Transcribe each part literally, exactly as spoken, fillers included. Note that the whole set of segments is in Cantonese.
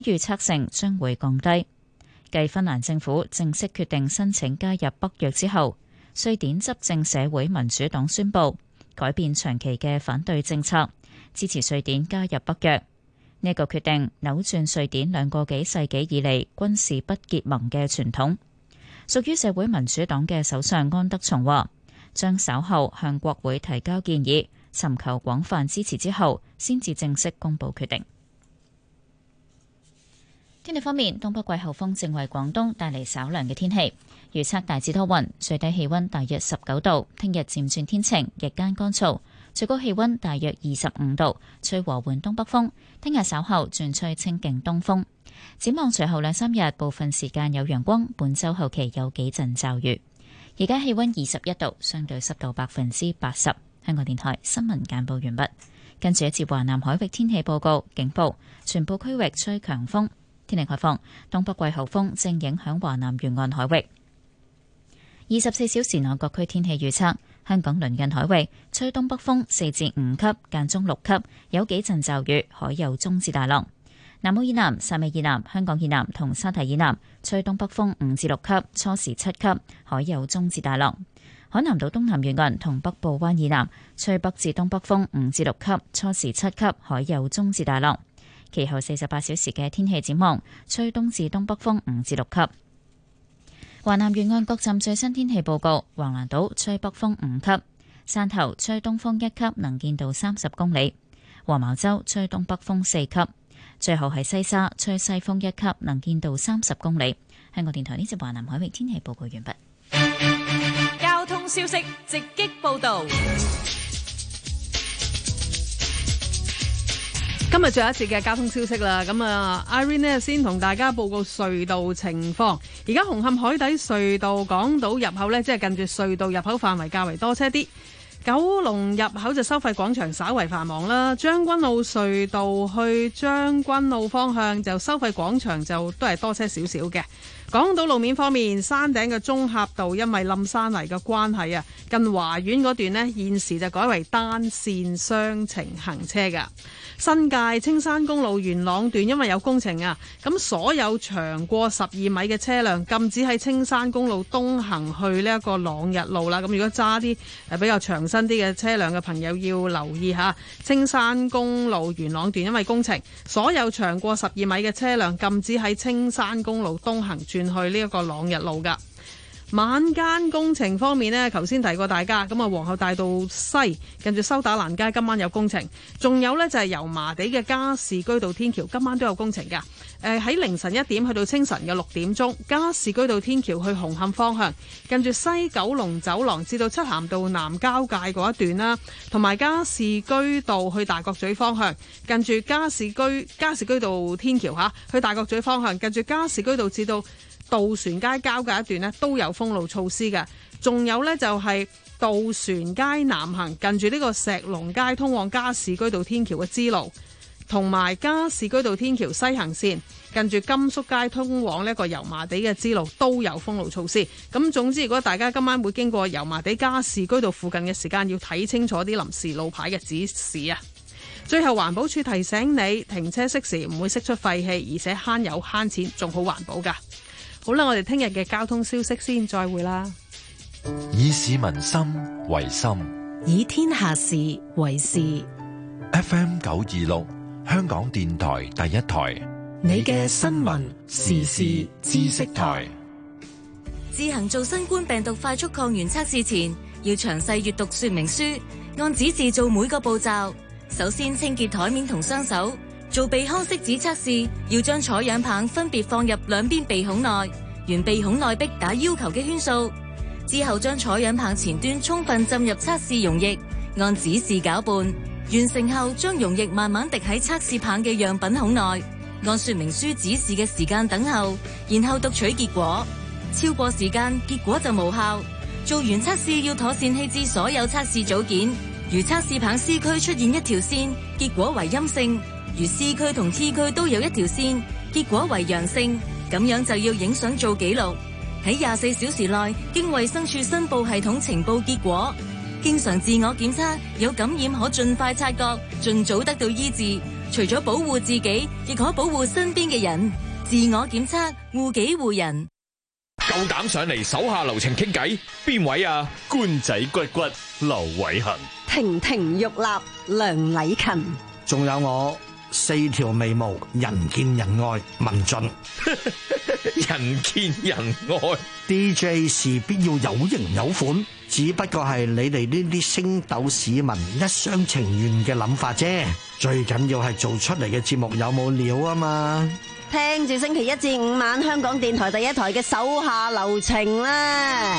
預測性將會降低。繼芬蘭政府正式決定申請加入北約之後，瑞典執政社會民主黨宣布改變長期嘅反對政策，支持瑞典加入北約。呢個決定扭轉瑞典兩個幾世紀以嚟軍事不結盟嘅傳統。屬於社會民主黨嘅首相安德松話，將稍後向國會提交建議，尋求廣泛支持之後，先至正式公佈決定。天氣方面，東北季候風正為廣東帶嚟稍涼嘅天氣，預測大致多雲，最低氣溫大約十九度。聽日漸轉天晴，日間乾燥，最高氣溫大約二十五度，吹和緩東北風。聽日稍後轉吹清勁東風。展望隨後兩三日，部分時間有陽光，本週後期有幾陣驟雨。而家氣溫二十一度，相對濕度百分之八十。香港電台新聞簡報完畢。跟住一節華南海域天氣報告，警報，全部區域吹強風。天氣概況，東北季候風正影響華南沿岸海域。二十四小時內各區天氣預測：香港鄰近海域吹東北風四至五級，間中六級，有幾陣驟雨，海有中至大浪。南澳以南、汕尾以南、香港以南同沙堤以南吹東北風五至六級，初時七級，海有中至大浪。海南島東南沿岸同北部灣以南吹北至東北風五至六級，初時七級，海有中至大浪。其後四十八小時嘅天氣展望，吹東至東北風五至六級。華南沿岸各站最新天氣報告：橫瀾島吹北風五級，汕頭吹東風一級，能見度三十公里；黃茅洲吹東北風四級，最後係西沙吹西風一級，能見度三十公里。香港電台呢節華南海域天氣報告完畢。 交通消息直擊報道。今日最後一節嘅交通消息啦，咁啊 Irene 呢先同大家報告隧道情況。而家紅磡海底隧道港島入口呢，即係近住隧道入口範圍較為多車啲。九龍入口就收費廣場稍為繁忙啦。將軍澳隧道去將軍澳方向就收費廣場就都係多車少少嘅。港島路面方面，山頂嘅中峽道因為冧山泥嘅關係啊，近華苑嗰段呢，現時就改為單線雙程行車㗎。新界青山公路元朗段因為有工程啊，咁所有長過十二米嘅車輛禁止喺青山公路東行去呢一個朗日路啦。咁如果揸啲誒比較長身啲嘅車輛嘅朋友要留意下，青山公路元朗段因為工程，所有長過十二米嘅車輛禁止喺青山公路東行轉去呢一個朗日路噶。晚間工程方面呢，頭先提過大家，咁啊皇后大道西近住修打蘭街今晚有工程，仲有呢，就係油麻地嘅加士居道天橋今晚都有工程噶。誒、呃、喺凌晨一點去到清晨嘅六點鐘，加士居道天橋去紅磡方向，近住西九龍走廊至到漆咸道南交界嗰一段啦，同埋加士居道去大角咀方向，近住加士居加士居道天橋吓去大角咀方向，近住加士居道至到渡船街交界一段呢都有封路措施嘅。仲有呢，就係渡船街南行近住呢個石龍街通往加士居道天橋嘅支路，同埋加士居道天橋西行線近住甘肅街通往呢個油麻地嘅支路都有封路措施。咁總之，如果大家今晚會經過油麻地加士居道附近嘅時間，要睇清楚啲臨時路牌嘅指示啊。最後環保署提醒你，停車熄匙唔會釋出廢氣，而且慳油慳錢，仲好環保噶。好啦，我哋聽日嘅交通消息先，再會啦。 以市民心為心， 以天下事為事。 F M 九二六，香港電台第一台， 你嘅新聞時事知識台。 自行做新冠病毒快速抗原測試前，要詳細閱讀說明書，按指示做每個步驟。首先清潔台面同雙手。做鼻腔拭子測試，要將採樣棒分別放入兩邊鼻孔內，沿鼻孔內壁打要求嘅圈數。之後將採樣棒前端充分浸入測試溶液，按指示攪拌。完成後，將溶液慢慢滴喺測試棒嘅樣品孔內，按說明書指示嘅時間等候，然後讀取結果。超過時間，結果就無效。做完測試要妥善棄置所有測試組件。如測試棒 C 區出現一條線，結果為陰性。如 C 區同 T 區都有一條線，結果為陽性，咁樣就要影相做記錄。喺廿四小時內經衛生署申報系統呈報結果。經常自我檢測，有感染可盡快察覺，盡早得到醫治。 除咗保護自己，亦可保護身邊嘅人。自我檢測，護己護人。 夠膽上嚟手下留情傾偈，邊位啊？ 官仔骨骨劉偉恒， 亭亭玉立梁禮勤， 仲有我四條眉毛人見人愛文俊。 人見人愛 D J 事必要有型有款，只不過係你哋呢啲星斗市民一廂情願嘅諗法啫。最緊要係做出嚟嘅節目有冇料啊嘛！ 聽住星期一至五晚香港電台第一台嘅手下留情啦。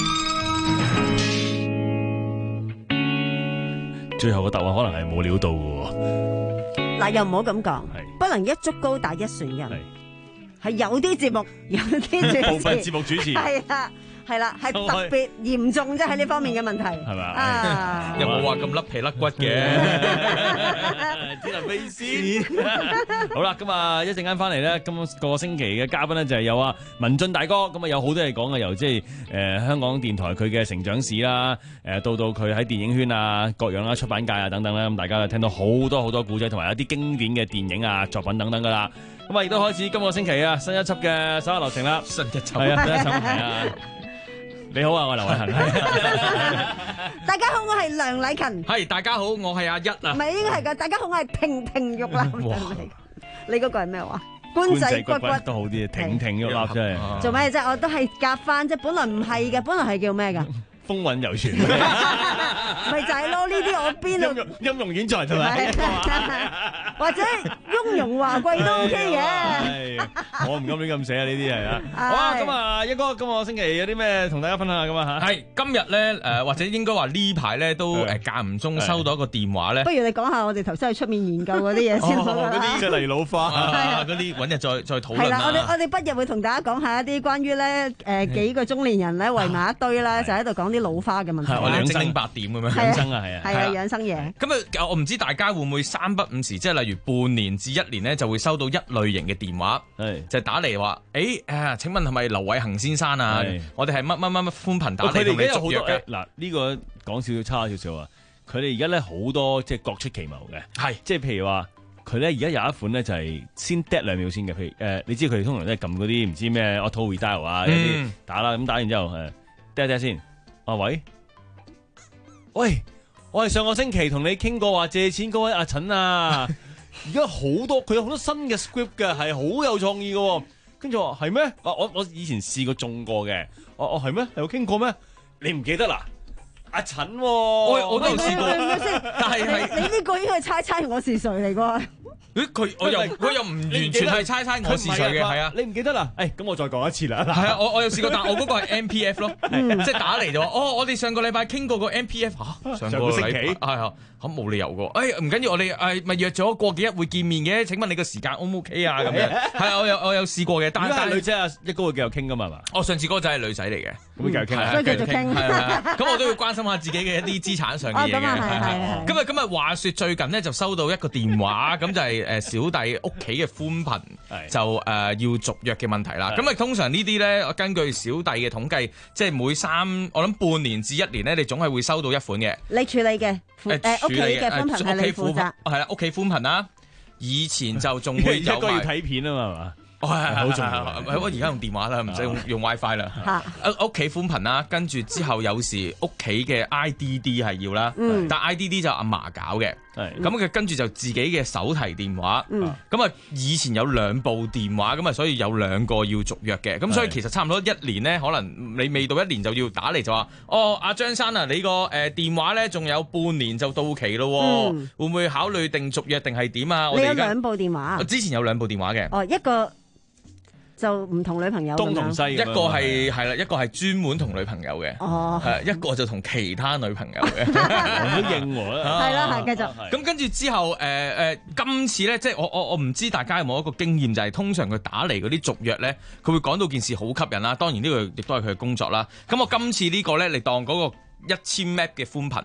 最後個答案可能係冇料到嘅。 嗱，又唔好咁講，不能一竹篙打一船人。係有啲節目，有啲主持部分節目主持係啦，係啦，係特別嚴重啫，喺呢方面嘅問題係咪啊？ 有冇話咁甩皮甩骨嘅？ 只能飛先。好啦，咁啊一陣間翻嚟咧，今個星期嘅嘉賓咧就係有啊文俊大哥，咁啊有好多嘢講嘅，由即係誒香港電台佢嘅成長史啦，誒到到佢喺電影圈啊各樣啦出版界啊等等啦，咁大家就聽到好多好多古仔，同埋一啲經典嘅電影啊作品等等噶啦。咁啊，亦都開始今個星期啊，新一輯嘅手下留情啦。 新一輯係啊，新一輯係啊。你好啊，我係劉偉恒。 大家好，我係梁禮勤。 係大家好，我係阿一啊。 唔係應該係噶，大家好，我係亭亭玉立。你嗰個係咩話？官仔骨骨都好啲，亭亭玉立真係。 做咩啫？我都係夾翻啫，本來唔係嘅，本來係叫咩噶？ 風韻猶存， 咪就係咯，呢啲我邊度音容遠在係咪？ 或者雍容華貴都 OK 嘅。 我唔敢亂咁寫啊！呢啲係啊。好啊，咁啊，一哥今個星期有啲咩同大家分享下咁啊嚇？ 係今日咧誒，或者應該話呢排咧都誒間唔中收到一個電話咧。 不如你講下我哋頭先去出面研究嗰啲嘢先好啦。 嗰啲即係例如老花啊，嗰啲揾日再再討論啦。 係啦，我哋我哋不日會同大家講下一啲關於咧誒幾個中年人咧圍埋一堆啦，就喺度講啲老花嘅問題。 我哋精靈八點咁樣養生啊，係啊， 係啊，養生嘢。 咁啊，我唔知大家會唔會三不五時，即係例如半年至一年咧，就會收到一類型嘅電話，就打嚟話，誒誒，請問係咪劉偉恒先生啊？我哋係乜乜乜乜寬頻打嚟同你續約嘅。 嗱，呢個講少少差少少啊。佢哋而家咧好多即係各出奇謀嘅，係即係譬如話佢咧而家有一款咧就係先 dead 兩秒先嘅，譬如誒，你知佢哋通常都係撳嗰啲唔知咩 auto redial 啊，有啲打啦，咁打完之後誒 dead dead 先，啊喂。喂，我係上個星期同你傾過話借錢嗰位阿陳啊，而家好多佢有好多新嘅 script 嘅，係好有創意嘅。跟住我話係咩？我我我以前試過中過嘅，我我係咩？有傾過咩？你唔記得啦？阿陳、啊， 我我都有試過， 但係係你呢個應該係猜猜我是誰嚟㗎？ 佢佢我又佢又唔完全係猜猜我是誰嘅，係啊， 你唔記得啦？誒，咁我再講一次啦。 係啊，我我有試過，但我嗰個係 M P F 咯，即係打嚟就話，哦，我哋上個禮拜傾過個 M P F 嚇，上個星期係啊，咁冇理由嘅。誒唔緊要，我哋誒咪約咗過幾日會見面嘅？請問你個時間 O 唔 OK 啊？咁樣係啊，我有我有試過嘅。但係女仔啊，一哥會繼續傾㗎嘛？係嘛？ 哦，上次嗰個仔係女仔嚟嘅， 咁會繼續傾， 所以繼續傾。 咁我都要關心下自己嘅一啲資產上嘅嘢嘅。咁啊咁啊，話説最近咧就收到一個電話，咁就係誒小弟屋企嘅寬頻就誒、呃、要續約嘅問題啦。咁啊通常呢啲咧，根據小弟嘅統計，即係每三我諗半年至一年咧，你總係會收到一款嘅。 你處理嘅誒屋企嘅寬頻係你負責， 係啦，屋企寬頻啦。以前就仲會有一個要睇片啊嘛，係嘛？ 哦，係好重要。我而家用電話啦，唔使用用 WiFi 啦。屋企寬頻啦，跟住之後有時屋企嘅 I D D 係要啦，嗯、但 I D D 就阿嫲搞嘅。咁佢跟住就自己嘅手提電話。咁啊、嗯，以前有兩部電話，咁啊，所以有兩個要續約嘅。咁所以其實差唔多一年咧，可能你未到一年就要打嚟就話，哦，阿張生啊，你個誒電話咧仲有半年就到期咯，嗯、會唔會考慮定續約定係點啊？ 你有兩部電話？ 我之前有兩部電話嘅。 哦，一個。就唔同女朋友， 東同西， 一個係係啦，一個係專門同女朋友嘅， 哦， 係一個就同其他女朋友嘅， 我都應喎， 係啦，係繼續。 咁跟住之後，誒、呃、誒，今次咧，即係我我我唔知大家有冇一個經驗，就係、是、通常佢打嚟嗰啲續約咧，佢會講到件事好吸引啦。當然呢個亦都係佢嘅工作啦。咁我今次呢個咧，你當嗰個一千 M B 嘅寬頻。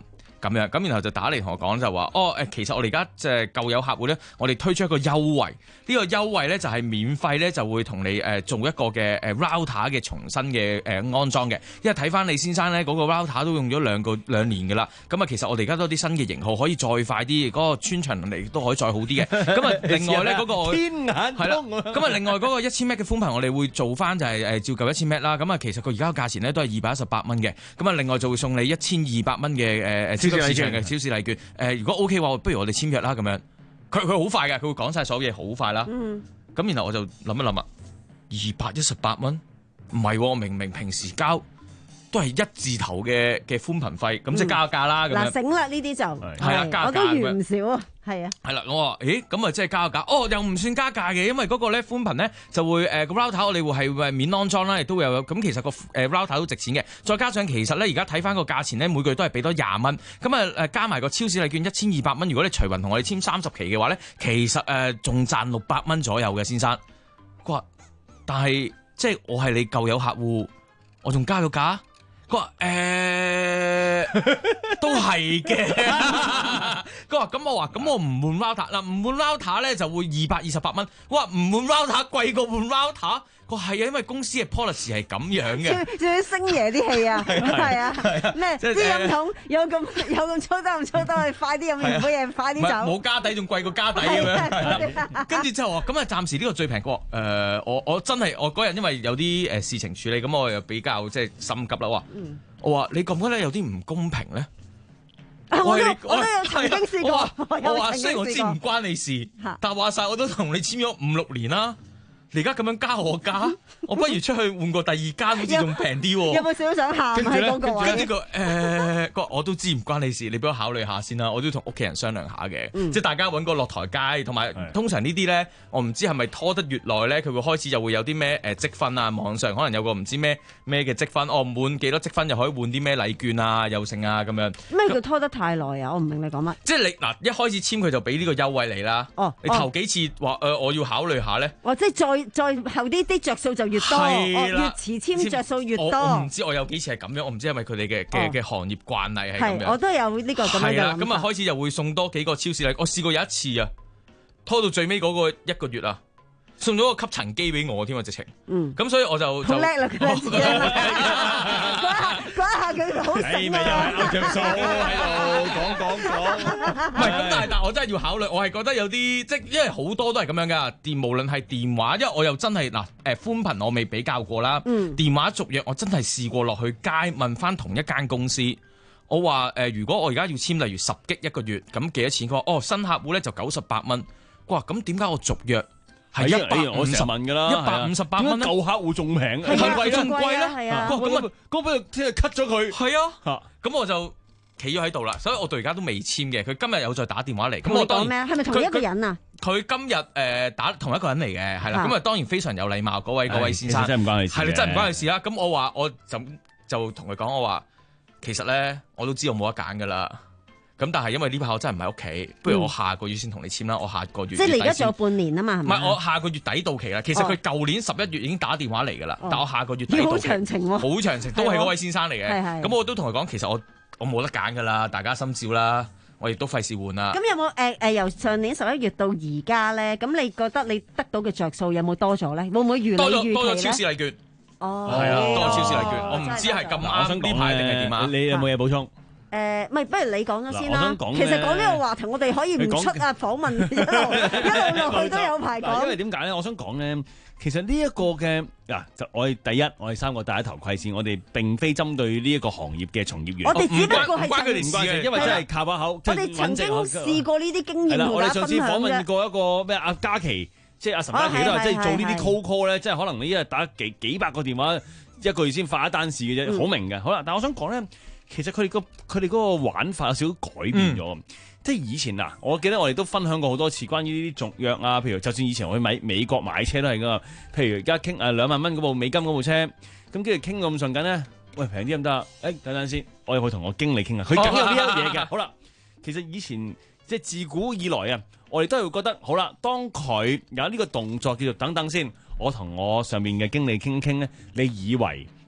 咁樣，咁然後就打嚟同我講就話，哦誒，其實我哋而家即係舊有客戶咧，我哋推出一個優惠，呢、這個優惠咧就係免費咧就會同你誒做一個嘅誒 router 嘅重新嘅誒安裝嘅，因為睇翻你先生咧嗰個 router 都用咗兩個兩年㗎啦，咁啊其實我哋而家都有啲新嘅型號可以再快啲，嗰、那個穿牆能力都可以再好啲嘅，咁啊另外咧嗰、那個天眼係啦，咁啊另外嗰個一千 M 嘅寬頻我哋會做翻就係誒照舊一千 M 啦，咁啊其實佢而家個價錢咧都係二百一十八蚊嘅，咁啊另外就會送你一千二百蚊嘅誒誒超級市場嘅超市禮券，誒、呃、如果 OK 嘅話，不如我哋簽約啦咁樣，佢佢好快嘅，佢會講晒所有嘢好快啦，咁、嗯、然後我就諗一諗啊，二百一十八蚊，唔係喎，明明平時交都係一字頭嘅嘅寬頻費，咁即係加價啦咁樣。 嗱，醒啦呢啲就係啊，加價我都預唔少啊，係啊。 係啦，我話，咦，咁啊即係加價，哦，又唔算加價嘅，因為嗰個咧寬頻咧就會誒個 router 我哋會係免安裝啦，亦都會有咁其實個誒 router 都值錢嘅，再加上其實咧而家睇翻個價錢咧每個月都係俾多廿蚊，咁啊誒加埋個超市禮券一千二百蚊，如果你隨雲同我哋簽三十期嘅話咧，其實誒仲賺六百蚊左右嘅，先生。佢話，但係即係我係你舊有客戶，我仲加咗價。佢話誒都係嘅。佢話咁我話咁我唔換 router 嗱，唔換 router 咧就會二百二十八蚊。我話唔換 router 貴過換 router。佢話係啊，因為公司嘅 policy 係咁樣嘅。仲要星爺啲氣啊，係啊，咩支飲筒有咁有咁粗得咁粗得，快啲飲完杯嘢，快啲走。冇家底仲貴過家底咁樣。跟住之後話咁啊，暫時呢個最平。佢話誒，我我真係我嗰日因為有啲誒事情處理，咁我又比較即係心急啦。我話我話你覺唔覺得有啲唔公平咧？我都我都有曾經試過。我話雖然我知唔關你事，但話晒我都同你簽咗五六年啦。你而家咁樣加我價，我不如出去換個第二間，好似仲平啲喎。有冇少少想喊喺嗰個位？跟住個誒個我都知唔關你事，你俾我考慮下先啦。我都要同屋企人商量下嘅，嗯、即係大家揾個落台階，同埋通常呢啲咧，我唔知係咪拖得越耐咧，佢會開始就會有啲咩誒積分啊，網上可能有個唔知咩咩嘅積分，哦滿幾多積分又可以換啲咩禮券啊、又剩啊咁樣。咩叫拖得太耐啊？我唔明你講乜。即係你嗱一開始簽佢就俾呢個優惠你啦。哦，你頭幾次話誒、呃、我要考慮下咧。哦，即係再。再後啲啲着數就越多，哦、越遲簽着數越多。我唔知我有幾次係咁樣，我唔知係咪佢哋嘅嘅嘅行業慣例係咁樣。我都有呢個咁樣嘅諗法。咁啊開始又會送多幾個超市禮，我試過有一次啊，拖到最尾嗰個一個月啊，送咗個吸塵機俾我添啊，直情。嗯。咁所以我就好叻啦，佢嗰下嗰下佢好醒啊！又係着數喺度講講講。唔係咁，但係但係我真係要考慮，我係覺得有啲即係因為好多都係咁樣㗎。電無論係電話，因為我又真係嗱誒寬頻我未比較過啦。嗯。電話續約我真係試過落去街問翻同一間公司，我話誒、呃、如果我而家要簽例如十 G 一個月，咁幾多錢？佢話哦新客戶咧就九十八蚊。哇咁點解我續約？係一百五十蚊㗎啦，一百五十八蚊，舊客戶仲平，係貴仲貴啦。係啊，咁啊，嗰筆即係 cut 咗佢。係啊，咁我就企咗喺度啦，所以我到而家都未簽嘅。佢今日有再打電話嚟，咁我講咩？係咪同一個人啊？佢今日誒打同一個人嚟嘅，係啦。咁啊當然非常有禮貌，嗰位嗰位先生真係唔關你事，係你真係唔關你事啦。咁我話我就就同佢講，我話其實咧我都知我冇得揀㗎啦。咁但係因為呢排我真係唔喺屋企，不如我下個月先同你簽啦。我下個月即係你而家仲有半年啊嘛，係咪？唔係我下個月底到期啦。其實佢舊年十一月已經打電話嚟噶啦，但我下個月底到期。好長情喎，好長情，都係嗰位先生嚟嘅。咁我都同佢講，其實我我冇得揀噶啦，大家心照啦，我亦都費事換啦。咁有冇誒誒由上年十一月到而家咧？咁你覺得你得到嘅着數有冇多咗咧？會唔會越嚟越多咗超市禮券？哦，係啊，多咗超市禮券。我唔知係咁啱呢排定係點啊？你有冇嘢補充？誒，唔係，不如你講咗先啦。其實講呢個話題，我哋可以唔出啊訪問，一路一路落去都有排講。因為點解咧？我想講咧，其實呢一個嘅嗱，就我哋第一，我哋三個戴咗頭盔先，我哋並非針對呢一個行業嘅從業員。我哋只不過係關佢哋事嘅，因為真係靠把口。我哋曾經試過呢啲經驗，我哋上次訪問過一個咩阿嘉琪，即係阿岑嘉琪都係即係做呢啲 call call 咧，即係可能你一日打幾幾百個電話，一個月先發一單事嘅啫，好明嘅。好啦，但係我想講咧。其實佢哋個佢哋嗰個玩法有少少改變咗，嗯、即係以前嗱，我記得我哋都分享過好多次關於呢啲續約啊，譬如就算以前我去美美國買車都係噶，譬如而家傾誒兩萬蚊嗰部美金嗰部車，咁跟住傾到咁順緊咧，喂平啲得唔得啊？誒等等先，我又去同我經理傾啊，佢梗有呢一嘢嘅。好啦，其實以前即係自古以來啊，我哋都係會覺得好啦，當佢有呢個動作叫做等等先，我同我上面嘅經理傾傾咧，你以為？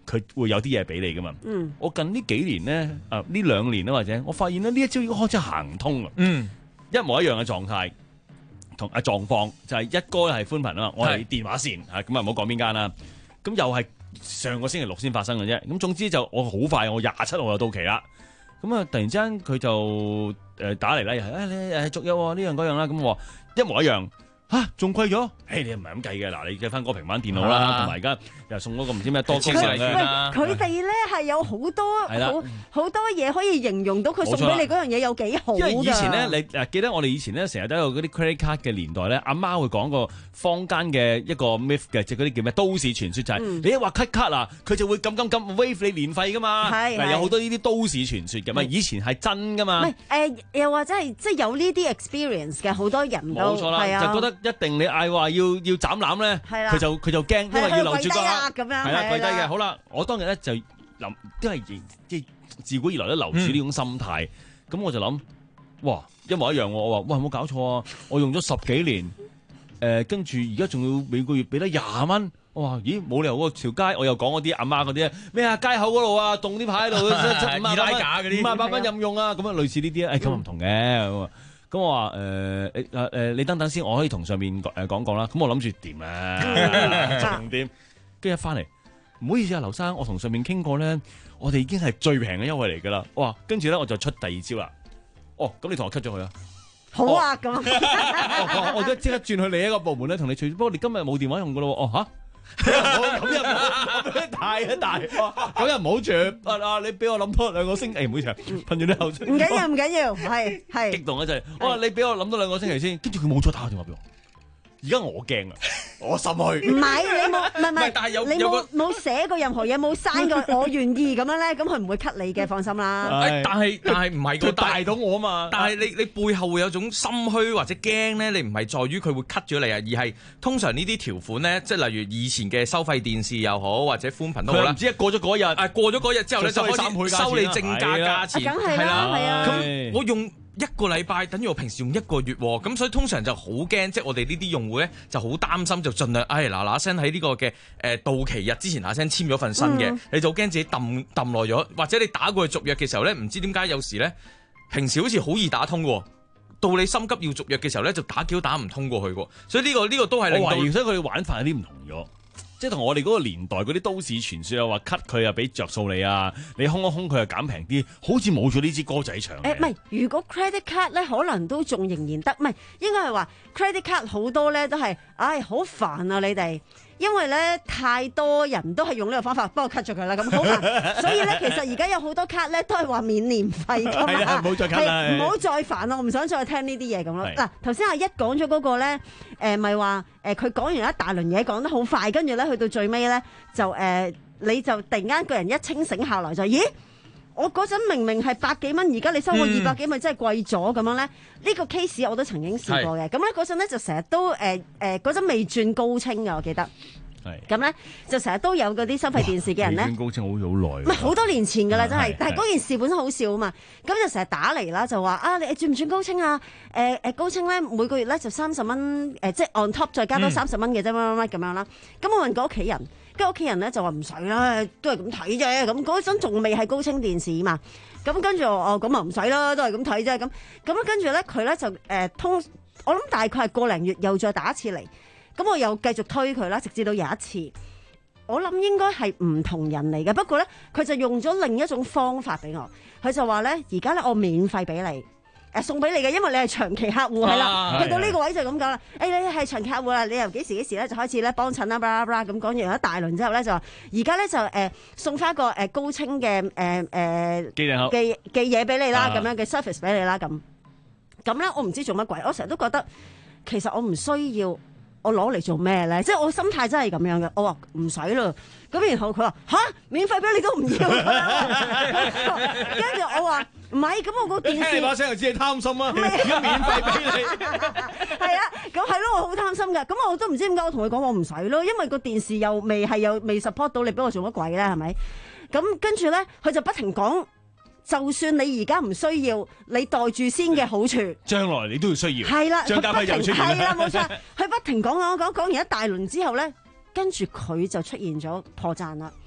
佢會有啲嘢俾你噶嘛。 嗯， 我近呢幾年咧，啊呢兩年啦或者，我發現咧呢一招已經開始行通啦。 嗯， 一模一樣嘅狀態同啊狀況，就係一哥係寬頻啊，我係電話線啊，咁啊唔好講邊間啦。咁又係上個星期六先發生嘅啫。咁總之就我好快，我廿七號就到期啦。咁啊突然之間佢就誒打嚟啦，又係誒你誒續約呢樣嗰樣啦。咁我一模一樣。嚇，仲貴咗？誒，你唔係咁計嘅。嗱，你計翻個平板電腦啦，同埋而家又送嗰個唔知咩多功能嘅。 佢哋咧係有好多好好多嘢可以形容到佢送俾你嗰樣嘢有幾好。 因為以前咧，你誒記得我哋以前咧成日都有嗰啲 credit card 嘅年代咧，阿媽會講個坊間嘅一個 myth 嘅，即係嗰啲叫咩都市傳說，就係你一話 cut card 啊，佢就會撳撳撳 wave 你年費噶嘛。係有好多呢啲都市傳說嘅，咪以前係真噶嘛。 唔係誒，又或者係即係有呢啲 experience 嘅，好多人都冇錯啦，就覺得。一定你嗌話要要斬攬咧，佢就佢就驚，因為要留住個客，係啦跪低嘅。好啦，我當日咧就諗，因為即係自古以來都留住呢種心態，咁我就諗，哇，一模一樣喎。我話，哇，冇搞錯啊！我用咗十幾年，誒，跟住而家仲要每個月俾得廿蚊。我話，咦，冇理由喎！條街我又講嗰啲阿媽嗰啲咩啊，街口嗰度啊，棟啲牌喺度，二奶架嗰啲，五萬八蚊任用啊，咁啊類似呢啲，誒咁唔同嘅。咁我話誒誒誒，你等等先，我可以同上面誒講講啦。咁我諗住點啊，重點。跟住一翻嚟，唔好意思啊，劉生，我同上面傾過咧，我哋已經係最平嘅優惠嚟噶啦。哇，跟住咧我就出第二招啦。哦，咁你同我 cut 咗佢啊。 好啊，咁。 我而家即刻轉去另一個部門咧，同你處。不過你今日冇電話用噶咯。哦，吓。咁又冇，大一大，咁又唔好住啊！你俾我諗多兩個星期，唔好長，噴住啲口水。 唔緊要，唔緊要，係係。 激動啊真係！我話你俾我諗多兩個星期先，跟住佢冇再打電話俾我。而家我驚啊，我心虛。唔係你冇，唔係唔係， 但係有你冇冇寫過任何嘢，冇刪過我願意咁樣咧，咁佢唔會 cut 你嘅，放心啦。 但係但係唔係佢大到我啊嘛。 但係你你背後會有種心虛或者驚咧，你唔係在於佢會 cut 咗你啊，而係通常呢啲條款咧，即係例如以前嘅收費電視又好，或者寬頻都好啦。唔知過咗嗰日， 啊過咗嗰日之後咧，就開始收你正價價錢， 梗係啦，係啊。 咁我用一個禮拜等於我平時用一個月喎，咁所以通常就好驚，即係我哋呢啲用戶咧就好擔心，就盡量唉嗱嗱聲喺呢個嘅誒到期日之前嗱聲簽咗份新嘅，嗯、你就驚自己抌抌耐咗，或者你打過去續約嘅時候咧，唔知點解有時咧平時好似好易打通喎，到你心急要續約嘅時候咧就打幾都打唔通過去喎，所以呢、呢個呢、呢個都係令到， 我懷疑所以佢哋玩法有啲唔同咗。即係同我哋嗰個年代嗰啲都市傳說啊，話 cut 佢啊俾着數你啊，你空一空佢啊減平啲，好似冇咗呢支歌仔唱。 誒唔係，如果 credit card 咧，可能都仲仍然得，唔係應該係話 credit card 好多咧都係，唉好煩啊你哋，因為咧太多人都係用呢個方法，幫我 cut 咗佢啦，咁好煩。所以咧其實而家有好多 card 咧都係話免年費㗎嘛， 唔好再 cut 啦， 唔好再煩啦，我唔想再聽呢啲嘢咁咯。嗱頭先阿一講咗嗰個咧，誒咪話誒佢講完一大輪嘢講得好快，跟住咧去到最尾咧就誒、呃、你就突然間個人一清醒下來就咦？我嗰陣明明係百幾蚊，而家你收我二百幾，咪真係貴咗咁樣咧？呢、呢個 case 我都曾經試過嘅。咁咧嗰陣咧就成日都誒誒嗰陣未轉高清嘅，我記得。係。咁咧就成日都有嗰啲收費電視嘅人咧。轉高清好好耐。 唔係好多年前㗎啦，真係。但係嗰件事本身好笑啊嘛。咁就成日打嚟啦，就話啊，你轉唔轉高清啊？誒、呃、誒高清咧每個月咧就三十蚊誒，即係 on top 再加多三十蚊嘅啫，乜乜乜咁樣啦。咁我問過屋企人。跟住屋企人咧就話唔使啦，都係咁睇啫。咁嗰陣仲未係高清電視嘛。咁跟住我哦，咁啊唔使啦，都係咁睇啫。咁咁跟住咧佢咧就誒、呃、通，我諗大概係個零月又再打一次嚟。咁我又繼續推佢啦，直至到有一次，我諗應該係唔同人嚟嘅。不過咧佢就用咗另一種方法俾我。佢就話咧而家咧我免費俾你。誒送俾你嘅，因為你係長期客戶係啦，啊、去到呢個位就咁講啦。誒、哎、你係長期客戶啦，你由幾時幾時咧就開始咧幫襯啦，巴拉巴拉咁講完一大輪之後咧就話，而家咧就誒、呃、送翻個誒高清嘅誒誒寄寄嘢俾你啦，咁、啊、樣嘅 service 俾你啦，咁咁咧我唔知做乜鬼，我成日都覺得其實我唔需要。我攞嚟做咩咧？即係我心態真係咁樣嘅。我話唔使啦。咁然後佢話吓，免費俾你都唔要。跟住我話唔係，咁我個電視。你聽把聲就知你貪心啊！而家免費俾你。係啊，咁係咯，我好貪心㗎。咁我都唔知點解我同佢講我唔使咯，因為個電視又未係又未 support 到你，俾我做乜鬼咧？係咪？咁跟住咧，佢就不停講。就算你而家唔需要，你袋住先嘅好處，將來你都要需要。係啦，張家輝又出現啦。係啦，冇錯。佢不停講講講講完一大輪之後咧，跟住佢就出現咗破綻啦。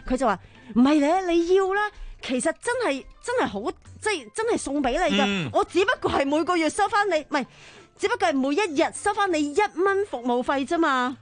佢就話唔係咧，你要啦，其實真係真係好，即係真係送俾你噶。嗯、我只不過係每個月收翻你，唔係，只不過係每一日收翻你一蚊服務費啫嘛。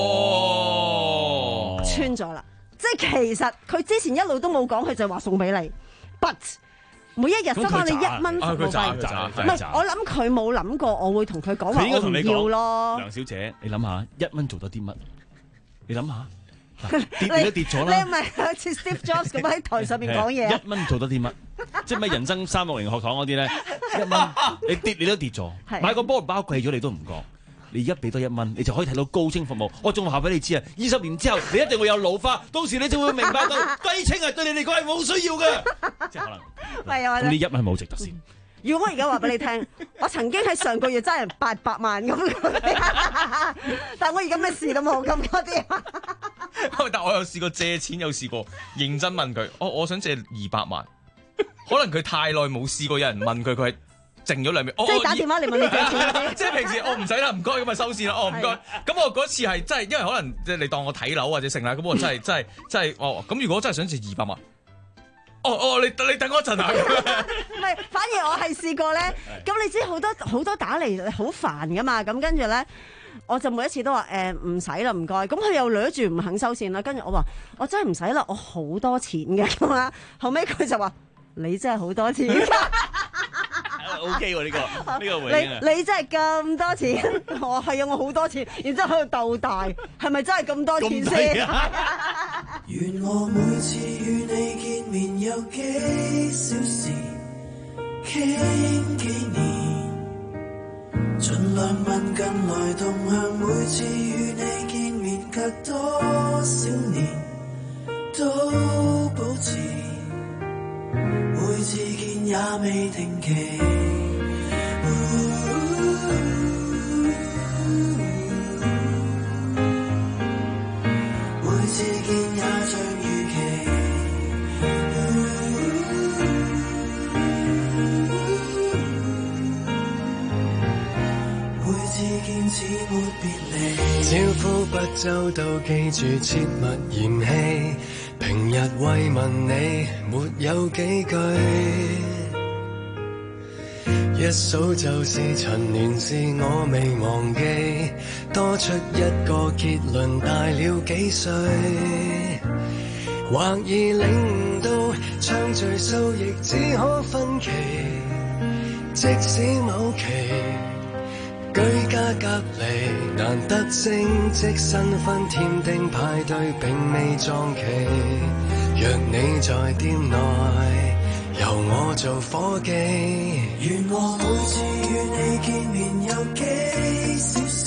哦， 穿咗啦，即係其實佢之前一路都冇講，佢就話送俾你 ，but。每一日收翻你一蚊服務費，唔係我諗佢冇諗過我會同佢講話我唔要咯。 梁小姐，你諗下一蚊做得啲乜？你諗下跌你都跌咗啦。 你唔係好似 Steve Jobs 咁喺台上面講嘢？ 一蚊做得啲乜？即係咩人生三六零學堂嗰啲咧？一蚊你跌你都跌咗，買個菠蘿包貴咗你都唔覺。你而家俾多一蚊，你就可以睇到高清服務。我仲話俾你知啊，二十年之後你一定會有老花，到時你就會明白到低清係對你嚟講係冇需要嘅。即係可能。咁呢一蚊冇值得先。 如果我而家話俾你聽，我曾經喺上個月爭人八百萬咁，但係我而家咩事都冇咁嗰啲。 但我有試過借錢，有試過認真問佢，我我想借二百萬，可能佢太耐冇試過有人問佢，佢係。剩咗兩秒， 即係打電話嚟問你借錢嗰啲， 即係平時我唔使啦，唔該咁啊收線啦，哦唔該。咁我嗰次係真係，因為可能即係你當我睇樓或者剩啦，咁我真係真係真係哦。咁如果我真係想借二百萬，哦哦，你你等我一陣啊。 唔係，反而我係試過咧。咁你知好多好多打嚟好煩噶嘛。咁跟住咧，我就每一次都話誒唔使啦，唔該。咁佢又掠住唔肯收線啦。跟住我話我真係唔使啦，我好多錢嘅咁啊。後尾佢就話你真係好多錢。 O K 喎呢個呢個回應啊！ 你你真係咁多錢，我係啊，我好多錢，然之後喺度鬥大，係咪真係咁多錢先？ 願我每次與你見面有幾小時，傾幾年，盡量問近來動向。每次與你見面隔多少年，都保持。每次見也未停期，每次見也像預期，每次見似沒別離，招呼不周到，記住切勿嫌棄。平日慰問你沒有幾句，一數就是陳年事我未忘記，多出一個結論大了幾歲，或已領到暢敘數亦只可分期，即使某期居家隔離，難得升職新婚添丁派對並未撞期。若你在店內，由我做夥計。願我每次與你見面有幾小時，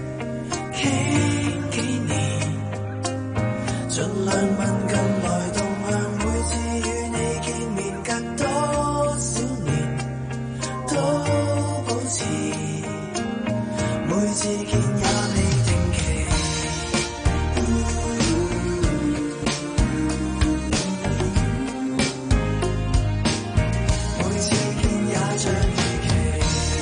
傾幾年，盡量問近來動向。每次與你見面隔多少年，都保持。每次見也未定期，每次見也像預期。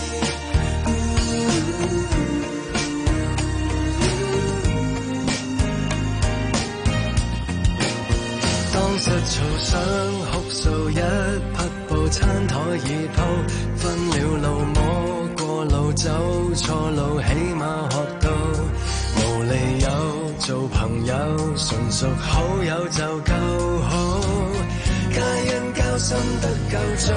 當實嘈想哭訴，一匹布餐台已鋪，分了路摸過路走錯路，起碼學到無理由做朋友，純屬好友就夠好，皆因交心得夠早。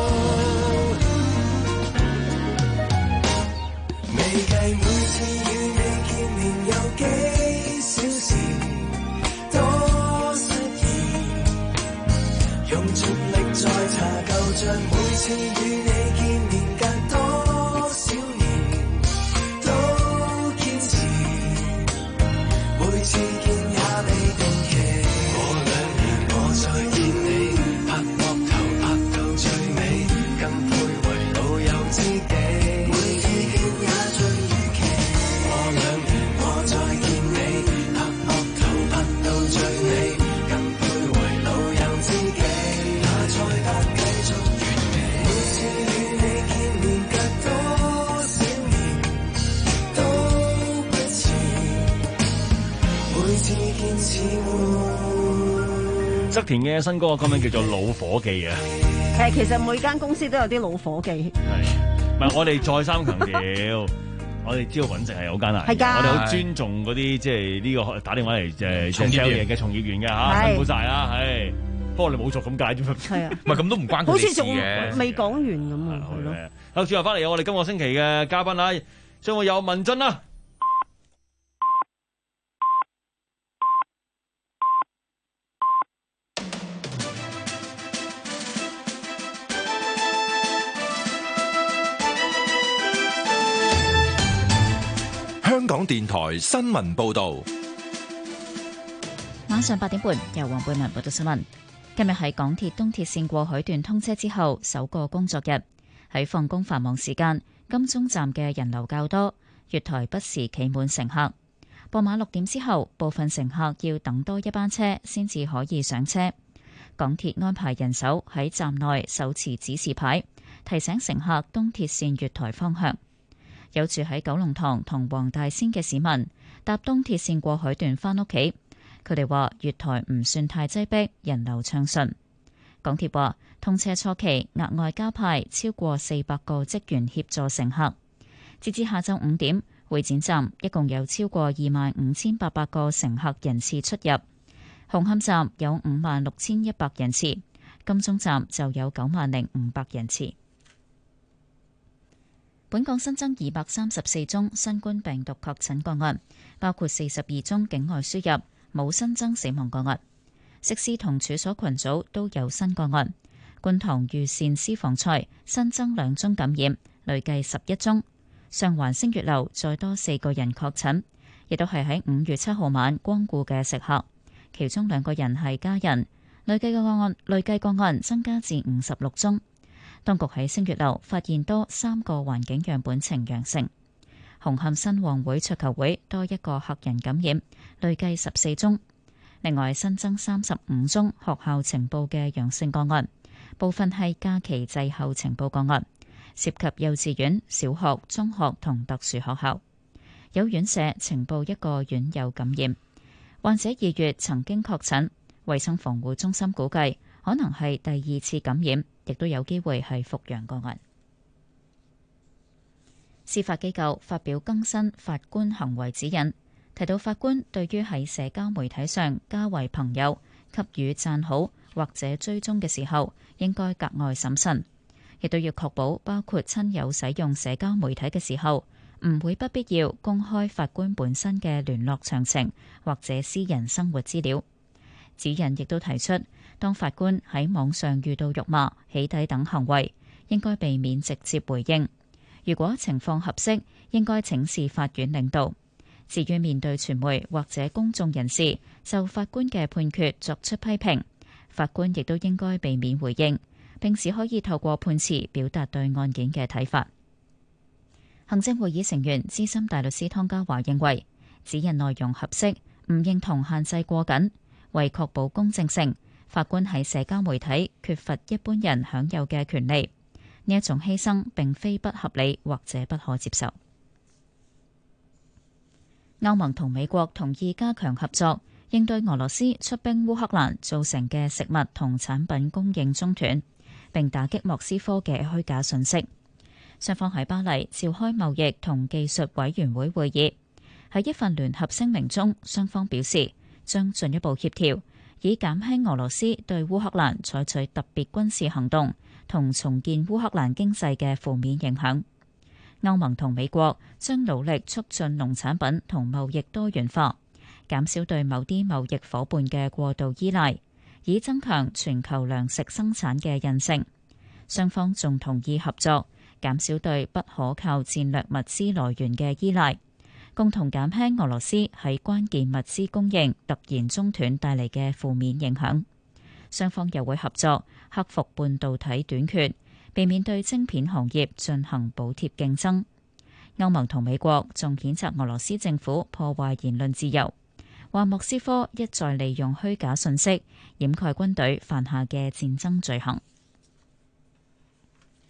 未計每次與你見面有幾小時，多失意，用盡力再查舊帳。每次與你見面隔多少年，都堅持。每次見也未定期。過兩年我再見你，拍膊頭拍到最尾，更配為老友知己。每次見也像預期。過兩年我再見你，拍膊頭拍到最尾，更配為老友知己。那再得繼續完美。每次與你見面隔多少年，都不遲。每次見似沒側田嘅新歌歌名叫做《老伙計》啊。 誒，其實每間公司都有啲老伙計。 係，唔係我哋再三強調，我哋知道揾食係好艱難嘅，我哋好尊重嗰啲即係呢個打電話嚟誒 sell 嘢嘅從業員嘅嚇，辛苦晒啦，係。不過你冇做咁解啫嘛。係啊，唔係咁都唔關佢哋事嘅。好似仲未講完咁啊，係咯。好，轉頭翻嚟有我哋今個星期嘅嘉賓啦，將會有文進啦。 香港電台新聞報道， 晚上八點半由黃貝文報道新聞。今日係港鐵東鐵綫過海段通車之後首個工作日，喺放工繁忙時間，金鐘站嘅人流較多，月台不時企滿乘客。傍晚六點之後，部分乘客要等多一班車先至可以上車。港鐵安排人手喺站內手持指示牌，提醒乘客東鐵綫月台方向。有住喺九龍塘同黃大仙嘅市民搭東鐵綫過海段返屋企，佢哋話月台唔算太擠迫，人流暢順。港鐵話通車初期額外加派超過四百個職員協助乘客。截至下晝五點，會展站一共有超過二萬五千八百個乘客人次出入，紅磡站有五萬六千一百人次，金鐘站就有九萬零五百人次。本港新增二百三十四宗新冠病毒確診個案，包括四十二宗境外輸入，冇新增死亡個案。食肆同處所群組都有新個案。觀塘裕善私房菜新增兩宗感染，累計十一宗。上環星月樓再多四個人確診，亦都係喺五月七號晚光顧嘅食客，其中兩個人係家人。累計個案累計個案增加至五十六宗。當局喺星月樓發現多三個環境樣本呈陽性。紅磡新旺會桌球會多一個客人感染，累計十四宗。另外新增三十五宗學校呈報嘅陽性個案，部分係假期滯後呈報個案，涉及幼稚園、小學、中學同特殊學校。有院舍呈報一個院友感染，患者二月曾經確診，衛生防護中心估計可能係第二次感染，亦都有機會係復陽個案。司法機構發表更新法官行為指引，提到法官對於喺社交媒體上加為朋友、給予讚好或者追蹤嘅時候，應該格外審慎，亦都要確保包括親友使用社交媒體嘅時候，唔會不必要公開法官本身嘅聯絡詳情或者私人生活資料。指引亦都提出，當法官喺網上遇到辱罵、起底等行為，應該避免直接回應。如果情況合適，應該請示法院領導。至於面對傳媒或者公眾人士就法官嘅判決作出批評，法官亦都應該避免回應，並只可以透過判詞表達對案件嘅睇法。行政會議成員資深大律師湯家驊認為，指引內容合適，唔認同限制過緊。為確保公正性，法官喺社交媒體缺乏一般人享有嘅權利，呢一種犧牲並非不合理或者不可接受。歐盟同美國同意加強合作，應對俄羅斯出兵烏克蘭造成嘅食物同產品供應中斷，並打擊莫斯科嘅虛假信息。雙方喺巴黎召開貿易同技術委員會會議，喺一份聯合聲明中，雙方表示將進一步協調，以減輕俄羅斯對烏克蘭採取特別軍事行動同重建烏克蘭經濟嘅負面影響。歐盟同美國將努力促進農產品同貿易多元化，減少對某啲貿易夥伴嘅過度依賴，以增強全球糧食生產嘅韌性。雙方仲同意合作，減少對不可靠戰略物資來源嘅依賴，共同減輕俄羅斯喺關鍵物資供應突然中斷帶嚟嘅負面影響。雙方又會合作克服半導體短缺，避免對晶片行業進行補貼競爭。歐盟同美國仲譴責俄羅斯政府破壞言論自由，話莫斯科一再利用虛假信息掩蓋軍隊犯下嘅戰爭罪行。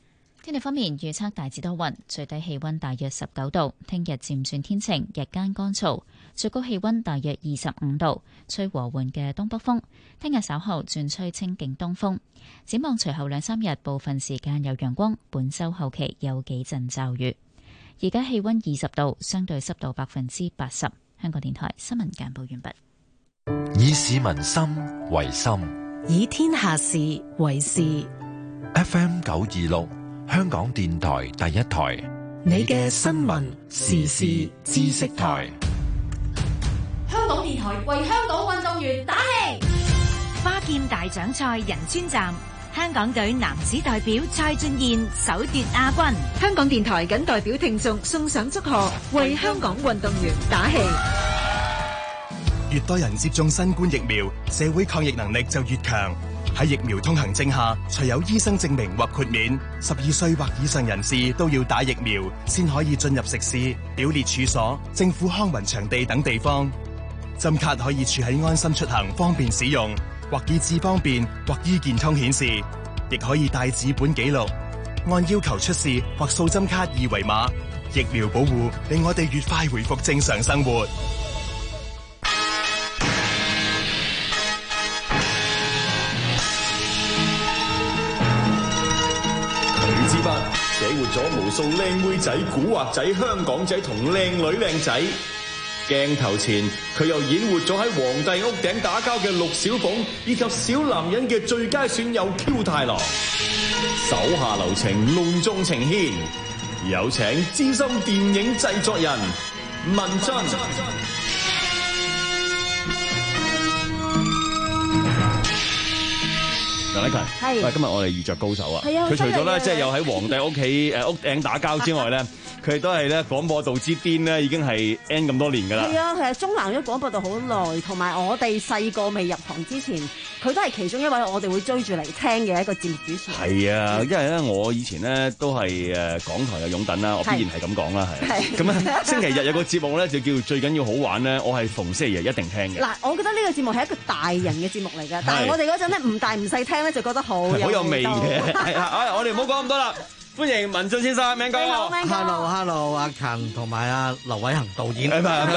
天氣方面，預測大致多雲，最低氣溫大約十九度。聽日漸轉天晴，日間乾燥，最高氣溫大約二十五度，吹和緩嘅東北風。聽日稍後轉吹清勁東風。展望隨後兩三日，部分時間有陽光，本週後期有幾陣驟雨。而家氣溫二十度，相對濕度百分之八十。香港電台新聞簡報完畢。 以市民心為心， 以天下事為事。 F M 九二六。香港電台第一台， 你嘅新聞時事知識台。 香港電台為香港運動員打氣。 花劍大獎賽仁川站，香港隊男子代表蔡俊彥首奪亞軍。 香港電台謹代表聽眾送上祝賀，為香港運動員打氣。 越多人接種新冠疫苗，社會抗疫能力就越強。喺疫苗通行證下，除有醫生證明或豁免，十二歲或以上人士都要打疫苗，先可以進入食肆、表列處所、政府康文場地等地方。針卡可以儲喺安心出行，方便使用，或以智方便或醫健通顯示，亦可以帶紙本記錄，按要求出示或掃針卡二維碼。疫苗保護令我哋越快回復正常生活。 寫活咗無數靚妹仔、古惑仔、香港仔同靚女靚仔。鏡頭前佢又演活咗喺皇帝屋頂打交嘅陸小鳳，以及小男人嘅最佳損友 Q 太郎。手下留情，隆重呈獻，有請資深電影製作人文俊。 梁禮勤， 係， 喂，今日我哋遇着高手啊！ 係啊， 佢除咗咧，即係又喺皇帝屋企誒屋頂打交之外咧，佢都係咧廣播道之巔咧，已經係 N 咁多年㗎啦。係啊，係啊，中南咗廣播道好耐，同埋我哋細個未入行之前，佢都係其中一位我哋會追住嚟聽嘅一個節目主持人。 係啊，因為咧我以前咧都係誒港台嘅擁躉啦，我必然係咁講啦，係。咁啊，星期日有個節目咧就叫最緊要好玩咧，我係逢星期日一定聽嘅。 嗱，我覺得呢個節目係一個大人嘅節目嚟㗎，但係我哋嗰陣咧唔大唔細聽咧就覺得好有好有味嘅。係啊，我哋唔好講咁多啦。歡迎文俊先生 ，Man 哥。 Hello，Hello， 阿勤同埋阿劉偉恒導演。 係咪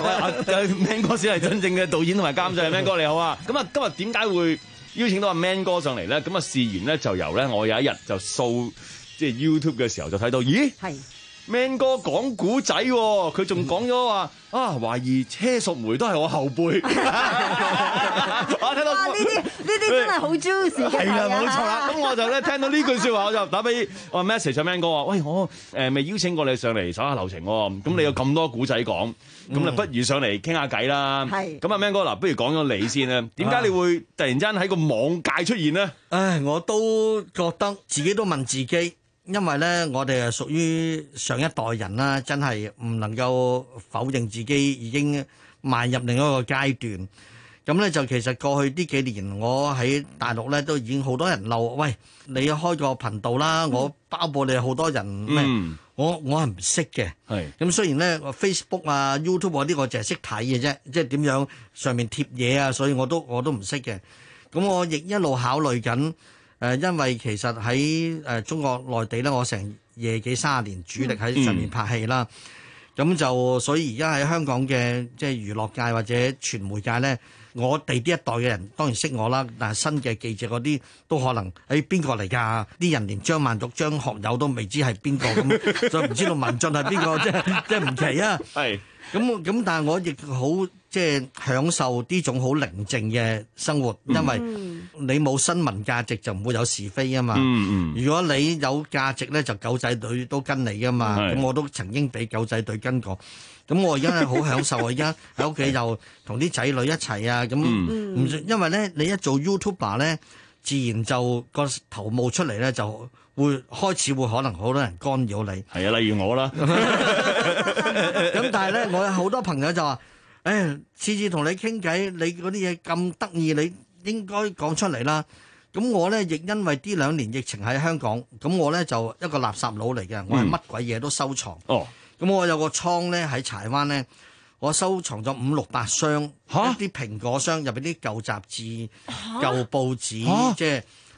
Man 哥先係真正嘅導演同埋監製。Man 哥你好啊！咁啊，今日點解會邀請到阿 Man 哥上嚟咧？咁啊，事緣咧就由咧，我有一日就掃即係 YouTube 嘅時候就睇到，咦？係。Man 哥講古仔喎，佢仲講咗話啊，懷疑車淑梅都係我後輩。我睇到呢啲呢啲真係好 juicy 嘅。 係啦，冇錯啦。咁我就咧聽到呢句説話，我就打俾我 message 咗 Man 哥話：喂，我誒未邀請過你上嚟手下留情喎。咁你有咁多古仔講，咁你不如上嚟傾下偈啦。係。咁啊 Man 哥嗱，不如講咗你先啦。點解你會突然間喺個網界出現呢？ 唉，我都覺得自己都問自己。因為咧，我哋係屬於上一代人啦，真係唔能夠否認自己已經邁入另一個階段。咁咧就其實過去呢幾年，我喺大陸咧都已經好多人鬧，喂，你開個頻道啦，嗯、我包保你好多人咩、嗯？我我係唔識嘅。係咁雖然咧 Facebook 啊 YouTube 嗰啲我淨係識睇嘅啫，即係點樣上面貼嘢啊，所以我都我都唔識嘅。咁我亦一路考慮緊。誒，因為其實喺誒中國內地咧，我成夜幾三十年主力喺上面拍戲啦，咁、嗯、就所以而家喺香港嘅即係娛樂界或者傳媒界咧，我哋呢一代嘅人當然識我啦，但係新嘅記者嗰啲都可能誒邊個嚟㗎？啲人連張曼玉、張學友都未知係邊個咁，就唔知道文俊係邊個，即係即係唔奇啊！係咁咁，但係我亦好即係享受呢種好寧靜嘅生活，因為你冇新聞價值就唔會有是非啊嘛。嗯嗯、如果你有價值咧，就狗仔隊都跟你㗎嘛。咁我都曾經俾狗仔隊跟過。咁我而家係好享受，我而家喺屋企又同啲仔女一齊啊。咁唔因為咧，你一做 YouTuber 咧，自然就個頭冒出嚟咧，就會開始會可能好多人干擾你。 係啊，例如我啦。 咁但係咧，我有好多朋友就話，誒，次次同你傾偈，你嗰啲嘢咁得意，你應該講出嚟啦。咁我咧亦因為呢兩年疫情喺香港，咁我咧就一個垃圾佬嚟嘅，我係乜鬼嘢都收藏。哦。咁我有個倉咧喺柴灣咧，我收藏咗五六百箱一啲蘋果箱入邊啲舊雜誌、舊報紙，即係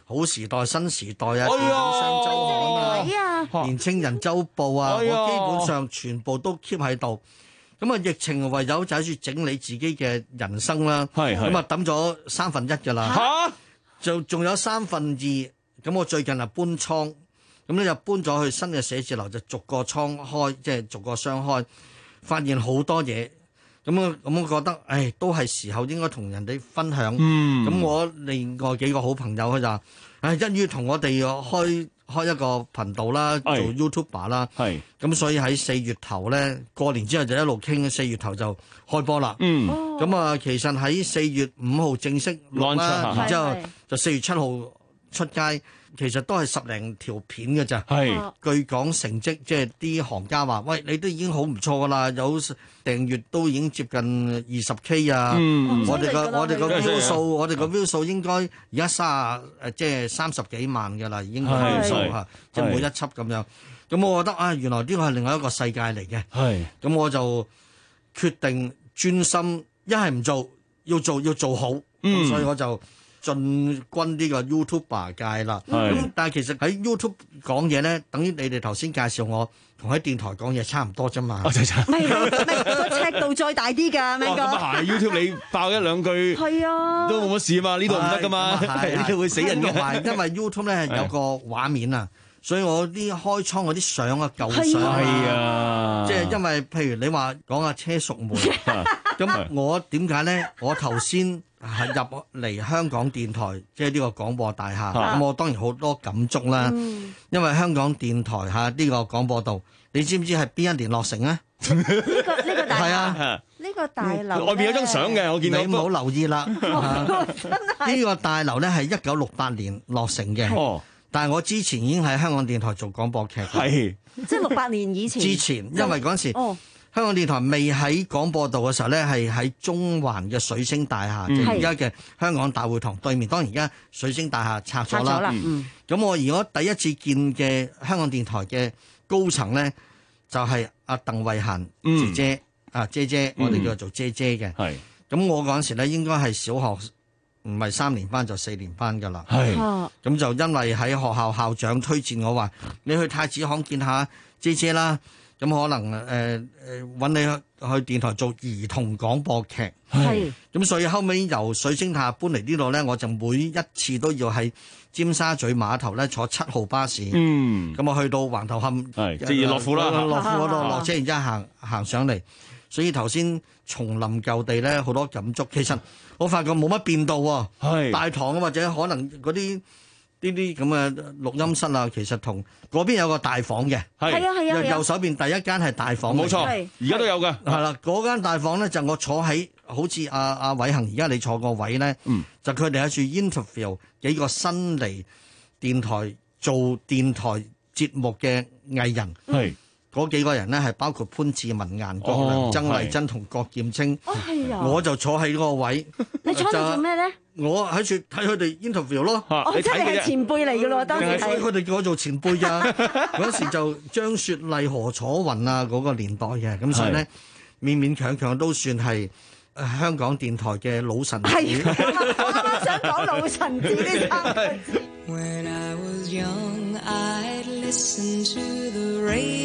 好時代、新時代啊、電影雙週刊啊、年青人週報啊，我基本上全部都 keep 喺度。咁啊，疫情唯有就喺度整理自己嘅人生啦。咁啊，抌咗三分一㗎啦。嚇！就仲有三分二。咁我最近啊搬倉，咁咧就搬咗去新嘅寫字樓，就逐個倉開，即係逐個箱開，發現好多嘢。咁我咁我覺得，誒都係時候應該同人哋分享。咁、嗯、我另外幾個好朋友佢就話，誒一於同我哋開開一個頻道啦，做 YouTuber 啦。咁所以喺四月頭咧，過年之後就一路傾，四月頭就開波啦。咁、嗯、啊，其實喺四月五號正式錄啦，然之後就四月七號出街。其實都係十零條片嘅咋，據講成績即係啲行家話，喂，你都已經好唔錯噶啦，有訂閱都已經接近二十 K 啊！嗯、我哋個我哋個 view 數，我哋個 view 數應該而家三誒即係三十幾萬嘅啦，已經個 view 數嚇，即係每一輯咁樣。咁我覺得啊，原來呢個係另外一個世界嚟嘅。咁我就決定專心，一係唔做，要做要做好。嗯、所以我就進軍呢個 YouTuber 界啦，咁但係其實喺 YouTube 講嘢咧，等於你哋頭先介紹我，同喺電台講嘢差唔多啫嘛。唔係唔係個尺度再大啲㗎，明哥。 咁啊係 YouTube 你爆一兩句，係啊，都冇乜事啊嘛，呢度唔得㗎嘛，呢度會死人㗎。 因為 YouTube 咧係有個畫面啊，所以我啲開倉嗰啲相啊舊相啊，即係因為譬如你話講下車淑梅，咁我點解咧？我頭先係入嚟香港電台，即係呢個廣播大廈。咁、啊、我當然好多感觸啦。嗯、因為香港電台嚇呢個廣播道，你知唔知係邊一年落成咧？呢、這個呢、這個大係啊，呢個大樓外邊有張相嘅，我見到。你唔好留意啦。呢個大樓咧係一九六八年落成嘅。哦，但係我之前已經喺香港電台做廣播劇。係， 即係六八年以前。 之前，因為嗰陣時。哦。香港電台未喺廣播道嘅時候咧，係喺中環嘅水星大廈，即係而家嘅香港大會堂對面。當然而家水星大廈拆咗啦。咁、嗯、我如果第一次見嘅香港電台嘅高層咧，就係、是、阿鄧慧嫻姐姐，嗯、啊姐姐，我哋叫做姐姐嘅。係、嗯。咁我嗰陣時咧，應該係小學唔係三年班就四年班㗎啦。係。咁就因為喺學校校長推薦我話，你去太子行見下姐姐啦。咁可能誒誒揾你去電台做兒童廣播劇，係咁，所以後尾由水星塔搬嚟呢度咧，我就每一次都要喺尖沙咀碼頭咧坐七號巴士，嗯，咁我去到橫頭磡，係即係樂富啦，樂富嗰度落車，然之後行行上嚟，所以頭先重臨舊地咧好多感觸。其實我發覺冇乜變到喎，係大堂或者可能嗰啲。呢啲咁嘅錄音室啊，其實同嗰邊有個大房嘅，係啊係啊，右手邊第一間係大房，冇錯， 而家都有㗎， 係啦，嗰間大房咧就我坐喺好似阿阿偉恒而家你坐個位咧，嗯，就佢哋喺處 interview 幾個新嚟電台做電台節目嘅藝人，係嗰幾個人咧係包括潘志文、顏國良、曾麗珍同郭劍青，哦係啊，我就坐喺嗰個位， 你坐喺度做咩咧？ 我喺處睇佢哋 interview 咯， 我真係係前輩嚟㗎咯，當時係佢哋叫我做前輩㗎。嗰時就張雪麗、何楚雲啊嗰個年代嘅，咁所以咧勉勉強強都算係香港電台嘅老臣子。係，我啱啱想講老臣子呢三個字。When I was young, I'd listen to the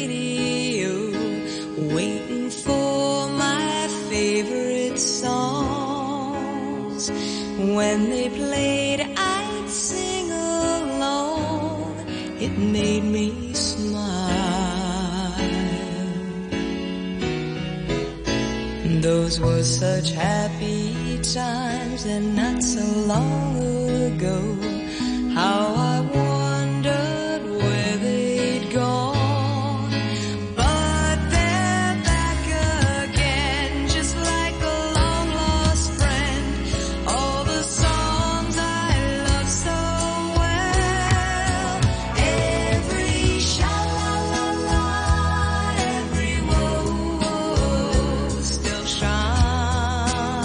radio, waiting for my favorite songs. When they played, I'd sing along. It made me smile. Those were such happy times, and not so long ago. How I wondered where they'd gone.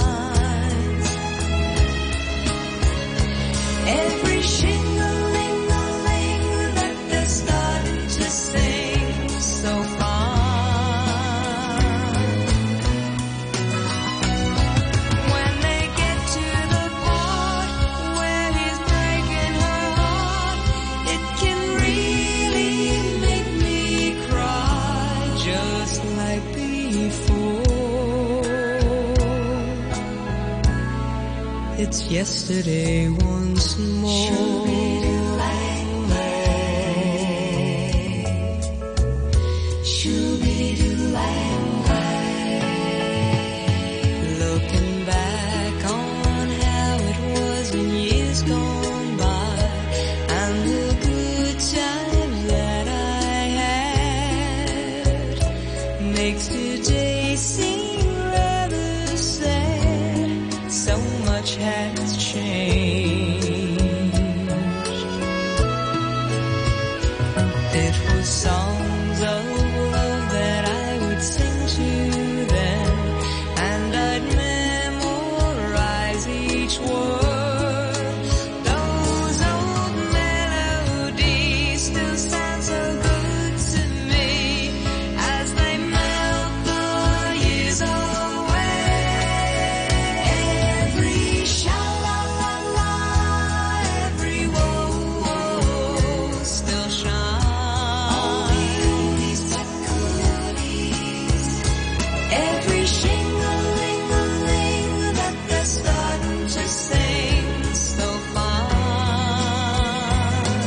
Every shingling It's yesterday once more. Looking back on how it was in years gone by and the good times that I had makes today seem rather sad. So much has changed. It was songs of love that I would sing to them, and I'd memorize each word. Those old melodies still sound so good to me as they melt the years away. Every sha-la-la-la, every whoa-whoa still shines. Every shing-a-ling-a-ling that they're starting to sing so fine.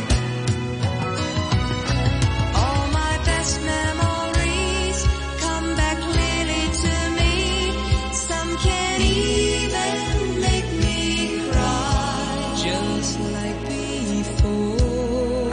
All my best memories come back clearly to me. Some can even make me cry just like before.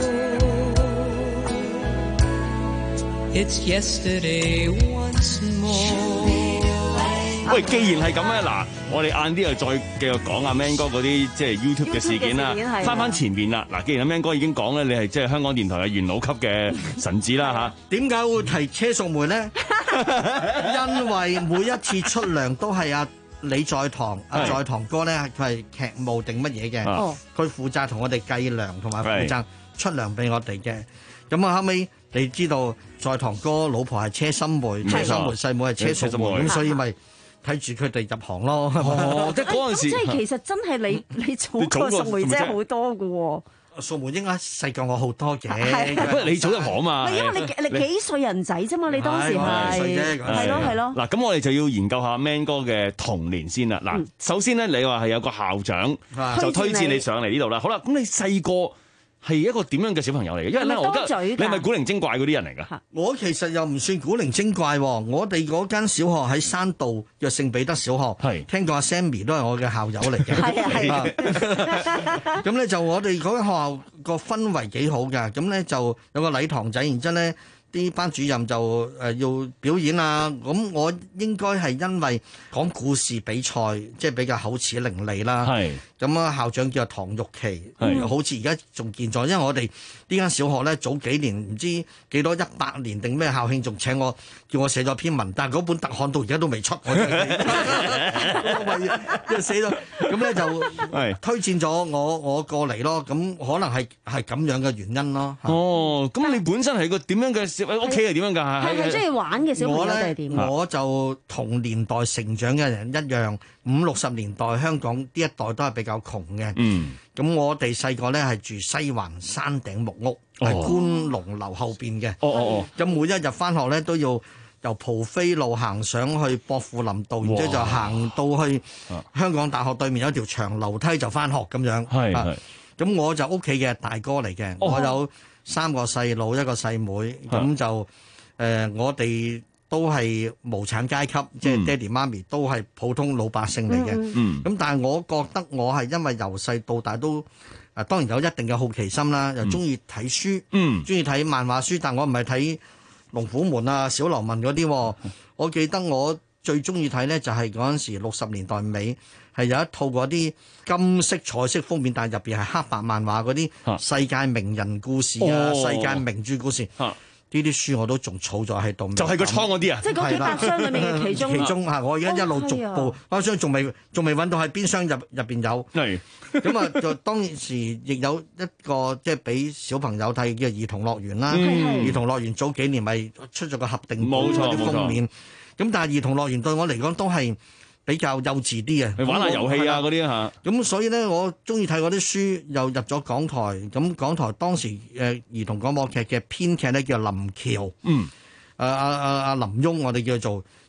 It's yesterday once more. 喂，既然係咁咧，嗱，我哋晏啲又再繼續講阿 Man 哥嗰啲即係 YouTube 嘅事件啦 YouTube 嘅事件係。 翻翻前面啦，嗱，既然阿 Man 哥已經講咧，你係即係香港電台嘅元老級嘅神子啦嚇。 點解會提車淑梅咧？因為每一次出糧都係阿李在堂，阿係在堂哥咧，佢係劇務定乜嘢嘅？ 哦佢負責同我哋計糧，同埋負係責出糧俾我哋嘅。咁啊，後尾你知道在堂哥老婆係車心梅，車心梅細妹係車淑梅， 車淑梅咁所以咪睇住佢哋入行咯。 哦，即係嗰陣時， 即係其實真係你你早過淑梅姐好多㗎喎。 淑梅應該細過我好多嘅， 係不過你早入行啊嘛。 因為你你幾歲人仔啫嘛？你當時係係歲啫嗰陣時係咯係咯。 嗱，咁我哋就要研究下 Man 哥嘅童年先啦。嗱，首先咧，你話係有個校長係就推薦你上嚟呢度啦。好啦，咁你細個係一個點樣嘅小朋友嚟嘅？因為咧，我覺得你係咪古靈精怪嗰啲人嚟㗎？ 我其實又唔算古靈精怪喎，我哋嗰間小學喺山道嘅聖彼得小學， 係聽講阿 Sammy 都係我嘅校友嚟嘅。 係啊係啊。 咁咧就我哋嗰間學校個氛圍幾好㗎，咁咧就有個禮堂仔，然之後咧啲班主任就誒要表演啊，咁我應該係因為講故事比賽，即係比較口齒伶俐啦。 係。 咁啊，校長叫唐玉琪， 係好似而家仲健在，因為我哋呢間小學咧早幾年唔知幾多一百年定咩校慶，仲請我叫我寫咗篇文，但係嗰本特刊到而家都未出，我真係即係寫咗，咁咧就推薦咗我我過嚟咯，咁可能係係咁樣嘅原因咯。 哦，咁你本身係個點樣嘅小屋企係點樣㗎？ 係係中意玩嘅小朋友定係點？ 我就同年代成長嘅人一樣，五六十年代香港呢一代都係比較窮嘅。 嗯， 咁我哋細個咧係住西環山頂木屋，係觀龍樓後邊嘅。 哦哦哦， 咁每一日翻學咧都要由蒲飛路行上去薄扶林道，然之後就行到去香港大學對面有條長樓梯就翻學咁樣。 係係。 咁我就屋企嘅大哥嚟嘅，我有三個細佬一個細妹，咁就誒我哋都係無產階級，即係爹哋媽咪都係普通老百姓嚟嘅。 嗯， 咁但係我覺得我係因為由細到大都誒當然有一定嘅好奇心啦，又中意睇書， 嗯， 中意睇漫畫書，但我唔係睇《龍虎門》啊、《小流氓》嗰啲。我記得我最中意睇咧就係嗰陣時六十年代尾係有一套嗰啲金色彩色封面，但係入邊係黑白漫畫嗰啲世界名人故事啊、 哦、 世界名著故事。呢啲書我都仲儲咗喺度， 就係個倉嗰啲啊， 即係嗰幾百箱裏面嘅其中。 其中嚇，我而家一路逐步， 嗰包箱仲未仲未揾到喺邊箱入入邊有。 係咁啊，就當時亦有一個即係俾小朋友睇嘅兒童樂園啦。 嗯、 兒童樂園早幾年咪出咗個合訂冇錯啲封面。咁但係兒童樂園對我嚟講都係比較幼稚啲嘅， 玩下遊戲啊嗰啲嚇。 咁所以咧，我中意睇嗰啲書，又入咗港台。咁港台當時誒兒童廣播劇嘅編劇咧叫林喬， 嗯， 誒阿阿阿林翁，我哋叫做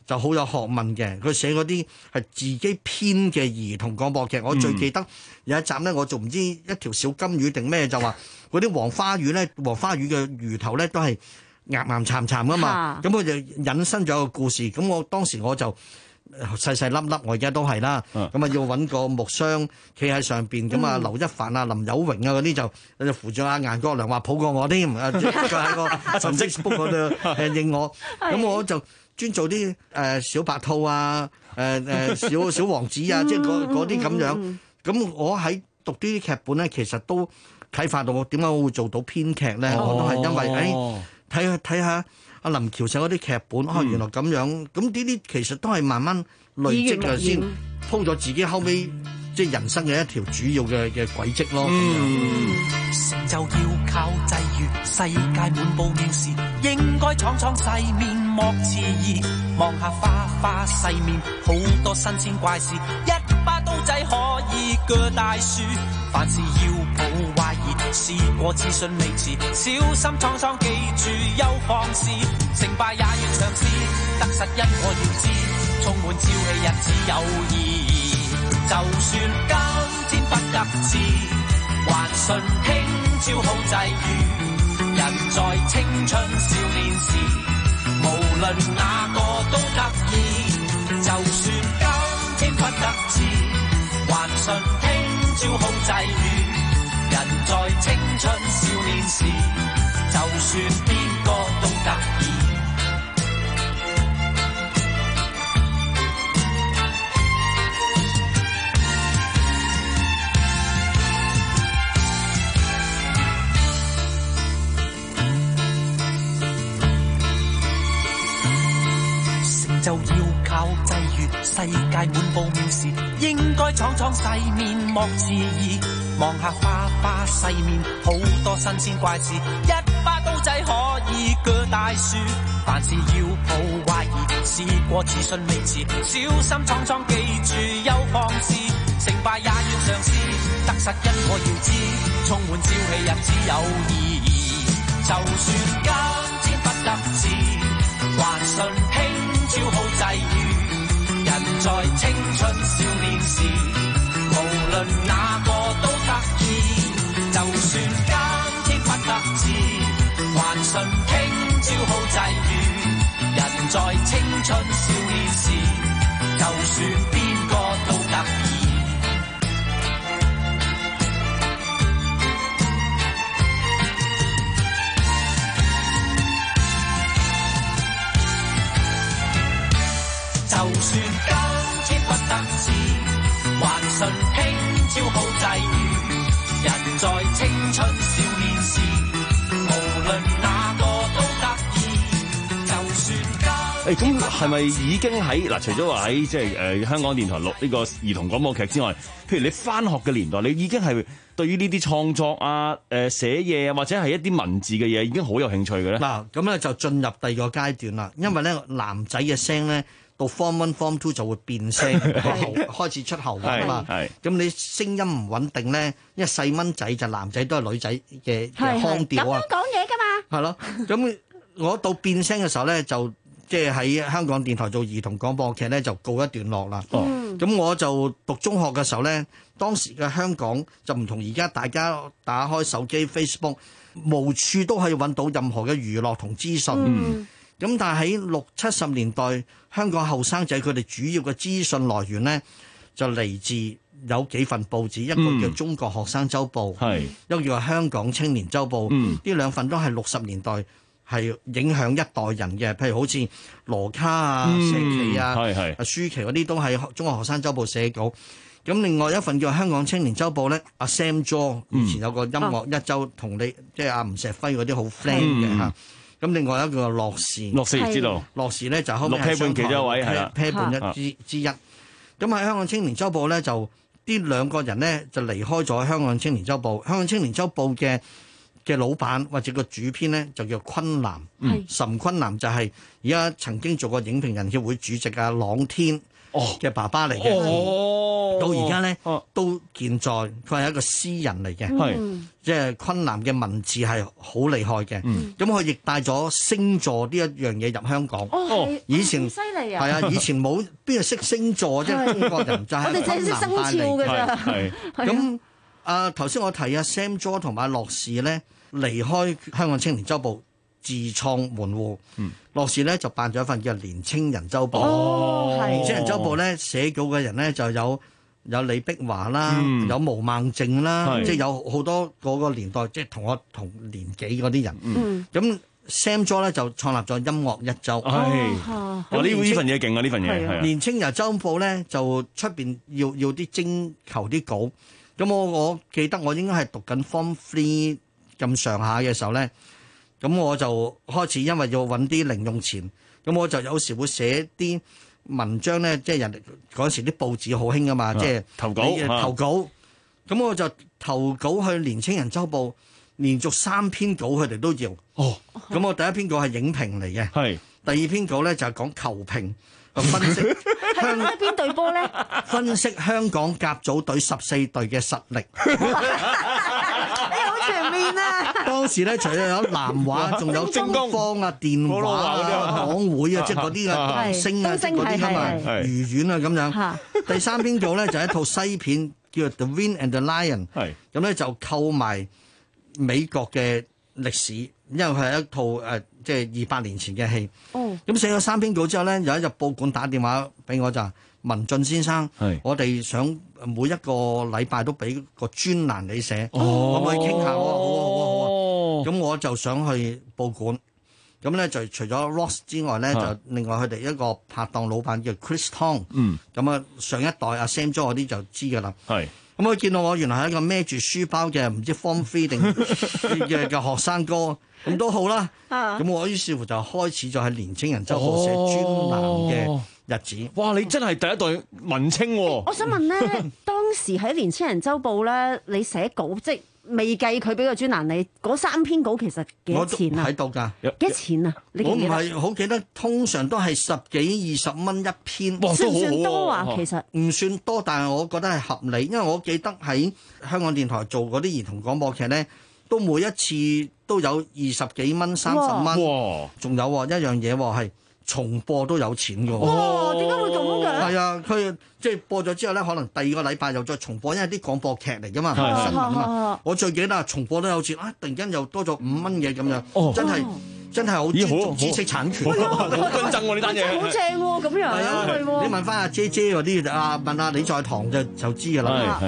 就好有學問嘅，佢寫嗰啲係自己編嘅兒童廣播劇。我最記得有一集咧，我就唔知一條小金魚定咩，就話嗰啲黃花魚咧，黃花魚嘅魚頭咧都係岩岩慘慘噶嘛，咁佢就引申咗個故事。咁我當時我就細細粒粒，我而家都係啦，咁啊要揾個木箱企喺上邊，咁啊劉一凡啊、林有榮啊嗰啲就就扶住阿顏國良話抱過我添，就喺個陳積福嗰度誒應我，咁我就專做啲誒小白兔啊、誒誒小小王子啊，即係嗰嗰啲咁樣。咁我喺讀呢啲劇本咧，其實都啟發到我點解我會做到編劇咧？我都係因為誒睇下睇下。阿林喬寫嗰啲劇本，啊原來咁樣，咁呢啲其實都係慢慢累積嘅先鋪咗自己後尾即係人生嘅一條主要嘅嘅軌跡咯。 嗯、成就要靠際遇，世界滿布妙事，應該闖闖世面莫遲疑。望下花花世面，好多新鮮怪事，一把刀仔可以鋸大樹。凡事要抱懷疑，試過自信未遲，小心闖闖記住有放肆，成敗也要嘗試，得失因我要知，充滿朝氣日子有意義。就算今天不得志，還信聽朝好際遇。人在青春少年時，無論哪個都得意。就算今天不得志，還信聽朝好際遇。人在青春少年時，就算邊個都得意。就要靠際遇，世界滿布妙事，應該闖闖世面莫遲疑。望下花花世面，好多新鮮怪事，一把刀仔可以鋸大樹。凡事要抱懷疑，試過自信未遲，小心闖闖記住有放肆，成敗也要嘗試，得失因我要知，充滿朝氣日子有意義。就算今天不得志，還信聽朝好際遇。人在青春少年時，無論哪個都得意。就算今天不得志，還信聽朝好際遇。人在青春少年時，就算邊個都得意。就算今天不得志，還信聽朝好際遇。人在青春少年時，無論哪個都得意。就算今誒咁係咪已經喺嗱？除咗話喺即係誒香港電台錄呢個兒童廣播劇之外，譬如你返學嘅年代，你已經係對於呢啲創作啊、誒寫嘢啊，或者係一啲文字嘅嘢，已經好有興趣嘅咧？ 嗱，咁咧就進入第二個階段啦，因為咧男仔嘅聲咧。到 Form One、Form Two 就會變聲，開始出喉㗎嘛。咁你聲音唔穩定咧，因為細蚊仔就男仔都係女仔嘅嘅腔調啊。咁樣講嘢㗎嘛。係咯，咁我到變聲嘅時候咧，就即係喺香港電台做兒童廣播劇咧，就告一段落啦。咁、嗯、我就讀中學嘅時候咧，當時嘅香港就唔同而家，大家打開手機 Facebook， 無處都可以揾到任何嘅娛樂同資訊。嗯咁但係喺六七十年代，香港後生仔佢哋主要嘅資訊來源咧，就嚟自有幾份報紙，一個叫《中國學生週報》，嗯、一個叫《香港青年週報》。呢、嗯、兩份都係六十年代係影響一代人嘅，譬如好似羅卡啊、嗯、社企啊、阿舒淇嗰啲都係《中國學生週報》寫稿。咁另外一份叫《香港青年週報》咧，阿 Sam Jo 以前有個音樂一週同你即係阿吳石輝嗰啲好 friend 嘅嚇。咁另外一個樂視，樂視知道，樂視咧就後尾係商台啤半一之之一。咁喺香港青年週報咧，就呢兩個人咧就離開咗香港青年週報。香港青年週報嘅嘅老闆或者個主編咧就叫昆南，岑昆南就係而家曾經做過影評人協會主席啊朗天嘅爸爸嚟嘅。 到而家咧都健在。佢係一個詩人嚟嘅， 係即係昆南嘅文字係好厲害嘅。咁佢亦帶咗星座呢一樣嘢入香港。 哦， 以前犀利啊！ 係啊，以前冇邊個識星座啫，中國人就係我哋淨係識生肖㗎咋。 係咁啊，頭先我提阿 Sam Jo 同埋樂視咧離開香港青年週報，自創門戶。樂視咧就辦咗一份叫《年青人週報》。 哦，係。 年青人週報咧寫稿嘅人咧就有有李碧華啦， 嗯、 有毛孟靜啦， 是即係有好多嗰個年代，即係同我同年紀嗰啲人。咁、嗯、Sam Jo 咧就創立咗音樂一週。 係，哦呢呢份嘢勁啊！呢份嘢係。 年青人週報咧就出邊要要啲徵求啲稿。咁我我記得我應該係讀緊 Form Three 咁上下嘅時候咧，咁我就開始因為要揾啲零用錢，咁我就有時會寫啲文章咧，即係人哋嗰時啲報紙好興噶嘛，即係投稿投稿。咁我就投稿去年青人週報，連續三篇稿佢哋都要。 哦， 咁我第一篇稿係影評嚟嘅， 係第二篇稿咧就係講球評。分析香港邊隊波咧？ 分析香港甲組隊十四隊嘅實力。 你好全面啊！ 當時咧，除咗有南華，仲有中方啊、電話啊、港會啊，即係嗰啲嘅星啊，嗰啲噶嘛，愉園啊咁樣。第三篇稿咧就係一套西片，叫做《The Wind and the Lion》。係咁咧就購埋美國嘅歷史，因為佢係一套誒，即係二百年前嘅戲。哦，咁寫咗三篇稿之後咧，有一日報館打電話俾我就話：文進先生，我哋想每一個禮拜都俾個專欄你寫，可唔可以傾下？我話好啊好啊好啊。咁我就想去報館。咁咧就除咗 Ross 之外咧，就另外佢哋一個拍檔老闆叫 Chris Tong。嗯。咁啊，上一代阿 Sam Jo 嗰啲就知㗎啦。係。咁佢見到我原來係一個孭住書包嘅唔知 Form Three 定嘅嘅學生哥，咁都好啦。咁我於是乎就開始咗喺年青人週報寫專欄嘅日子。 哇！你真係第一代文青喎。 我想問咧，當時喺年青人週報咧，你寫稿即未計佢俾個專欄你，嗰三篇稿其實幾多錢啊？ 喺度㗎， 幾多錢啊？你記唔記得？ 我唔係好記得，通常都係十幾二十蚊一篇。 哇，算唔算多啊？其實唔算多，但係我覺得係合理，因為我記得喺香港電台做嗰啲兒童廣播劇咧，都每一次都有二十幾蚊、三十蚊。哇！仲有一樣嘢係重播都有錢㗎。 哇！點解會咁嘅？ 係啊，佢即係播咗之後咧，可能第二個禮拜又再重播，因為啲廣播劇嚟㗎嘛，新聞啊嘛。我最記得重播都有錢啊！突然間又多咗五蚊嘅咁樣，真係真係好尊重知識產權， 好均真喎呢單嘢， 好正喎咁樣。係啊， 你問翻阿姐姐嗰啲啊，問下李在堂就就知㗎啦。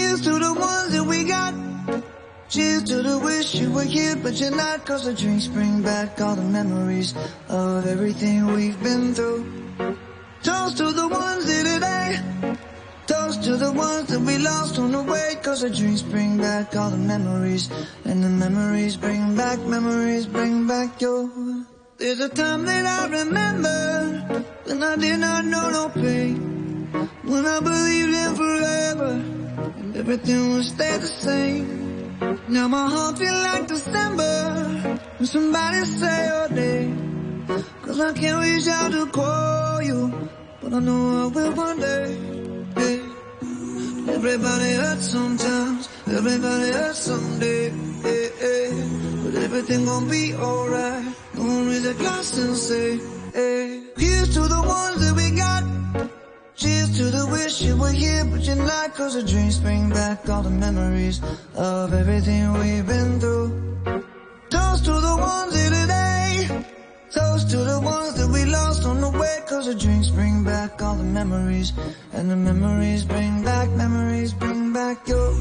Cheers to the wish you were here, but you're not. Cause the drinks bring back all the memories of everything we've been through. Toast to the ones here today. Toast to the ones that we lost on the way. Cause the drinks bring back all the memories. And the memories bring back, memories bring back your. There's a time that I remember when I did not know no pain. When I believed in forever and everything would stay the same. Now my heart feel like December when somebody say your name. Cause I can't reach out to call you, but I know I will one day. Hey. Everybody hurts sometimes, everybody hurts someday. Hey, hey. But everything gon' be alright. Gonna raise a glass and say, hey. Here's to the ones that we got. Cheers to the wish you were here, but you're not. Cause the dreams bring back all the memories of everything we've been through. Toast to the ones here today. Toast to the ones that we lost on the way. Cause the drinks bring back all the memories. And the memories bring back, memories bring back your.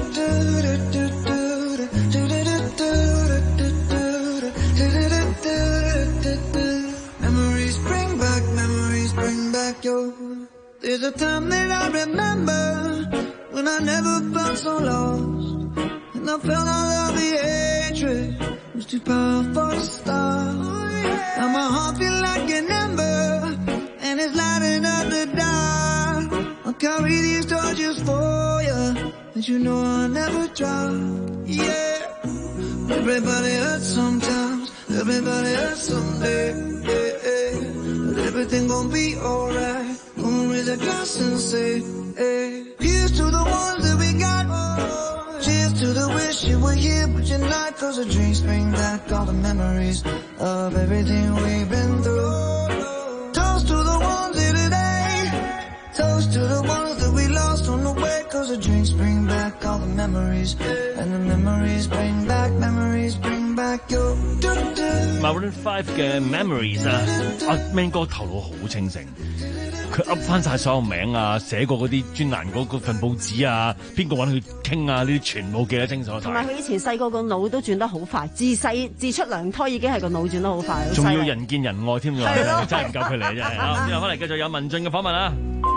Memories bring back, memories bring back your. There's a time that I remember when I never felt so lost, and I felt all of the hatred was too powerful to stop. Now my heart feel like an ember, and it's lighting up the dark. I'll carry these torches for you, but you know I'll never drop. Yeah, everybody hurts sometimes, everybody hurts someday. Yeah, yeah. But everything gon' be alright. Gonna raise a glass and say, hey, here's to the ones that we got. Cheers to the wish you were here, but you're not. Cause the drinks bring back all the memories of everything we've been through. Toast to the ones here today. Toast to the ones that we lost on the way. Cause the drinks bring back all the memories. And the memories bring back, memories bring back your... Maroon five 嘅 Memories 啊，阿 Man 哥頭腦好清醒，佢噏翻晒所有名啊，寫過嗰啲專欄嗰份報紙啊，邊個揾佢傾啊，呢啲全部記得清楚晒。 同埋佢以前細個個腦都轉得好快，自細自出娘胎已經係個腦轉得好快， 仲要人見人愛添㗎，真係唔夠佢嚟真係。好，之後翻嚟繼續有文進嘅訪問啊。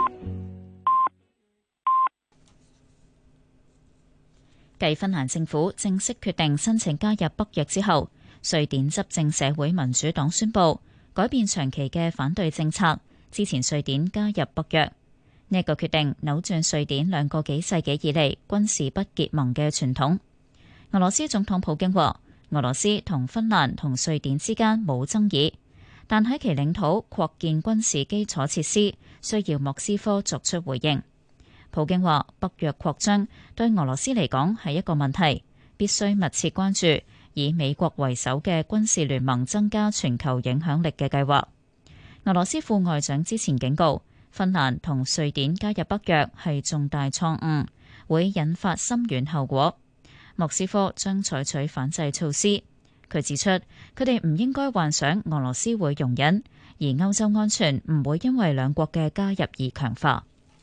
繼芬蘭政府正式決定申請加入北約之後，瑞典執政社會民主黨宣布改變長期嘅反對政策，支持瑞典加入北約。呢、這個決定扭轉瑞典兩個幾世紀以嚟軍事不結盟嘅傳統。俄羅斯總統普京話：俄羅斯同芬蘭同瑞典之間冇爭議，但喺其領土擴建軍事基礎設施，需要莫斯科作出回應。普京話：北約擴張對俄羅斯嚟講係一個問題，必須密切關注以美國為首嘅軍事聯盟增加全球影響力嘅計劃。俄羅斯副外長之前警告，芬蘭同瑞典加入北約係重大錯誤，會引發深遠後果。莫斯科將採取反制措施。佢指出，佢哋唔應該幻想俄羅斯會容忍，而歐洲安全唔會因為兩國嘅加入而強化。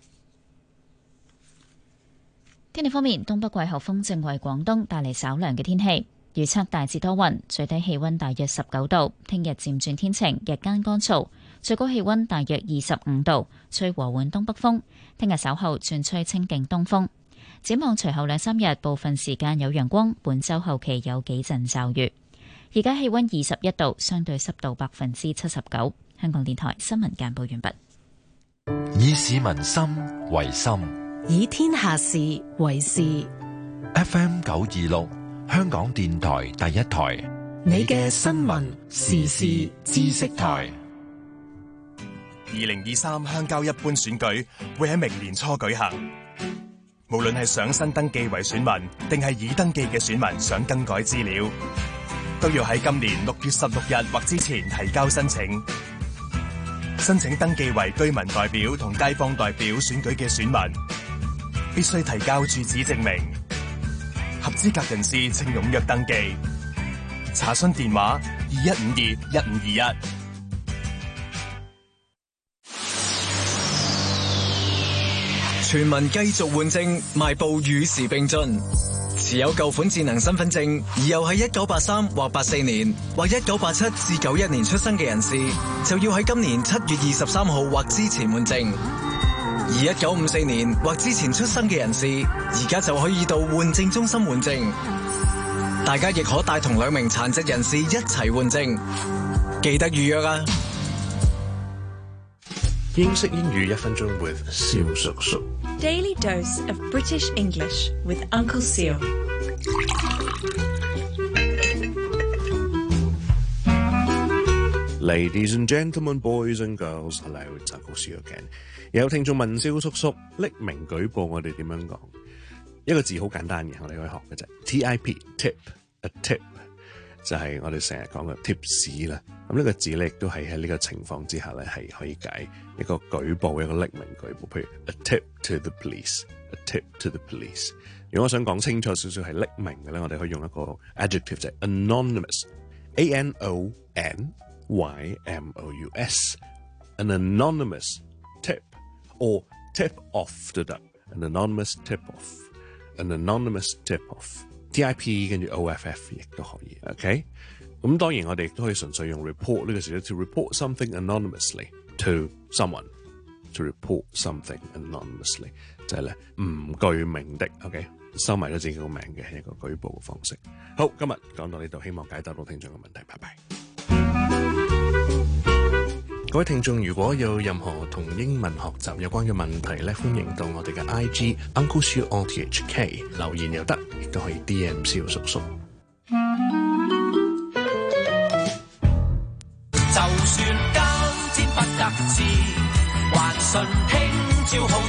天氣方面，東北季候風正為廣東帶嚟稍涼嘅天氣，預測大致多雲，最低氣溫大約十九度。聽日漸轉天晴，日間乾燥，最高氣溫大約二十五度，吹和緩東北風。聽日稍後轉吹清勁東風。展望隨後兩三日，部分時間有陽光，本週後期有幾陣驟雨。而家氣溫二十一度，相對濕度百分之七十九。香港電台新聞簡報完畢。 以市民心為心。 以天下事為事。 F M 九二六，香港電台第一台， 你嘅新聞時事知識台。 二零二三鄉郊一般選舉會喺明年初舉行。無論係想新登記為選民，定係已登記嘅選民想更改資料，都要喺今年六月十六日或之前提交申請。申請登記為居民代表同街坊代表選舉嘅選民，必須提交住址證明。合資格人士請踴躍登記。查詢電話：二一五二一五二一。 全民繼續換證，邁步與時並進。持有舊款智能身份證而又喺一九八三或八四年或一九八七至九一年出生嘅人士，就要喺今年七月二十三號或之前換證。而一九五四年或之前出生嘅人士，而家就可以到換證中心換證。大家亦可帶同兩名殘疾人士一齊換證，記得預約啊！ 英式英語一分鐘 with 蕭叔叔。 Daily dose of British English with Uncle Seal. Ladies and gentlemen, boys and girls, hello, it's Uncle Seal again. 有聽眾問蕭叔叔，匿名舉報我哋點樣講？一個字好簡單嘅，我哋可以學嘅啫。T I P tip a tip 就係我哋成日講嘅 tips 啦。咁呢個字咧，亦都係喺呢個情況之下咧，係可以解一個舉報，一個匿名舉報。譬如 a tip to the police，a tip to the police。如果我想講清楚少少係匿名嘅咧，我哋可以用一個 adjective 就係 anonymous，A N O N Y M O U S，an anonymous tip or tip off 都得 ，an anonymous tip off，an anonymous tip off。T I P 跟住 O F F 亦都可以 ，OK？ 咁當然我哋亦都可以純粹用 report 呢個時候 to report something anonymously to someone，to report something anonymously 就係咧唔具名的 ，OK？ 收埋咗自己個名嘅一個舉報嘅方式。好，今日講到呢度，希望解答到聽眾嘅問題，拜拜。各位聽眾，如果有任何同英文學習有關嘅問題咧，歡迎到我哋嘅 I G Uncle Siu O T H K 留言又得，亦都可以 D M 蕭叔叔。 就算今天不得志，還信聽。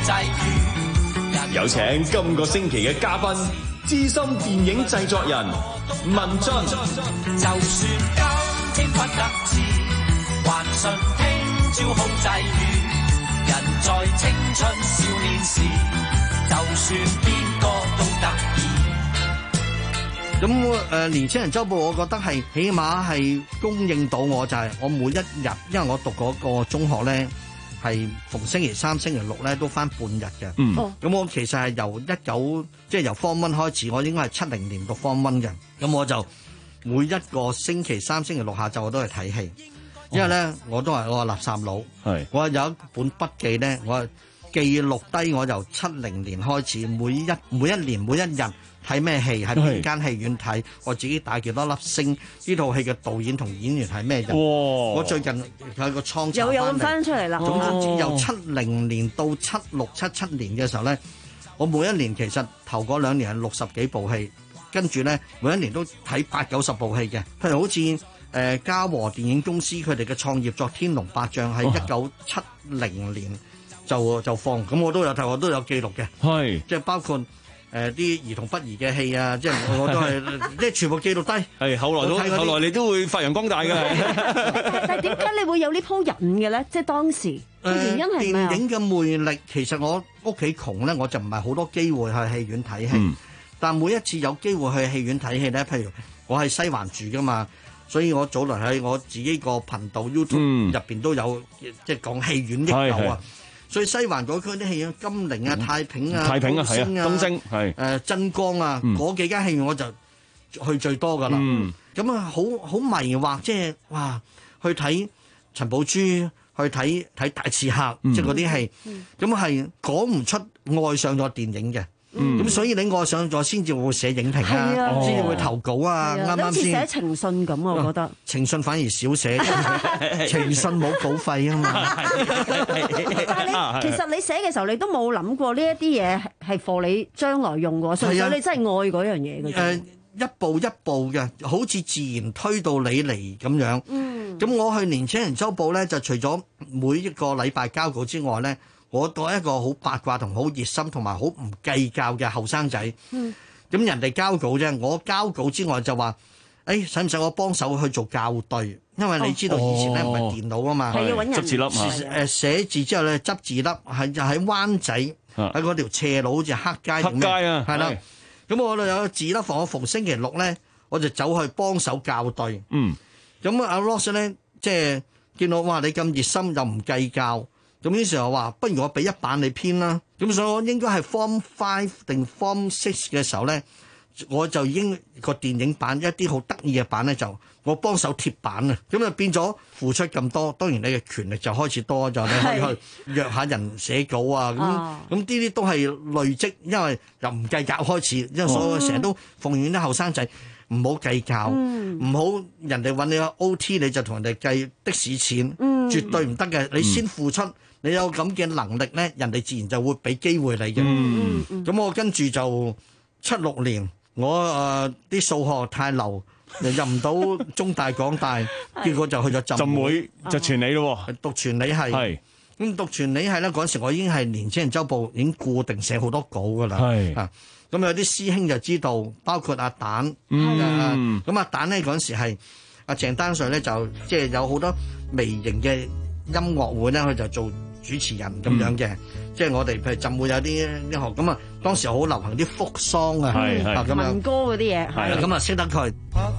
際遇。 有請今個星期嘅嘉賓，資深電影製作人文俊。 就算今天不得志，還信聽朝好際遇。人在青春少年時，就算邊個都得意。 咁誒、呃、年青人週報，我覺得係起碼係供應到我，就係我每一日，因為我讀嗰個中學咧，係逢星期三、星期六咧都返半日嘅。嗯，咁我其實係由一九即係由 Form One 開始，我應該係七零年讀 Form One 嘅。咁我就每一個星期三、星期六下晝我都係睇戲，因為咧、哦、我都係我係垃圾佬。係，我有一本筆記咧，我記錄低我由七零年開始，每一每一年每一日。睇咩戲？喺邊間戲院睇？我自己打幾多粒星？呢套戲嘅導演同演員係咩人？我最近有個倉又有咁翻出嚟啦。 總之由七零年到七六七七年嘅時候咧，我每一年其實頭嗰兩年係六十幾部戲，跟住咧每一年都睇八九十部戲嘅。譬如好似誒、呃、嘉禾電影公司佢哋嘅創業作《天龍八將》喺一九七零年就就放，咁我都有睇，我都有記錄嘅。係，即係包括。誒啲、呃、兒童不宜嘅戲啊，即係我都係即係全部記錄低。係後來都後來你都會發揚光大嘅。 但係點解你會有呢鋪癮嘅咧？即係當時原因係咩啊？電影嘅魅力其實我屋企窮咧，我就唔係好多機會去戲院睇戲。嗯、但每一次有機會去戲院睇戲咧，譬如我喺西環住噶嘛，所以我早來喺我自己個頻道 YouTube 入邊都有、嗯、即係講戲院益友啊。所以西環嗰區啲戲院，金陵啊、太平啊、 太平啊、 東星啊、 東星係誒真光啊，嗰、嗯、幾間戲院我就去最多噶啦。咁啊、嗯，好好迷惑，即係哇，去睇陳寶珠，去睇睇大刺客，嗯、即係嗰啲戲，咁係講唔出愛上咗電影嘅。咁、嗯、所以你愛上咗先至會寫影評啊，先至、啊、會投稿啊，啱啱先寫情信咁啊，我覺得、哦、 情信反而少寫，情信冇稿費啊嘛。 但係你其實你寫嘅時候，你都冇諗過呢一啲嘢係貨你將來用喎，所以你真係愛嗰樣嘢嘅。誒、呃， 一步一步嘅，好似自然推到你嚟咁樣。嗯，咁我去年青人週報咧，就除咗每一個禮拜交稿之外咧。我當一個好八卦同好熱心同埋好唔計較嘅後生仔，咁、嗯、人哋交稿啫，我交稿之外就話，誒使唔使我幫手去做校對？因為你知道以前咧唔係電腦啊嘛， 執字粒誒寫字之後咧執字粒，係就喺灣仔喺嗰條斜路好似黑街咁嘅，係啦。咁我哋有個字粒房，我逢星期六咧我就走去幫手校對。嗯，咁阿 Ross 咧即係見到哇你咁熱心又唔計較。咁呢時候話，不如我俾一版你編啦。咁所以我應該係 Form Five 定 Form Six 嘅時候咧，我就已經個電影版一啲好得意嘅版咧，就我幫手貼版啊。咁就變咗付出咁多，當然你嘅權力就開始多，就你可以去約下人寫稿啊。咁咁呢啲都係累積，因為由唔計較開始，因為所以成日都奉勸啲後生仔唔好計較，唔好、嗯、人哋揾你個 O T 你就同人哋計的士錢，嗯、絕對唔得嘅。你先付出。你有咁嘅能力咧，人哋自然就會俾機會你嘅。咁、嗯嗯、我跟住就七六年，我誒啲數學太流，又入唔到中大港大，結果就去咗浸會， 會就傳理咯。 讀傳理系，咁是讀傳理系咧嗰陣時，我已經係年青人週報已經固定寫好多稿噶啦。係啊是，咁有啲師兄就知道，包括阿蛋。咁、嗯、阿蛋咧嗰陣時係阿鄭丹瑞咧，就即係有好多微型嘅音樂會咧，佢就做主持人咁樣嘅，嗯、即係我哋譬如浸會有啲啲學咁啊，當時好流行啲福桑啊，咁樣民歌嗰啲嘢， 係咁啊識得佢。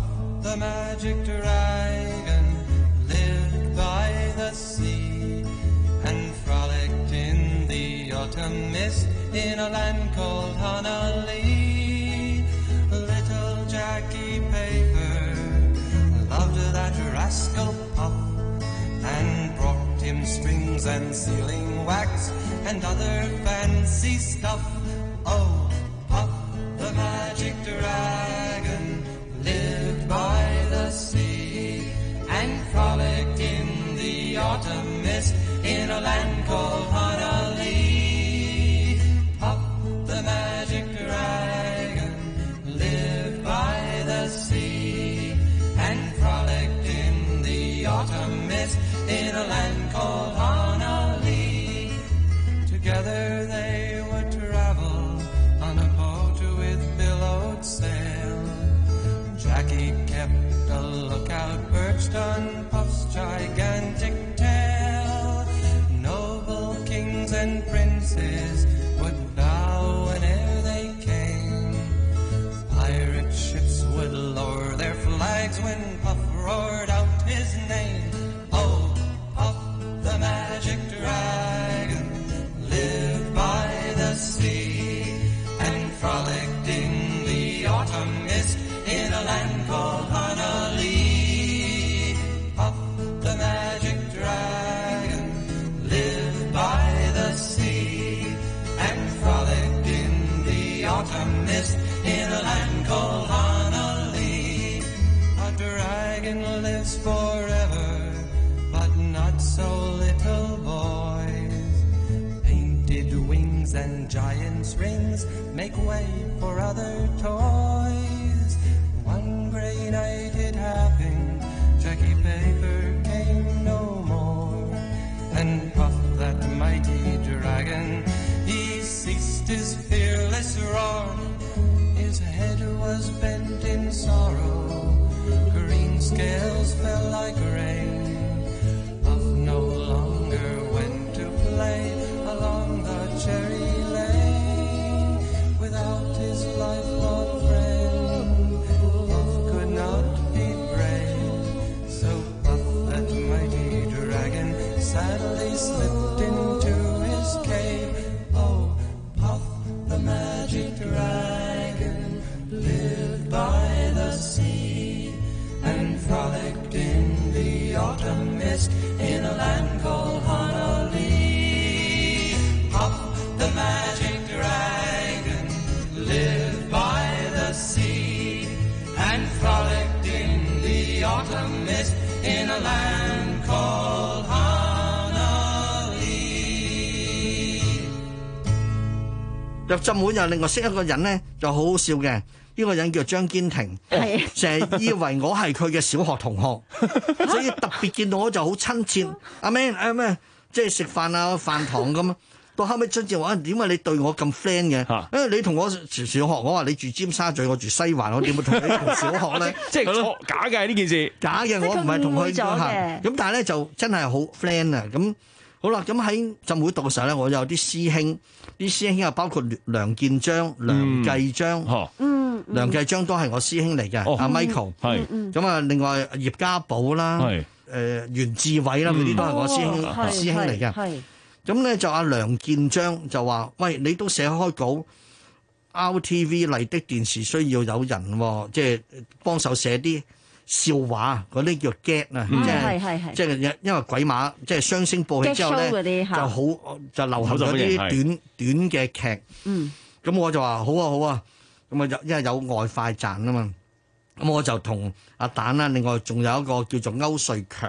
Strings and sealing wax and other fancy stuff. Oh, Puff the magic dragon lived by the sea and frolicked in the autumn mist in a land called Honolulu. Puff the magic dragon lived by the sea and frolicked in the autumn mist in a land called Honolulu. Together they when Puff roared out his name. Oh, Puff the magic dragon lived by the sea and frolicked in the autumn mist in a land called Hanali. Puff the magic dragon lived by the sea and frolicked in the autumn mist in a land called Hanali. A dragon lives forever, but not so little boys. Painted wings and giant's rings make way for other toys. One gray night it happened, Jackie Paper came no more. And Puff, that mighty dragon, he ceased his fearless roar. His head was bent in sorrow, green scales fell like rain. Puff no longer went to play along the cherry lane. Without his lifelong friend, Puff could not be brave. So Puff, that mighty dragon, sadly slipped into his cave. Oh, Puff, the magic dragon lived by the sea and frolicked in the autumn mist in a land called Hanali. Puff, the magic dragon lived by the sea and frolicked in the autumn mist in a land called Hanali. 入浸會又另外識一個人咧，就好好笑嘅。呢、這個人叫張堅庭，成日以為我係佢嘅小學同學，所以特別見到我就好親切。阿 Man 阿咩，即係食飯啊飯堂咁。到後尾親切話點解你對我咁 friend 嘅？因為你同我小學，我話你住尖沙咀，我住西環，我點會同你同小學咧？ 即係錯假嘅呢件事， 假嘅，我唔係同佢嚇。咁但係咧就真係好 friend 啊！咁好啦，咁喺浸會讀嘅時候咧，我有啲師兄，啲師兄啊包括梁建章、梁繼章，嗯，梁繼章都係我師兄嚟嘅，阿 Michael，係，咁啊另外葉家寶啦，誒袁志偉啦，嗰啲都係我師兄師兄嚟嘅。咁咧就阿梁建章就話：喂，你都寫開稿 ，R T V 麗的電視需要有人、哦，即係幫手寫啲笑話，嗰啲叫 get 啊、嗯，即係即係因為鬼馬即係雙星報喜之後咧，就好就流行咗啲短短嘅劇。嗯，咁我就話好啊好啊，咁啊因為有外快賺啊嘛，咁我就同阿蛋啦，另外仲有一個叫做歐瑞強。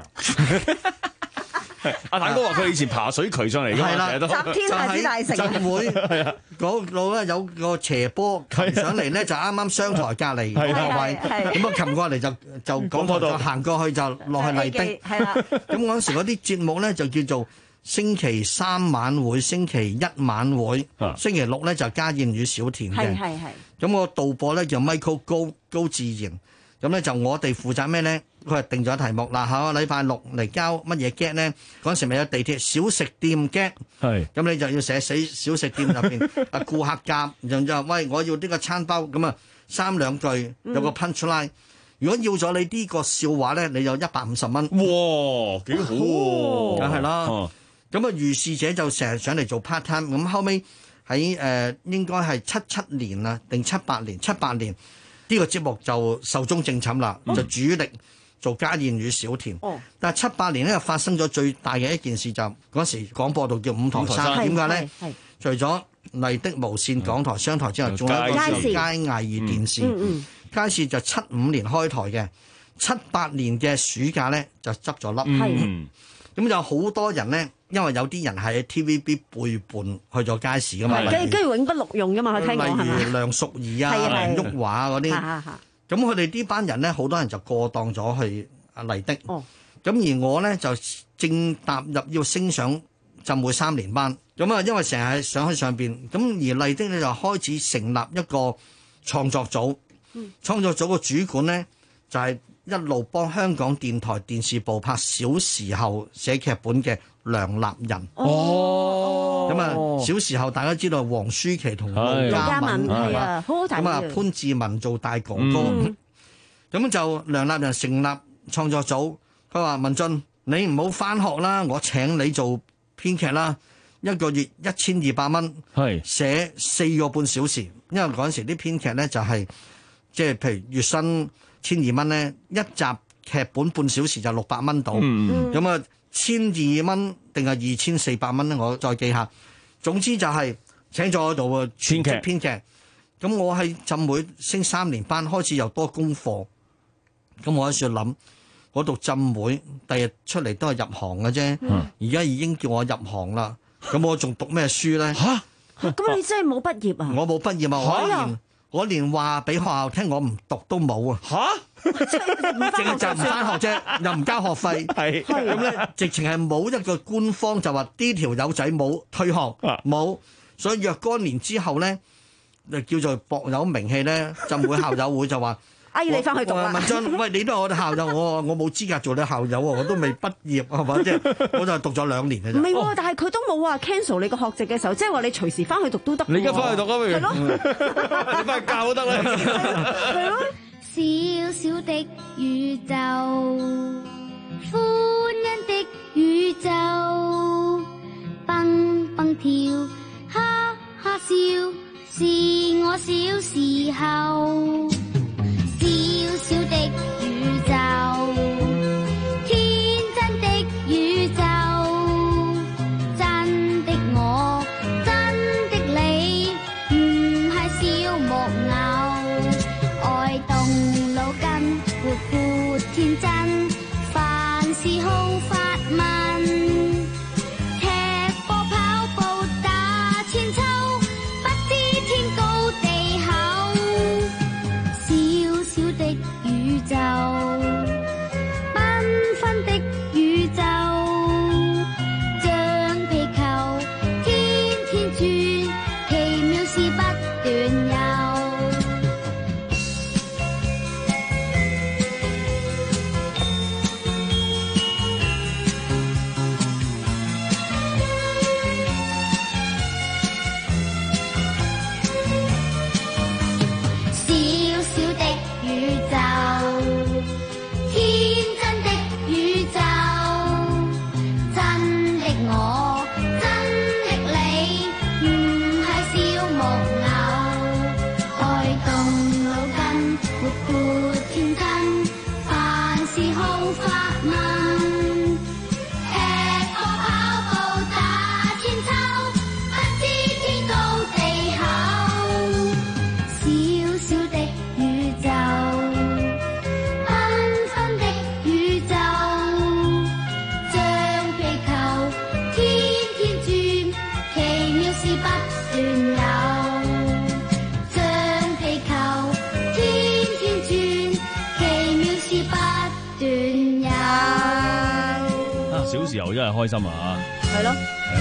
阿蛋哥話佢以前爬水渠上嚟㗎嘛，成日都集天下之大成。 浸會嗰度咧有個斜坡擒上嚟咧，就啱啱商台隔離個位，咁啊擒過嚟就就講台就行過去就落去麗的。係啦，咁嗰陣時嗰啲節目咧就叫做星期三晚會、星期一晚會、星期六咧就家燕與小田嘅。係係係。咁我導播咧叫 Michael 高高自然，咁咧就我哋負責咩咧？佢係定咗題目啦，下個禮拜六嚟交乜嘢 get 咧？嗰陣時咪有地鐵小食店 get， 係咁你就要寫死小食店入邊啊顧客夾，然後就喂我要呢個餐包，咁啊三兩句有個 punch line。如果要咗你呢個笑話咧，你有一百五十蚊。 哇，幾好喎！ 梗係啦。咁啊如是者就成日上嚟做 part time， 咁後尾喺誒應該係七七年啊定七八年七八年呢、呢個節目就壽終正寢啦，就主力做家燕與小田，哦、但係七八年咧發生咗最大嘅一件事，就嗰時廣播道叫五台山，點解咧？除咗麗的無線港台商台之外，仲有一個叫佳藝電視。嗯嗯、佳視就七五年開台嘅，七八年嘅暑假咧就執咗笠。咁、嗯、有好多人咧，因為有啲人係喺 T V B 背叛去咗佳視噶嘛， 跟住永不錄用噶嘛，佢聽講係咪？ 例如梁淑儀啊、梁旭華嗰啲。咁佢哋呢班人咧，好多人就過檔咗去阿麗的。哦。咁而我咧就正踏入要升上浸會三年班。咁啊，因為成日上去上邊，咁而麗的咧就開始成立一個創作組。嗯。創作組個主管咧就係、是、一路幫香港電台電視部拍小時候寫劇本嘅梁立仁。哦。咁啊，小時候大家知道黃舒琪同盧嘉敏係啊，好好睇。咁啊，潘志文做大哥哥。咁、嗯、 咁就梁立仁成立創作組，佢話文進你唔好返學啦，我請你做編劇啦，一個月一千二百蚊，係寫四個半小時，因為嗰陣時啲編劇咧就係即係譬如月薪千二蚊咧，一集劇本半小時就六百蚊到，咁啊千二蚊定係二千四百蚊咧，我再記下。總之就係請咗喺度啊，全職編劇。咁我喺浸會升三年班，開始又多功課。咁我喺度諗，我讀浸會，第日出嚟都係入行嘅啫。而家、嗯、已經叫我入行啦，咁我仲讀咩書咧？嚇！ 咁你真係冇畢業啊？ 我冇畢業啊！我連我連話俾學校聽我唔讀都冇啊！嚇！淨就唔返學啫，又唔交學費，係咁咧，直情係冇一個官方就話呢條友仔冇退學冇，所以若干年之後咧，就叫做薄有名氣咧，浸會校友會就話。 阿姨你翻去讀啦！ 文進，喂，你都係我哋校友，我我冇資格做你校友喎，我都未畢業係嘛？即係我就讀咗兩年嘅啫。 唔係喎，但係佢都冇話 cancel 你個學籍嘅時候，即係話你隨時翻去讀都得。 你而家翻去讀啊，不如？ 係咯， 你翻去教都得啦。 係咯。 小小的宇宙，歡欣的宇宙，蹦蹦跳，哈哈笑，是我小時候。小小的宇宙，天真的宇宙，真的我，真的你，唔係小木偶，愛動腦筋，活潑天真，凡事好發問，踢波跑步打千秋，不知天高地厚。小小的宇宙，繽紛的宇宙，像皮球天天轉，奇妙事不斷有。小小的宇宙，天真的宇宙，真的我，真的你，唔係小木偶，愛動腦筋，活潑天真，凡事好發問，踢波跑步打千秋，不知天高地厚。小小的宇宙，繽紛的宇宙，像皮球天天轉，奇妙事不斷有。像皮球天天轉，奇妙事不斷有。 啊，小時候真係開心啊！ 係咯。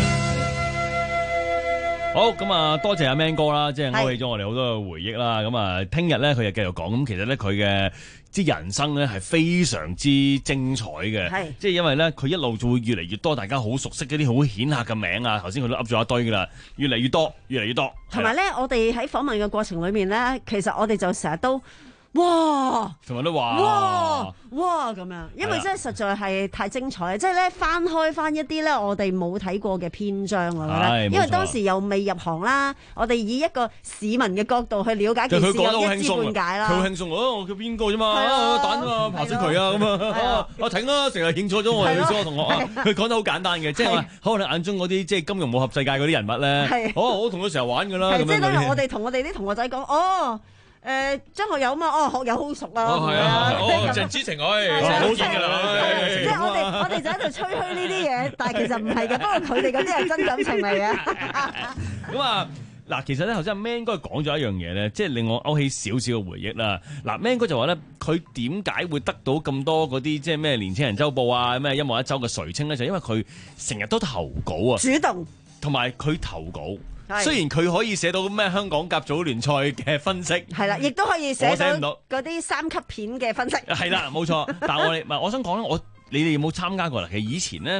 好咁啊，多謝阿 Man 哥啦，即係勾起咗我哋好多嘅回憶啦。咁啊，聽日咧佢就繼續講，咁其實咧佢嘅即係人生咧係非常之精彩嘅，係即係因為咧佢一路就會越嚟越多大家好熟悉嗰啲好顯赫嘅名啊。頭先佢都噏咗一堆噶啦，越嚟越多，越嚟越多。 同埋咧，我哋喺訪問嘅過程裏面咧，其實我哋就成日都。哇！ 同埋都話哇哇咁樣，因為真係實在係太精彩，即係咧翻開翻一啲咧我哋冇睇過嘅篇章，我覺得，因為當時又未入行啦，我哋以一個市民嘅角度去了解件事，有一知半解啦。 佢好輕鬆，哦，我叫邊個啫嘛，蛋啊，爬水渠啊咁啊，阿挺啊，成日認錯咗我哋所有同學啊，佢講得好簡單嘅，即係話可能眼中嗰啲即係金融武俠世界嗰啲人物咧，哦，我同佢成日玩㗎啦， 即係當日我哋同我哋啲同學仔講，哦。誒張學友嘛，哦學友好熟啊， 係啊，哦鄭之誠，哎，好熟㗎啦， 即係我哋我哋就喺度吹噓呢啲嘢，但係其實唔係嘅，不過佢哋嗰啲係真感情嚟嘅。 咁啊，嗱，其實咧頭先阿 Man 哥講咗一樣嘢咧，即係令我勾起少少嘅回憶啦。嗱 ，Man 哥就話咧，佢點解會得到咁多嗰啲即係咩年青人週報啊、咩音樂一週嘅垂青咧？就因為佢成日都投稿啊， 主動， 同埋佢投稿。雖然佢可以寫到咩香港甲組聯賽嘅分析，係啦， 亦都可以寫到嗰啲三級片嘅分析， 係啦，冇錯。但係我哋唔係，我想講咧，我你哋有冇參加過啦？其實以前咧，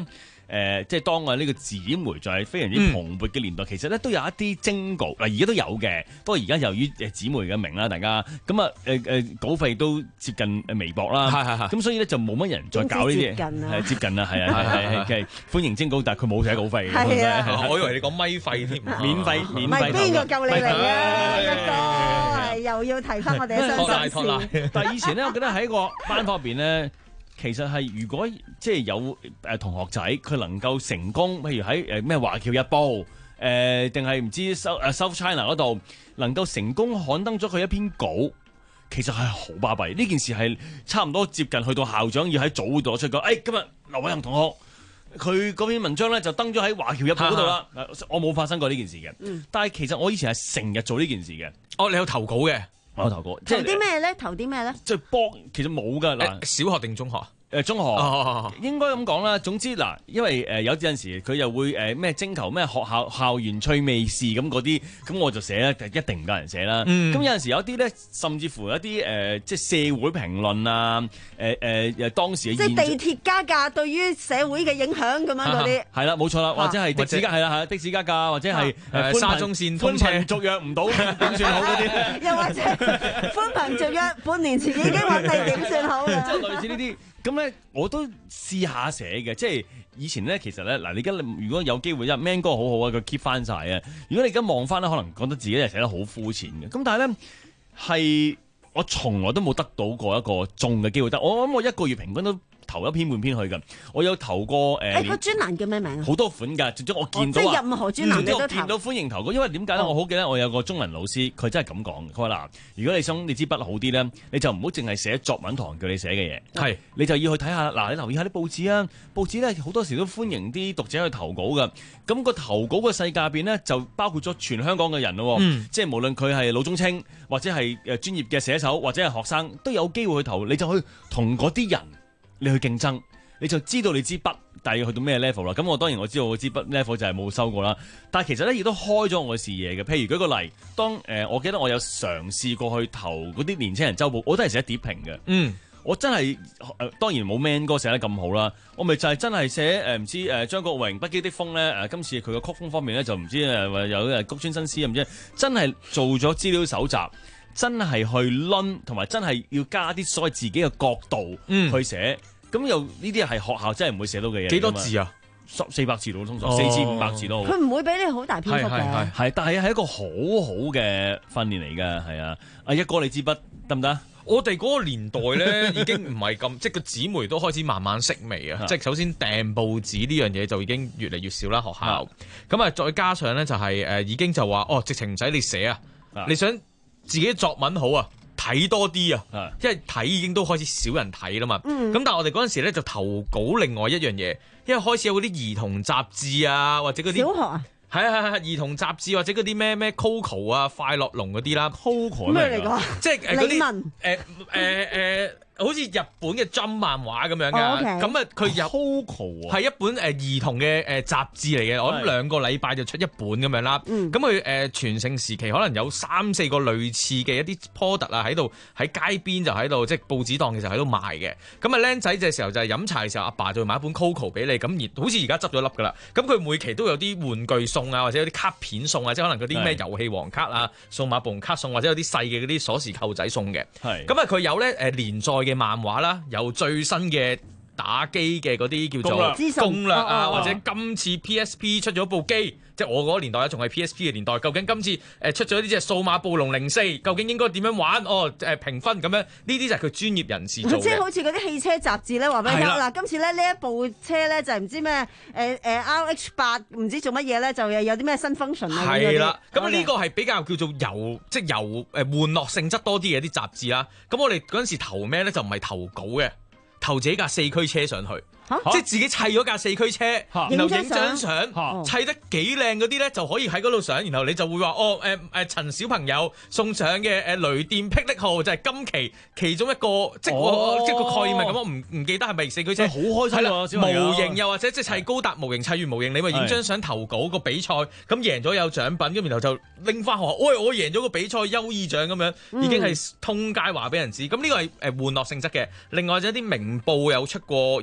誒，即係當啊呢個紙媒在係非常之蓬勃嘅年代，其實咧都有一啲徵稿，嗱而家都有嘅。不過而家由於誒紙媒嘅名啦，大家咁啊誒誒稿費都接近誒微薄啦，係係係。咁所以咧就冇乜人再搞呢啲嘢，係接近啦，係啊係係係歡迎徵稿，但係佢冇寫稿費嘅。 係啊， 我以為你講咪費添， 免費免費。 唔係邊個夠你嚟啊？一哥又要提翻我哋嘅傷心事。 但係以前咧，我記得喺個班房入邊咧。其實係如果即係有誒同學仔佢能夠成功，譬如喺誒咩華僑日報誒定係唔知 South 誒 South China 嗰度能夠成功刊登咗佢一篇稿，其實係好巴閉。呢件事係差唔多接近去到校長要喺早度出講，誒、哎、今日劉偉恒同學佢嗰篇文章咧就登咗喺華僑日報嗰度啦。我冇發生過呢件事嘅，嗯、但係其實我以前係成日做呢件事嘅。 哦，你有投稿嘅？ 我有投稿， 投啲咩咧？投啲咩咧？ 即係幫，其實冇噶嗱， 小學定中學？ 誒中學、哦、應該咁講啦。總之嗱，因為誒有陣時佢又會誒咩徵求咩學校校園趣味事咁嗰啲，咁我就寫咧，就一定唔夠人寫啦。咁、嗯、有陣時有啲咧，甚至乎有啲誒、呃、即係社會評論啊，誒誒誒當時嘅即係地鐵加價對於社會嘅影響咁樣嗰啲。係啦，冇錯啦，或者係的士加係啦，係的士加價，或者係誒沙中線通車續約唔到點算好嗰啲， 又或者寬頻續約半年前已經揾你點算好嘅， 即係類似呢啲。咁咧，我都試下寫嘅，即係以前咧，其實咧，嗱，你而家如果有機會，因為 Man 哥好好啊，佢 keep 翻晒啊。如果你而家望翻咧，可能覺得自己係寫得好膚淺嘅。咁但係咧，係我從來都冇得到過一個中嘅機會。但我諗我一個月平均都投一篇半篇去㗎，我有投過誒。誒、呃， 個專欄叫咩名啊？ 好多款㗎，總之我見到、哦、即係任何專欄你都投。我見到歡迎投稿，因為點解咧？哦、我好記得我有個中文老師，佢真係咁講，佢話嗱，如果你想你支筆好啲咧，你就唔好淨係寫作文堂叫你寫嘅嘢，係、嗯、你就要去睇下嗱，你留意下啲報紙啊，報紙咧好多時都歡迎啲讀者去投稿㗎。咁、個投稿嘅世界入邊咧，就包括咗全香港嘅人咯，嗯、即係無論佢係老中青或者係誒專業嘅寫手或者係學生，都有機會去投，你就去同嗰啲人。你去競爭，你就知道你支筆大約去到咩 level 啦。咁我當然我知道我支筆 level 就係冇收過啦。但係其實咧亦都開咗我嘅視野嘅。譬如舉個例，當誒、呃、我記得我有嘗試過去投嗰啲年青人週報，我都係寫碟評嘅。嗯，我真係誒、呃、當然冇 Man 哥寫得咁好啦。我咪就係真係寫誒唔知誒張國榮不羈的風咧誒、呃，今次佢嘅曲風方面咧就唔知誒話有誒谷村新司唔知，真係做咗資料搜集。真係去論，同埋真係要加啲所謂自己嘅角度去寫，咁、嗯、又呢啲係學校真係唔會寫到嘅嘢。幾多字啊？十四百字到通常，四千五百字都好。 佢唔會俾你好大篇幅嘅。 係，但係係一個好好嘅訓練嚟㗎，係啊。阿一哥，你支筆得唔得？ 我哋嗰個年代咧已經唔係咁，即係個紙媒都開始慢慢式微啊。即係首先訂報紙呢樣嘢就已經越嚟越少啦，學校。咁啊，再加上咧就係、是、誒、呃、已經就話哦，直情唔使你寫啊，你想。自己作文好啊，睇多啲啊，因為睇已經都開始少人睇啦嘛。咁、嗯、但係我哋嗰陣時咧就投稿另外一樣嘢，因為開始有嗰啲兒童雜誌啊，或者嗰啲小學啊， 係啊係係兒童雜誌或者嗰啲咩咩 Coco 啊、快樂龍嗰啲啦 ，Coco 咩嚟㗎？ 即係誒嗰啲誒誒誒。好似日本嘅 Jump 漫畫咁樣㗎，咁啊佢有係一本誒、呃、兒童嘅誒雜誌嚟嘅，我諗兩個禮拜就出一本咁樣啦。咁佢誒全盛時期可能有三四個類似嘅一啲 product 啊喺度喺街邊就喺度即係報紙檔嘅時候喺度賣嘅。咁啊僆仔嘅時候就係飲茶嘅時候，阿爸，爸就會買一本 Coco 俾你。咁而好似而家執咗粒㗎啦。咁佢每期都有啲玩具送啊，或者有啲卡片送啊，即係可能嗰啲咩遊戲王卡啊、數碼暴龍卡送，或者有啲細嘅嗰啲鎖匙扣仔送嘅。咁啊佢有咧誒連載嘅漫畫啦，有最新嘅打機嘅嗰啲叫做攻略啊，或者今次 P S P 出咗部機，即係我嗰個年代仲係 P S P 嘅年代，究竟今次誒出咗呢隻數碼暴龍零四，究竟應該點樣玩？哦誒評分咁樣，呢啲就係佢專業人士做嘅。即係好似嗰啲汽車雜誌咧，話俾你聽嗱，今次咧呢一部車咧就係唔知咩誒誒 R H 八唔知做乜嘢咧，就又有啲咩新 function 啊嗰啲。係啦， 咁呢個係比較叫做遊即係遊誒玩樂性質多啲嘅啲雜誌啦。咁我哋嗰陣時投咩咧就唔係投稿嘅。投自己架四驅車上去，啊、即係自己砌咗架四驅車，啊、然後影張相，啊、砌得幾靚嗰啲咧就可以喺嗰度上，然後你就會話哦誒誒陳小朋友送上嘅誒雷電霹靂號就係今期其中一個，即係、哦、即係個概念係咁，我唔唔記得係咪四驅車？好開心啊！小朋友模型又或者即係砌高達模型，砌完模型你咪影張相投稿個比賽，咁贏咗有獎品，咁然後就拎翻學校，喂我贏咗個比賽優異獎咁樣，已經係通街話俾人知。咁呢個係誒玩樂性質嘅，另外就一啲明報有出過以前。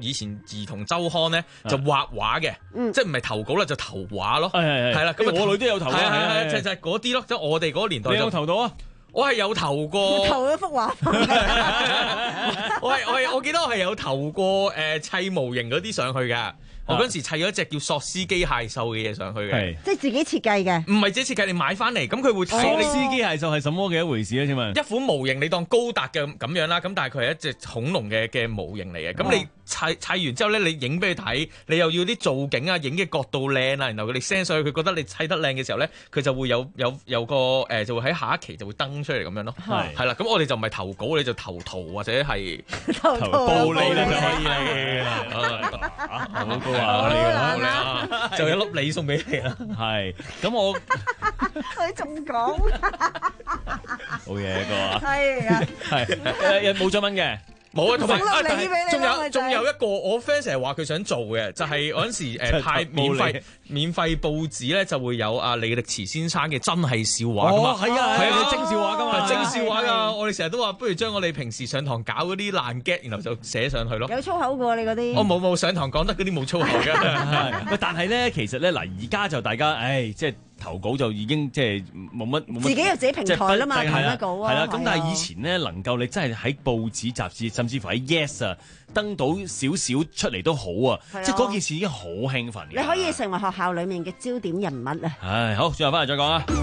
兒童週刊咧就畫畫嘅，即係唔係投稿啦，就投畫咯。 係係係啦，咁我女都有投啊， 係係係就就係嗰啲咯，即係我哋嗰個年代。 你有冇投到啊？ 我係有投過， 投咗幅畫。 我係我係我記得我係有投過誒砌模型嗰啲上去㗎。我嗰陣時砌咗一隻叫索斯機械獸嘅嘢上去嘅， 即係自己設計嘅， 唔係自己設計，你買翻嚟，咁佢會睇你。 索斯機械獸係什麼嘅一回事咧？請問一款模型，你當高達嘅咁樣啦，咁但係佢係一隻恐龍嘅嘅模型嚟嘅，咁你砌砌完之後咧，你影俾佢睇，你又要啲造景啊，影嘅角度靚啊，然後佢哋 send 上去，佢覺得你砌得靚嘅時候咧，佢就會有有有個誒、呃，就會喺下一期就會登出嚟咁樣咯。係係啦，咁我哋就唔係投稿，你就投圖或者係投報你就可以啦。好高啊！就有一粒梨送俾你啦， 係咁我佢仲講好嘢哥啊， 係啊， 係誒冇獎品嘅， 冇啊，同埋仲有仲仲有一個我 friend 成日話佢想做嘅，就係嗰陣時誒派免費免費報紙咧，就會有阿李力持先生嘅真係笑話噶嘛， 係啊係啊，精笑話噶嘛， 精笑話噶，我哋成日都話不如將我哋平時上堂搞嗰啲爛 get，然後就寫上去咯。 有粗口過你嗰啲？ 我冇冇上堂講得嗰啲冇粗口嘅。 喂，但係咧，其實咧嗱，而家就大家，唉，即係投稿就已經即係冇乜冇乜， 自己有自己平台啦嘛，投乜稿啊？ 係啦，咁但係以前咧，能夠你真係喺報紙、雜誌，甚至乎喺 Yes 啊登到少少出嚟都好啊，即係嗰件事已經好興奮。 你可以成為學校裡面嘅焦點人物啊！ 唉，好，轉頭翻嚟再講啊！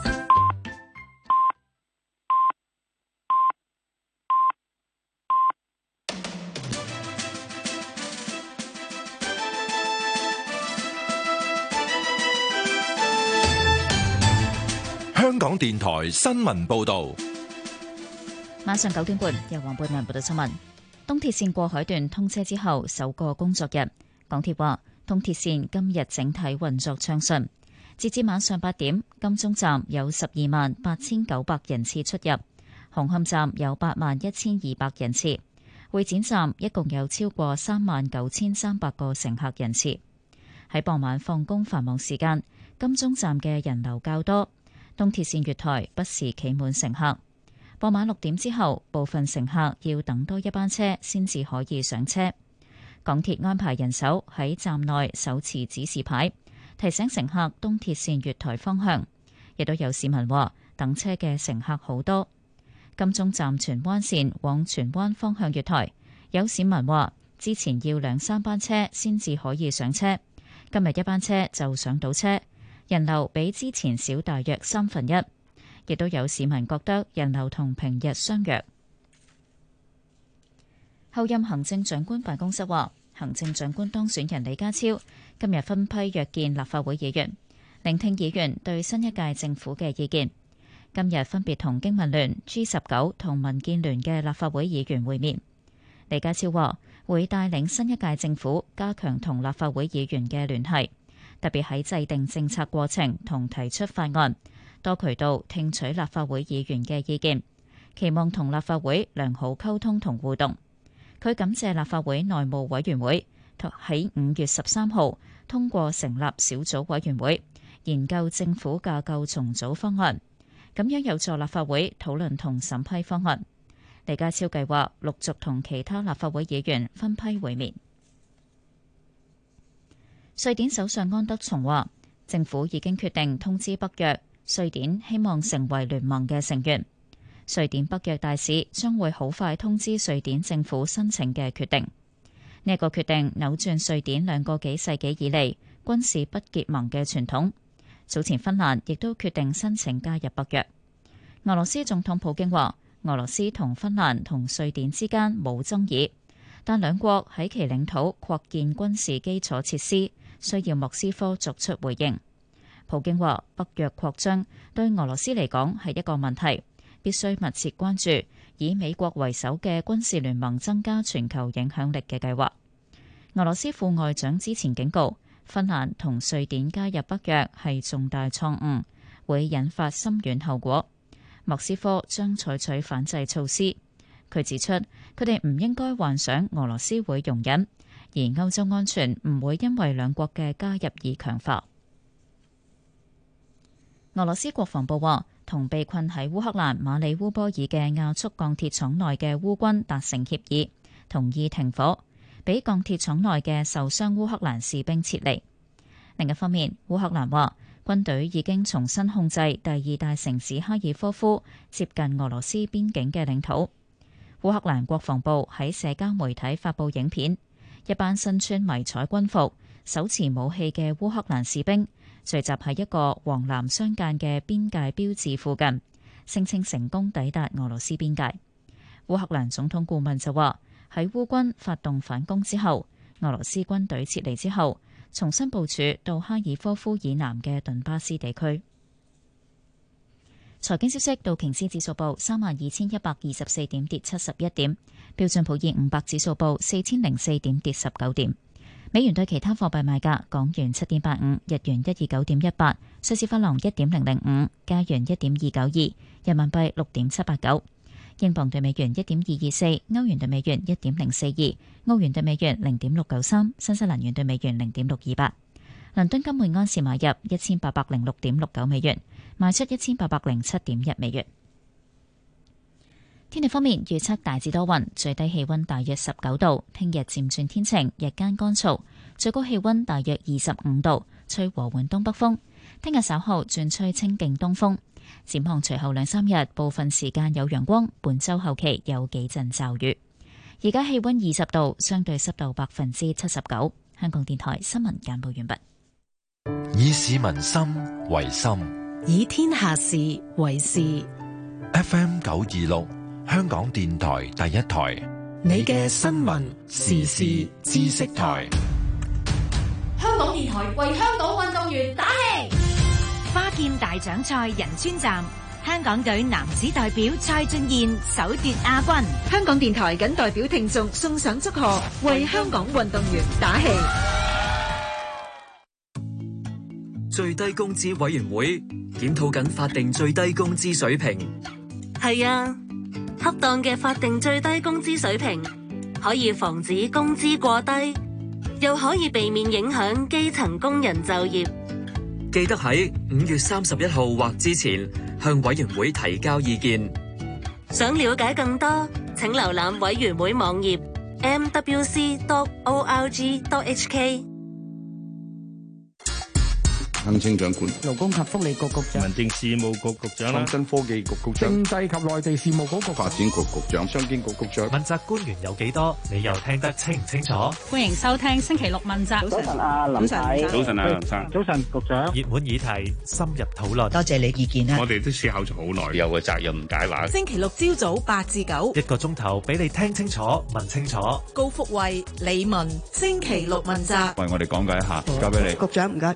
香港電台新聞報導， 晚上九點半，由黃貝文報道新聞。東鐵線過海段通車之後首個工作日，港鐵話東鐵線今日整體運作暢順。截至晚上八點，金鐘站有十二萬八千九百人次出入，紅磡站有八萬一千二百人次，會展站一共有超過三萬九千三百個乘客人次。喺傍晚放工繁忙時間，金鐘站嘅人流較多，東鐵線月台不時企滿乘客。傍晚六點之後，部分乘客要等多一班車先至可以上車。港鐵安排人手喺站內手持指示牌，提醒乘客東鐵線月台方向。亦都有市民話等車嘅乘客好多。金鐘站荃灣線往荃灣方向月台，有市民話之前要兩三班車先至可以上車，今日一班車就上到車，人流比之前少大約三分一。亦都有市民覺得人流同平日相若。候任行政長官辦公室話，行政長官當選人李家超今日分批約見立法會議員，聆聽議員對新一屆政府嘅意見。今日分別同經民聯、G 十九同民建聯嘅立法會議員會面。李家超話會帶領新一屆政府加強同立法會議員嘅聯繫，特別喺制定政策過程同提出法案，多渠道聽取立法會議員嘅意見，期望同立法會良好溝通同互動。佢感謝立法會內務委員會喺五月十三號通過成立小組委員會，研究政府架構重組方案，咁樣有助立法會討論同審批方案。李家超計劃陸續同其他立法會議員分批會面。瑞典首相安德松話，政府已經決定通知北約，瑞典希望成為聯盟嘅成員。瑞典北約大使將會好快通知瑞典政府申請嘅決定。呢一個決定扭轉瑞典兩個幾世紀以嚟軍事不結盟嘅傳統。早前芬蘭亦都決定申請加入北約。俄羅斯總統普京話，俄羅斯同芬蘭同瑞典之間冇爭議，但兩國喺其領土擴建軍事基礎設施，需要莫斯科作出回應。普京話，北約擴張對俄羅斯嚟講係一個問題，必須密切關注以美國為首嘅軍事聯盟增加全球影響力嘅計劃。俄羅斯副外長之前警告，芬蘭同瑞典加入北約係重大錯誤，會引發深遠後果。莫斯科將採取反制措施。佢指出，佢哋唔應該幻想俄羅斯會容忍，而歐洲安全唔會因為兩國嘅加入而強化。俄羅斯國防部話，同被困喺烏克蘭馬里烏波爾嘅亞速鋼鐵廠內嘅烏軍達成協議，同意停火， 俾鋼鐵廠內嘅受傷烏克蘭士兵撤離。另一方面，烏克蘭話軍隊已經重新控制第二大城市哈爾科夫接近俄羅斯邊境嘅領土。烏克蘭國防部喺社交媒體發布影片，一班身穿迷彩軍服、手持武器嘅烏克蘭士兵聚集喺一個黃藍相間嘅邊界標誌附近，聲稱成功抵達俄羅斯邊界。烏克蘭總統顧問就話，喺烏軍發動反攻之後，俄羅斯軍隊撤離之後，重新部署到哈爾科夫以南嘅頓巴斯地區。財經消息，道瓊斯指數報三萬二千一百二十四點，跌七十一點；標準普爾五百指數報四千零四點，跌十九點。美元對其他貨幣賣價：港元七點八五，日元一二九點一八，瑞士法郎一點零零五，加元一點二九二，人民幣六點七八九，英鎊對美元一點二二四，歐元對美元一點零四二，澳元對美元零點六九三，新西蘭元對美元零點六二八。倫敦金每安士買入一千八百零六點六九美元，賣出一千八百零七點一美元。天氣方面，預測大致多雲，最低氣溫大約十九度。聽日漸轉天晴，日間乾燥，最高氣溫大約二十五度，吹和緩東北風。聽日稍後轉吹清勁東風。展望隨後兩三日，部分時間有陽光，本週後期有幾陣驟雨。而家氣溫二十度，相對濕度百分之七十九。香港電台新聞簡報完畢。 以市民心為心， 以天下事為事。 F M 九二六。香港電台第一台， 你嘅新聞時事知識台。 香港電台為香港運動員打氣。 花劍大獎賽仁川站，香港隊男子代表蔡俊彥首奪亞軍。 香港電台謹代表聽眾送上祝賀，為香港運動員打氣。 最低工資委員會檢討緊法定最低工資水平。 係啊。恰當嘅法定最低工資水平，可以防止工資過低，又可以避免影響基層工人就業。 記得喺五月三十一號或之前向委員會提交意見。 想了解更多，請瀏覽委員會網頁 m w c dot org dot h k。 行政長官、 勞工及福利局局長、 民政事務局局長、創新科技局局長、 政制及內地事務局局長、 發展局局長、商經局局長。 問責官員有幾多？你又聽得清唔清楚？ 歡迎收聽星期六問責。 早晨啊，林太。 早晨啊，林生。 早晨，局長。 熱門議題，深入討論。 多謝你意見啦。 我哋都思考咗好耐，有個責任解話。 星期六朝早八至九， 一個鐘頭俾你聽清楚、問清楚。 高福慧、李文，星期六問責。 為我哋講解一下，交俾你。 局長唔該。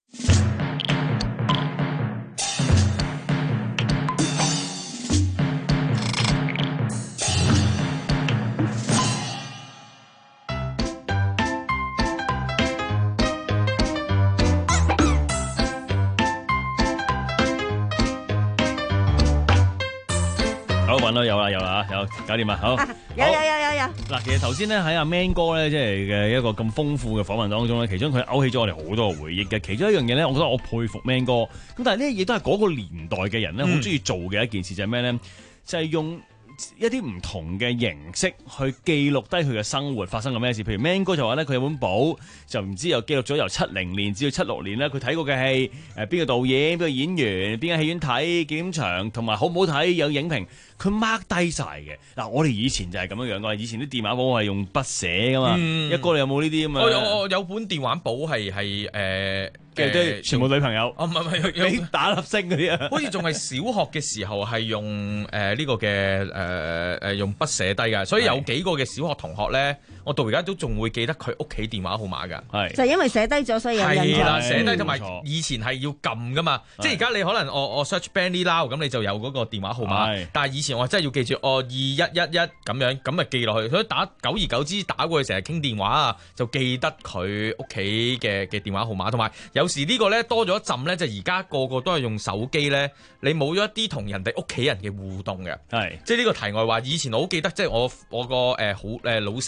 揾到有啦有啦有搞掂啦好， 有有有有有嗱，其實頭先咧喺阿 Man 哥咧即係嘅一個咁豐富嘅訪問當中咧，其中佢勾起咗我哋好多回憶嘅。其中一樣嘢咧，我覺得我佩服 Man 哥咁，但係呢啲嘢都係嗰個年代嘅人咧好中意做嘅一件事，就係咩咧？就係用一啲唔同嘅形式去記錄低佢嘅生活發生過咩事。譬如 Man 哥就話咧，佢有本簿就唔知又記錄咗由七零年至到七六年咧，佢睇過嘅戲，誒邊個導演、邊個演員、邊間戲院睇幾點場，同埋好唔好睇，有影評。佢 mark 低晒嘅嗱，我哋以前就係咁樣樣噶，以前啲電話簿係用筆寫噶嘛。嗯、一哥你有冇呢啲咁啊？ 我有我有本電話簿係係誒嘅，全部女朋友。 哦唔係唔係， 你打粒星嗰啲啊？ 好似仲係小學嘅時候係用誒呢、呃這個嘅誒誒用筆寫低㗎，所以有幾個嘅小學同學咧，我到而家都仲會記得佢屋企電話號碼㗎。係就係因為寫低咗，所以有印象。 係啦，寫低同埋以前係要撳㗎嘛，即係而家你可能我我 search Benny Lau 咁你就有嗰個電話號碼，但係以前我真係要記住哦二一一一咁樣，咁咪記落去。所以打久而久之打過去成日傾電話啊，就記得佢屋企嘅嘅電話號碼。同埋有，有時個呢個咧多咗一陣咧，就而家個個都係用手機咧，你冇咗一啲同人哋屋企人嘅互動嘅。係，即係呢個題外話。以前我好記得，即係我我個誒好誒老死啦。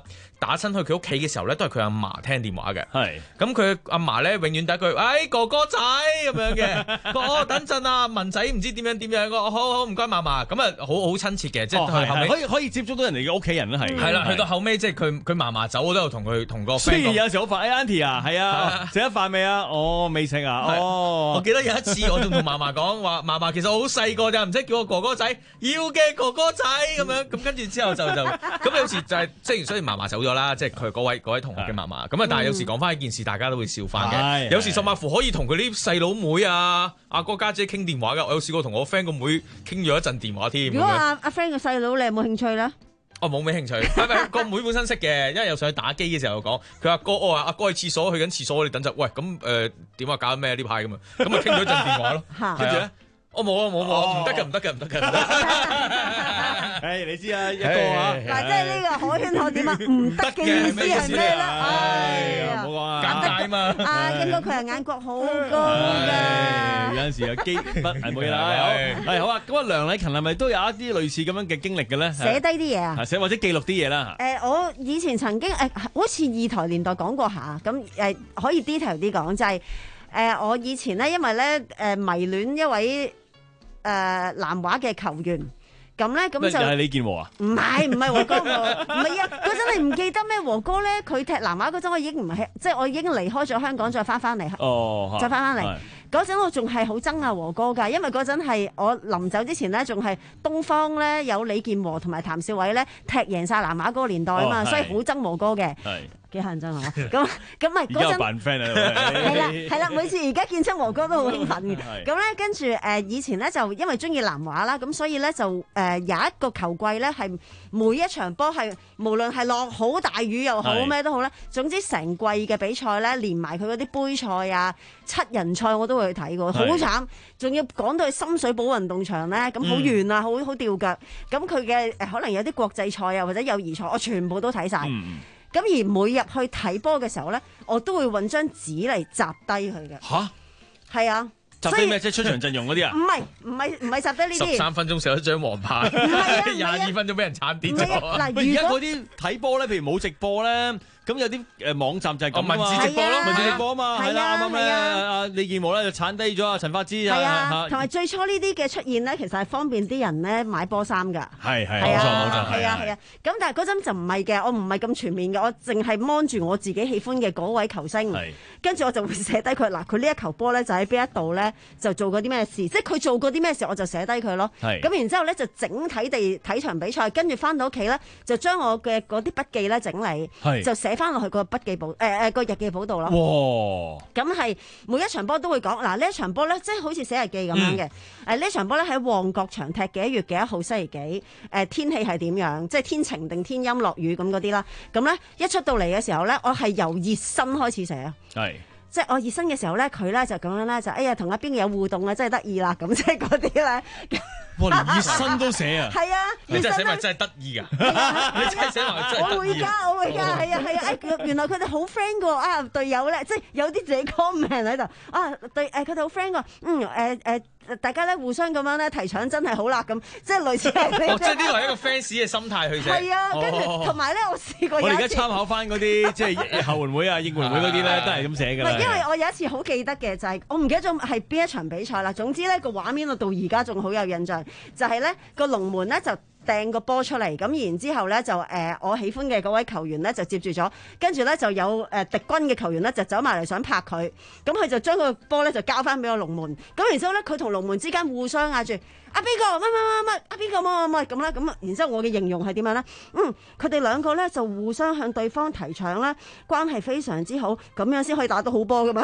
打親去佢屋企嘅時候咧，都係佢阿嫲聽電話嘅。 係咁佢阿嫲咧，永遠第一句，哎哥哥仔咁樣嘅，哦等陣啊，文仔唔知點樣點樣，我好好唔該嫲嫲，咁啊好好親切嘅，即係佢後尾可以可以接觸到人哋嘅屋企人啦，係係啦，去到後尾即係佢佢嫲嫲走，我都有同佢同個 friend 講。 雖然有時好煩，哎 Auntie 啊，係啊，食咗飯未啊？哦，未食啊？哦， 我記得有一次我仲同嫲嫲講話，嫲嫲其實我好細個咋，唔使叫我哥哥仔，要嘅哥哥仔咁樣，咁跟住之後就就咁有時就係即係雖然嫲嫲走咗啦，即係佢嗰位嗰位同學嘅嫲嫲，咁啊但係有時講翻一件事，大家都會笑翻嘅。有時甚至乎可以同佢啲細佬妹啊、阿哥家姐傾電話㗎。我有試過同我 friend 個妹傾咗一陣電話添。 如果阿阿 friend 個細佬，你有冇興趣咧？ 我冇咩興趣，係咪個妹本身識嘅？因為有上去打機嘅時候講，佢阿哥我話阿哥去廁所，去緊廁所，你等陣。喂，咁誒點啊？搞緊咩呢排咁啊？咁咪傾咗一陣電話咯。跟住咧，我冇啊冇冇，唔得嘅唔得嘅唔得嘅。 誒，你知啊，一個啊， 嗱，即係呢個可圈可點啊？唔得嘅意思係咩咧？ 哎，唔好講啊， 尷尬嘛。 啊，應該佢係眼角好高嘅。 有陣時有機不係冇嘢啦。係好啊，咁啊，梁禮勤係咪都有一啲類似咁樣嘅經歷嘅咧？ 寫低啲嘢啊， 寫或者記錄啲嘢啦。 誒，我以前曾經誒，好似二台年代講過下，咁誒可以 detail 啲講，就係誒我以前咧，因為咧誒迷戀一位誒南華嘅球員。咁咧，咁就係李健和啊？ 唔係唔係和哥，唔係啊！嗰陣你唔記得咩？和哥咧，佢踢南華嗰陣，我已經唔係，即係我已經離開咗香港，再翻翻嚟， 哦， 再翻翻嚟。嗰陣我仲係好憎阿和哥㗎，因為嗰陣係我臨走之前咧，仲係東方咧有李健和同埋譚少偉咧踢贏晒南華嗰個年代啊嘛，所以好憎和哥嘅。幾乞人憎啊！咁咁咪嗰陣而家扮 friend 啊！ 係啦係啦，每次而家見親和哥都好興奮嘅。咁咧跟住誒以前咧就因為中意南華啦，咁所以咧就誒有一個球季咧係每一場波係無論係落好大雨又好咩都好咧，總之成季嘅比賽咧連埋佢嗰啲杯賽啊、七人賽我都會去睇過，好慘！仲要趕到去深水埗運動場咧，咁好遠啊，好好吊腳。咁佢嘅誒可能有啲國際賽啊或者友誼賽，我全部都睇晒。咁而每日去睇波嘅時候咧，我都會揾張紙嚟擲低佢嘅。 吓？ 係啊。 擲低咩？即係出場陣容嗰啲啊？ 唔係唔係唔係擲低呢啲。 十三分鐘射一張黃牌，廿二分鐘俾人鏟跌咗。 嗱， 而家嗰啲睇波咧，譬如冇直播咧。咁有啲誒網站就係咁啊嘛， 文字直播咯， 文字直播啊嘛，係啦，啱啱咧阿李健和咧就鏟低咗阿陳法之啊， 係啊，同埋最初呢啲嘅出現咧，其實係方便啲人咧買波衫㗎， 係係冇錯冇錯， 係啊係啊，咁但係嗰陣就唔係嘅，我唔係咁全面嘅，我淨係 mon 住我自己喜歡嘅嗰位球星，跟住我就會寫低佢嗱，佢呢一球波咧就喺邊一度咧就做過啲咩事，即係佢做過啲咩事我就寫低佢咯，咁然之後咧就整體地睇場比賽，跟住翻到屋企咧就將我嘅嗰啲筆記咧整理，就寫翻落去個筆記簿，誒誒個日記簿度咯。哇！咁係每一場波都會講，嗱呢一場波咧，即係好似寫日記咁樣嘅。誒呢場波咧喺旺角場踢幾月幾多號星期幾？誒天氣係點樣？即係天晴定天陰落雨咁嗰啲啦。咁咧一出到嚟嘅時候咧，我係由熱身開始寫啊。係。即係我熱身嘅時候咧，佢咧就咁樣咧就哎呀同阿邊個有互動啊，真係得意啦咁，即係嗰啲咧。 哇！連熱身都寫啊！ 係啊， 你真係寫埋真係得意㗎！你真係寫埋真係得意。 我會㗎，我會㗎，係啊係啊！誒原來佢哋好 friend 㗎啊，隊友咧，即係有啲自己 comment 喺度啊，對誒佢哋好 friend 㗎，嗯誒誒。大家咧互相咁樣咧提搶真係好啦咁，即係類似係。 哦，即係呢個係一個 fans 嘅心態去寫。 係啊，跟住同埋咧，我試過有一次。 我而家參考翻嗰啲即係後援會啊、應援會嗰啲咧，都係咁寫㗎啦。 因為我有一次好記得嘅就係、是、我唔記得咗係邊一場比賽啦。總之咧個畫面我到而家仲好有印象，就係咧個龍門咧就掟個波出嚟，咁然之後咧就誒、呃、我喜歡嘅嗰位球員咧就接住咗，跟住咧就有誒、呃、敵軍嘅球員咧就走埋嚟想拍佢，咁佢就將個波咧就交翻俾個龍門，咁然之後咧佢同龍門之間互相嗌住啊邊個乜乜乜乜啊邊個乜乜乜咁啦，咁啊然之後我嘅形容係點樣咧？嗯，佢哋兩個咧就互相向對方提搶啦，關係非常之好，咁樣先可以打到好波噶嘛。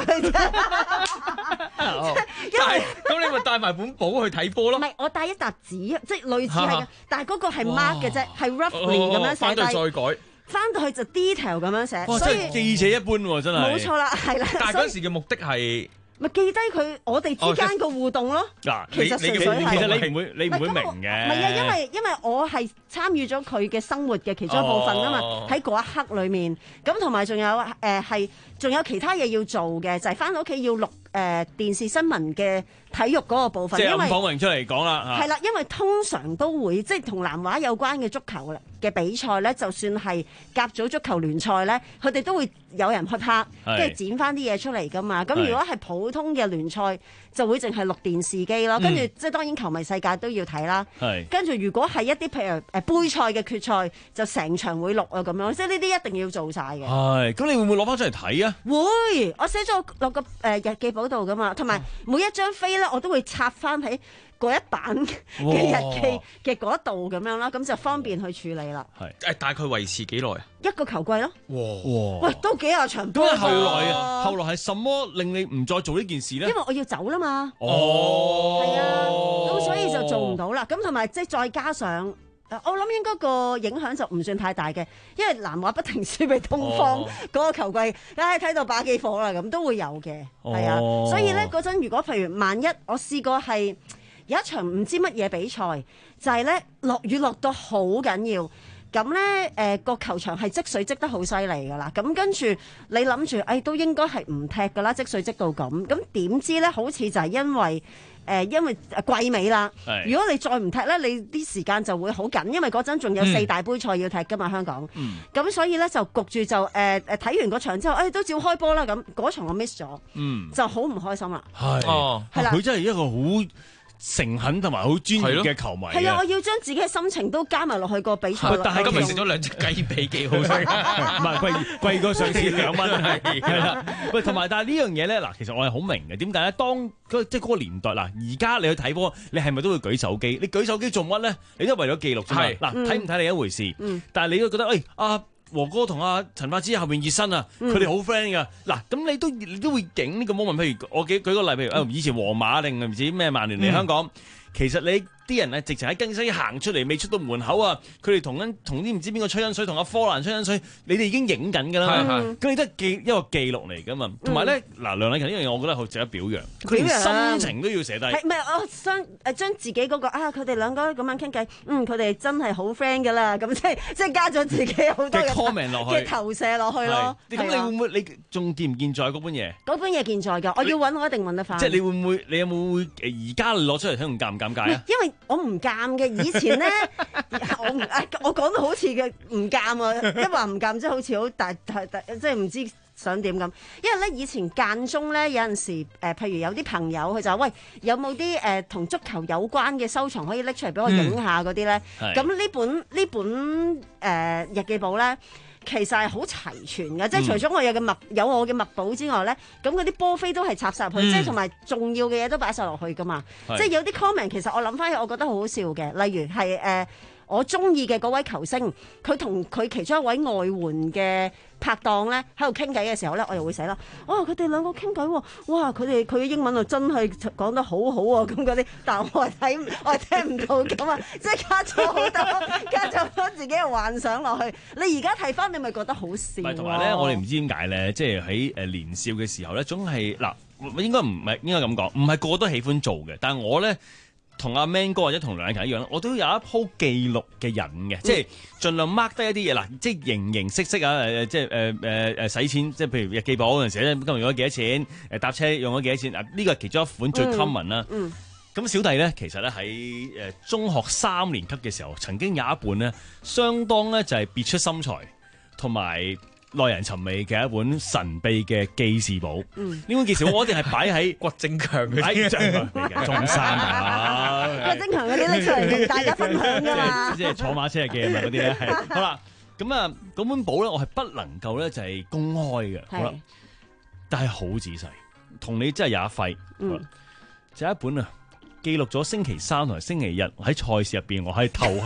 因為咁你咪帶埋本簿去睇波咯。 唔係，我帶一沓紙，即係類似係嘅，但係嗰個係 mark 嘅啫，係 roughly 咁樣寫低。翻到再改，翻到去就 detail 咁樣寫。 所以記者一般喎，真係。 冇錯啦，係啦。 但係嗰時嘅目的係。 咪記低佢我哋之間個互動咯。嗱，其實純粹係其實你唔會你唔會明嘅。 唔係啊，因為因為我係參與咗佢嘅生活嘅其中一部分啊嘛。喺嗰一刻裏面，咁同埋仲有誒係仲有其他嘢要做嘅，就係翻到屋企要錄誒電視新聞嘅體育嗰個部分， 即係因為咁訪問出嚟講啦。 係啦，因為通常都會即係同南華有關嘅足球嘅比賽咧，就算係甲組足球聯賽咧，佢哋都會有人去拍，跟住剪翻啲嘢出嚟噶嘛。咁如果係普通嘅聯賽，就會淨係錄電視機咯。跟住即係當然球迷世界都要睇啦。跟住如果係一啲譬如誒杯賽嘅決賽，就成場會錄啊咁樣，即係呢啲一定要做晒嘅。 係，咁你會唔會攞翻出嚟睇啊？ 會，我寫咗落個誒日記簿度噶嘛，同埋每一張飛咧，我都會插翻喺嗰一版嘅日記嘅嗰度咁樣啦，咁就方便去處理啦。 係誒，大概維持幾耐啊？ 一個球季咯。 哇！ 喂，都幾廿場波。 咁後來啊，後來係什麼令你唔再做呢件事咧？ 因為我要走啦嘛。 哦。 係啊，咁所以就做唔到啦。咁同埋即係再加上。我諗應該個影響就唔算太大嘅，因為南華不停輸俾東方嗰個球季，唉睇到把幾火啦，咁都會有嘅，係啊，所以咧嗰陣如果譬如萬一我試過係有一場唔知乜嘢比賽，就係咧落雨落到好緊要，咁咧誒個球場係積水積得好犀利噶啦，咁跟住你諗住誒都應該係唔踢噶啦，積水積到咁，咁點知咧好似就係因為。誒、呃，因為季尾啦，如果你再唔踢咧，你啲時間就會好緊，因為嗰陣仲有四大杯賽要踢噶嘛，香港。咁、嗯、所以咧就焗住就誒誒睇完個場之後，誒、哎、都照開波啦咁，嗰場我 miss 咗，嗯、就好唔開心啦。 係，哦，係啦，佢真係一個好誠懇同埋好專業嘅球迷。 係啊，我要將自己嘅心情都加埋落去個比賽。 但係今日食咗兩隻雞髀幾好食， 唔係貴貴過上次兩蚊係係啦。喂，同埋但係呢樣嘢咧，嗱，其實我係好明嘅。點解咧？當即係嗰個年代嗱，而家你去睇波，你係咪都會舉手機？你舉手機做乜咧？你都係為咗記錄啫嘛。嗱，睇唔睇你一回事。嗯、但係你都覺得，誒、哎、啊！和哥同阿陳柏芝後面熱身啊，佢哋好 friend 噶。嗱，咁你都你都會景呢個 moment。譬如我舉舉個例，譬如誒以前皇馬定唔知咩曼聯嚟香港，嗯、其實你啲人咧直情喺更衣室行出嚟，未出到門口啊，佢哋同緊同啲唔知邊個吹緊水，同阿科蘭吹緊水，你哋已經影緊㗎啦。咁你都係記一個記錄嚟㗎嘛。同埋咧，嗱，梁禮勤呢樣嘢，我覺得好值得表揚。佢連心情都要寫低。係唔係？我想誒將自己嗰、嗰個啊，佢哋兩個咁樣傾偈，嗯，佢哋真係好 friend 㗎啦。咁即係即係加咗自己好多嘅 comment 落去，嘅投射落去咯。咁你會唔會？你仲健唔健在嗰本嘢？嗰本嘢健在㗎，我要揾我一定揾得翻。即係你會唔會？你有冇會而家攞出嚟睇，仲尷唔尷尬啊？因為我唔尷嘅，以前咧我唔誒，我講到好似嘅唔尷啊，一話唔尷即係好似好大大大，即係唔知想點咁。因為咧以前間中咧有陣時誒、呃，譬如有啲朋友佢就話喂，有冇啲誒同足球有關嘅收藏可以拎出嚟俾我影下嗰啲咧？咁呢、嗯、本呢本誒、呃、日記簿咧。其實係好齊全嘅，即係除咗我有嘅墨有我嘅墨寶之外咧，咁嗰啲波飛都係插晒入去，嗯、即係同埋重要嘅嘢都擺晒落去噶嘛。是即係有啲 comment 其實我諗翻起，我覺得好好笑嘅，例如係誒、呃、我中意嘅嗰位球星，佢同佢其中一位外援嘅拍檔咧喺度傾偈嘅時候咧，我又會寫啦。哇！佢哋兩個傾偈喎，哇！佢哋佢嘅英文啊真係講得好好喎，咁嗰啲，但係我係睇我係聽唔到咁啊，即係加咗好多加咗咗自己嘅幻想落去。你而家睇翻，你咪覺得好笑。 同埋咧，我哋唔知點解咧，即係喺誒年少嘅時候咧，總係嗱，應該唔係應該咁講，唔係個個都喜歡做嘅。但係我咧。同阿 Man 哥或者同梁禮勤一樣，我都有一鋪記錄嘅癮嘅，嗯、即係盡量 mark 低一啲嘢嗱，即係形形色色啊，誒即係誒誒誒使錢，即係譬如日記簿嗰陣時咧，今日用咗幾多錢？誒搭車用咗幾多錢？啊，呢個係其中一款最 common 啦。嗯。咁、嗯、小弟咧，其實咧喺誒中學三年級嘅時候，曾經有一本咧，相當咧就係別出心裁，同埋耐人尋味嘅一本神秘嘅記事簿，呢、嗯、本記事簿我一定係擺喺郭正強嘅中山啊， 郭正強嗰啲拎出嚟同大家分享噶嘛， 即係坐馬車嘅嘛嗰啲咧，係好啦，咁啊嗰本簿咧我係不能夠咧就係公開嘅，好啦，但係好仔細，同你真係有一揮，嗯、就一本啊記錄咗星期三同埋星期日喺賽事入邊我喺頭。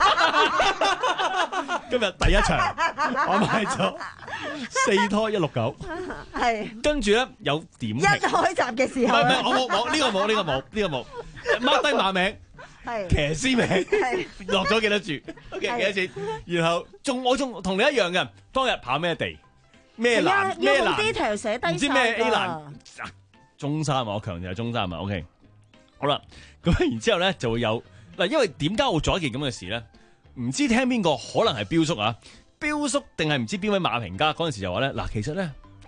今日第一場我買咗四拖一六九，係跟住咧有點評一開閘嘅時候， 唔係唔係我冇冇呢個冇呢個冇呢個冇 mark 低馬名，係騎師名，落咗幾多注 ，OK 幾多錢，然後仲我仲同你一樣嘅，當日跑咩地咩欄咩欄，唔知咩 A 欄，中山嘛，我強調係中山嘛 ，OK 好啦，咁然之後咧就會有嗱，因為點解我做一件咁嘅事咧？唔知聽邊個，可能係彪叔啊，彪叔定係唔知邊位馬評家嗰陣時就話咧，嗱，其實咧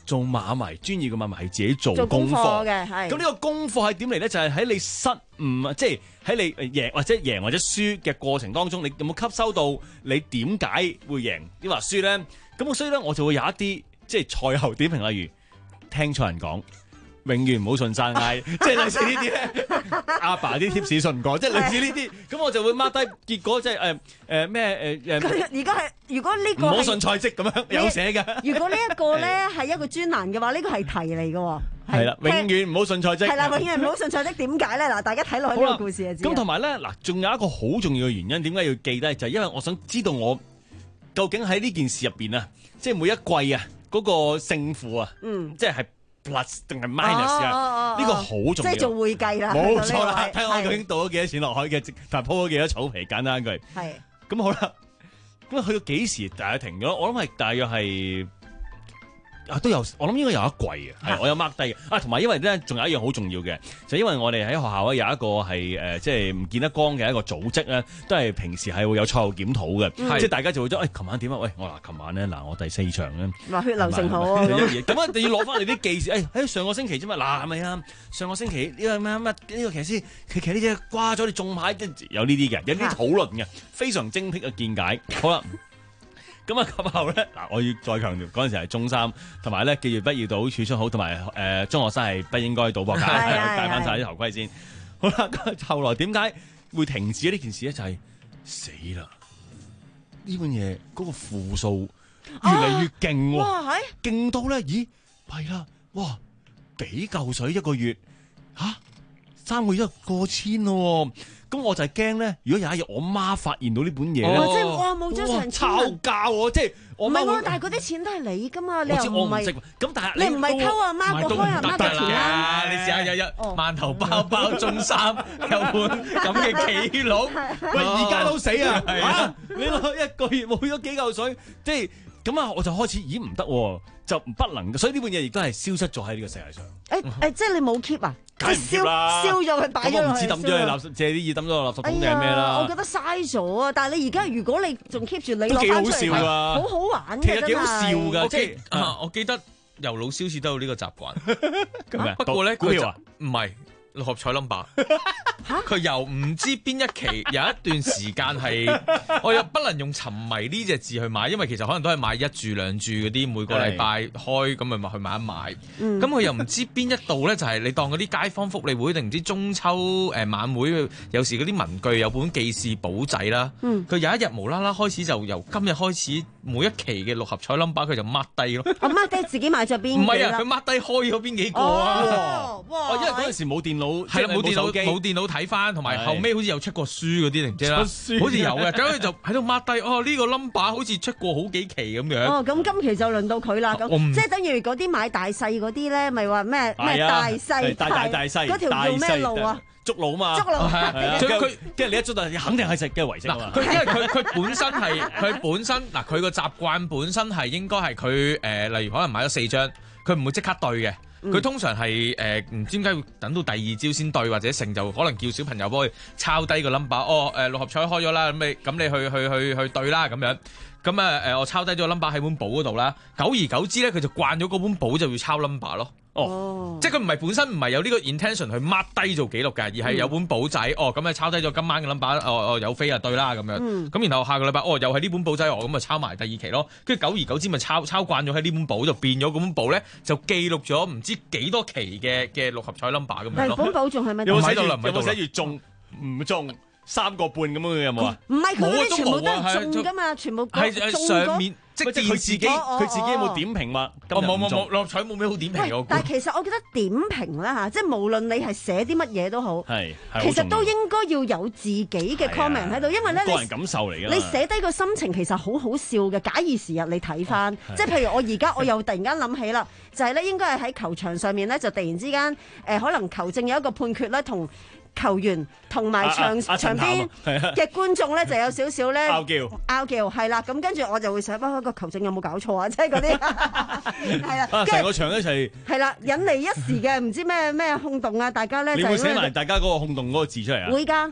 做馬迷專業嘅馬迷係自己做功課嘅。係咁呢個功課係點嚟咧？就係、是、喺你失誤啊，即係喺你贏或者贏或者輸嘅過程當中，你有冇吸收到你點解會贏啲話輸咧？咁所以咧，我就會有一啲即係賽後點評，例如聽錯人講。永遠唔好信晒嗌，即係類似呢啲咧。阿爸啲貼士信唔過，即係類似呢啲。咁我就會 mark 低，結果即係誒誒咩誒誒。 而家係如果呢個唔好信賽績咁樣有寫嘅。 如果呢一個咧係一個專欄嘅話，呢個係題嚟嘅。 係啦，永遠唔好信賽績。 係啦，永遠唔好信賽績。點解咧？嗱，大家睇落去呢個故事就知。 咁同埋咧，嗱，仲有一個好重要嘅原因，點解要記低？就係因為我想知道我究竟喺呢件事入邊啊，即係每一季啊嗰個勝負啊，嗯，即係。plus 定係 minus 啊？呢個好重要。 即係做會計啦。 冇錯啦，睇我究竟倒咗幾多錢落海嘅，同埋鋪咗幾多草皮，簡單句。 係。 咁好啦，咁去到幾時大家停咗？我諗係大約係啊都有，我諗應該有一季嘅，係我有 mark 低嘅。啊，同埋因為咧，仲有一樣好重要嘅，就因為我哋喺學校咧有一個係誒，即係唔見得光嘅一個組織咧，都係平時係會有賽後檢討嘅，即係大家就會咗，誒，琴晚點啊？喂，我嗱，琴晚咧嗱，我第四場咧， 話血流成河咁啊，你要攞翻嚟啲記事，誒，喺上個星期啫嘛，嗱，係咪啊？上個星期呢個咩乜呢個騎師，佢騎呢隻掛咗你中牌，有呢啲嘅，有啲討論嘅，非常精闢嘅見解。好啦。咁啊，及後咧，嗱，我要再強調，嗰陣時係中三，同埋咧，記住不要賭儲蓄好，同埋誒中學生係不應該賭博㗎，戴翻晒啲頭盔先。好啦，後來點解會停止呢件事咧？就係、是、死啦！呢本嘢嗰個負數越嚟越勁喎、啊，勁、啊、到咧，咦，係啦，哇，幾嚿水一個月嚇、啊，三個月一過千咯。咁我就係驚咧，如果有一日我媽發現到呢本嘢咧， 即係哇冇咗成抄教喎，即係我媽。唔係喎， 但係嗰啲錢都係你噶嘛，你又唔係咁，但係你唔係偷阿媽個開阿媽嘅錢啦。 你試下日日饅頭包包中三有本咁嘅記錄， 喂，而家都死啊！嚇，你攞一個月冇咗幾嚿水，即係咁啊！我就開始咦唔得喎，就不能，所以呢本嘢亦都係消失咗喺呢個世界上。 誒誒，即係你冇 keep 啊？ 梗係唔 keep 啦， 燒咗佢擺咗落去， 我唔知抌咗去垃圾，借啲嘢抌咗落垃圾桶定係咩啦？ 我覺得嘥咗啊！但係你而家如果你仲 keep 住你都幾好攞翻出嚟， 笑啊， 好好玩嘅， 其實幾好笑㗎。即係啊，我記得由老蕭士都有呢個習慣。 咁不過咧， 股票啊， 唔係六合彩 number。佢由唔知邊一期有一段時間係，我又不能用沉迷呢隻字去買，因為其實可能都係買一注兩注嗰啲，每個禮拜開咁咪咪去買一買。咁佢、嗯、又唔知邊一度咧，就係你當嗰啲街坊福利會定唔知中秋誒、呃、晚會，有時嗰啲文具有本記事簿仔啦。佢、嗯、有一日無啦啦開始就由今日開始每一期嘅六合彩 number 佢就 mark 低咯。 我 mark 低自己買咗邊？唔係啊，佢 mark 低開咗邊幾個啊？ 哦、哇！ 因為嗰陣時冇電腦， 係啦，冇電腦， 冇手機， 冇電腦睇翻，同埋後尾好似有出過書嗰啲定唔知啦，好似有嘅，咁佢就喺度 mark 低，哦呢個 number 好似出過好幾期咁樣。 哦，咁今期就輪到佢啦，咁即係等於嗰啲買大細嗰啲咧，咪話咩咩大細大大大細嗰條叫咩路啊？ 捉路嘛， 捉路係， 佢跟住你一捉到，肯定係食嘅為食啊嘛。 佢因為佢佢本身係佢本身嗱，佢個習慣本身係應該係佢誒，例如可能買咗四張，佢唔會即刻對嘅。佢、嗯、通常係誒唔知點解會等到第二朝先對，或者成就可能叫小朋友幫佢抄低個 number。哦誒、呃、六合彩開咗啦，咁你咁你去去去去對啦咁樣。咁啊誒我抄低咗個 number 喺本簿嗰度啦。久而久之咧，佢就慣咗嗰本簿就要抄 number 咯。哦，即係佢唔係本身唔係有呢個 intention 去 mark 低做記錄嘅，而係有本簿仔。嗯、哦咁啊抄低咗今晚嘅 number。哦哦有飛啊對啦咁樣。咁、嗯、然後下個禮拜哦又係呢本簿仔，哦咁啊抄埋第二期咯。跟住久而久之咪抄抄慣咗喺呢本簿，就變咗嗰本簿咧就記錄咗唔知幾多期嘅嘅六合彩 number 咁樣咯。 本簿仲係咪？ 有冇寫住？有冇寫住中唔中三個半咁樣有冇啊？ 唔係佢啲全部都係中㗎嘛，全部係上面。即係佢自己，佢自己有冇點評嘛？ 冇冇冇，六合彩冇咩好點評。 但係其實我覺得點評啦嚇，即係無論你係寫啲乜嘢都好， 係其實都應該要有自己嘅 comment 喺度，因為咧個人感受嚟㗎。 你寫低個心情其實好好笑嘅，假以時日你睇翻，即係譬如我而家我又突然間諗起啦，就係咧應該係喺球場上面咧，就突然之間誒可能球證有一個判決咧同球員同埋場、啊啊、場邊嘅觀眾咧就有少少咧拗撬， 拗撬係啦，咁跟住我就會想，不過個球證有冇搞錯啊？即係嗰啲係啦， 成個場一齊係啦，引嚟一時嘅唔知咩咩轟動啊！大家咧你會寫埋大家嗰個轟動嗰個字出嚟啊？ 會㗎。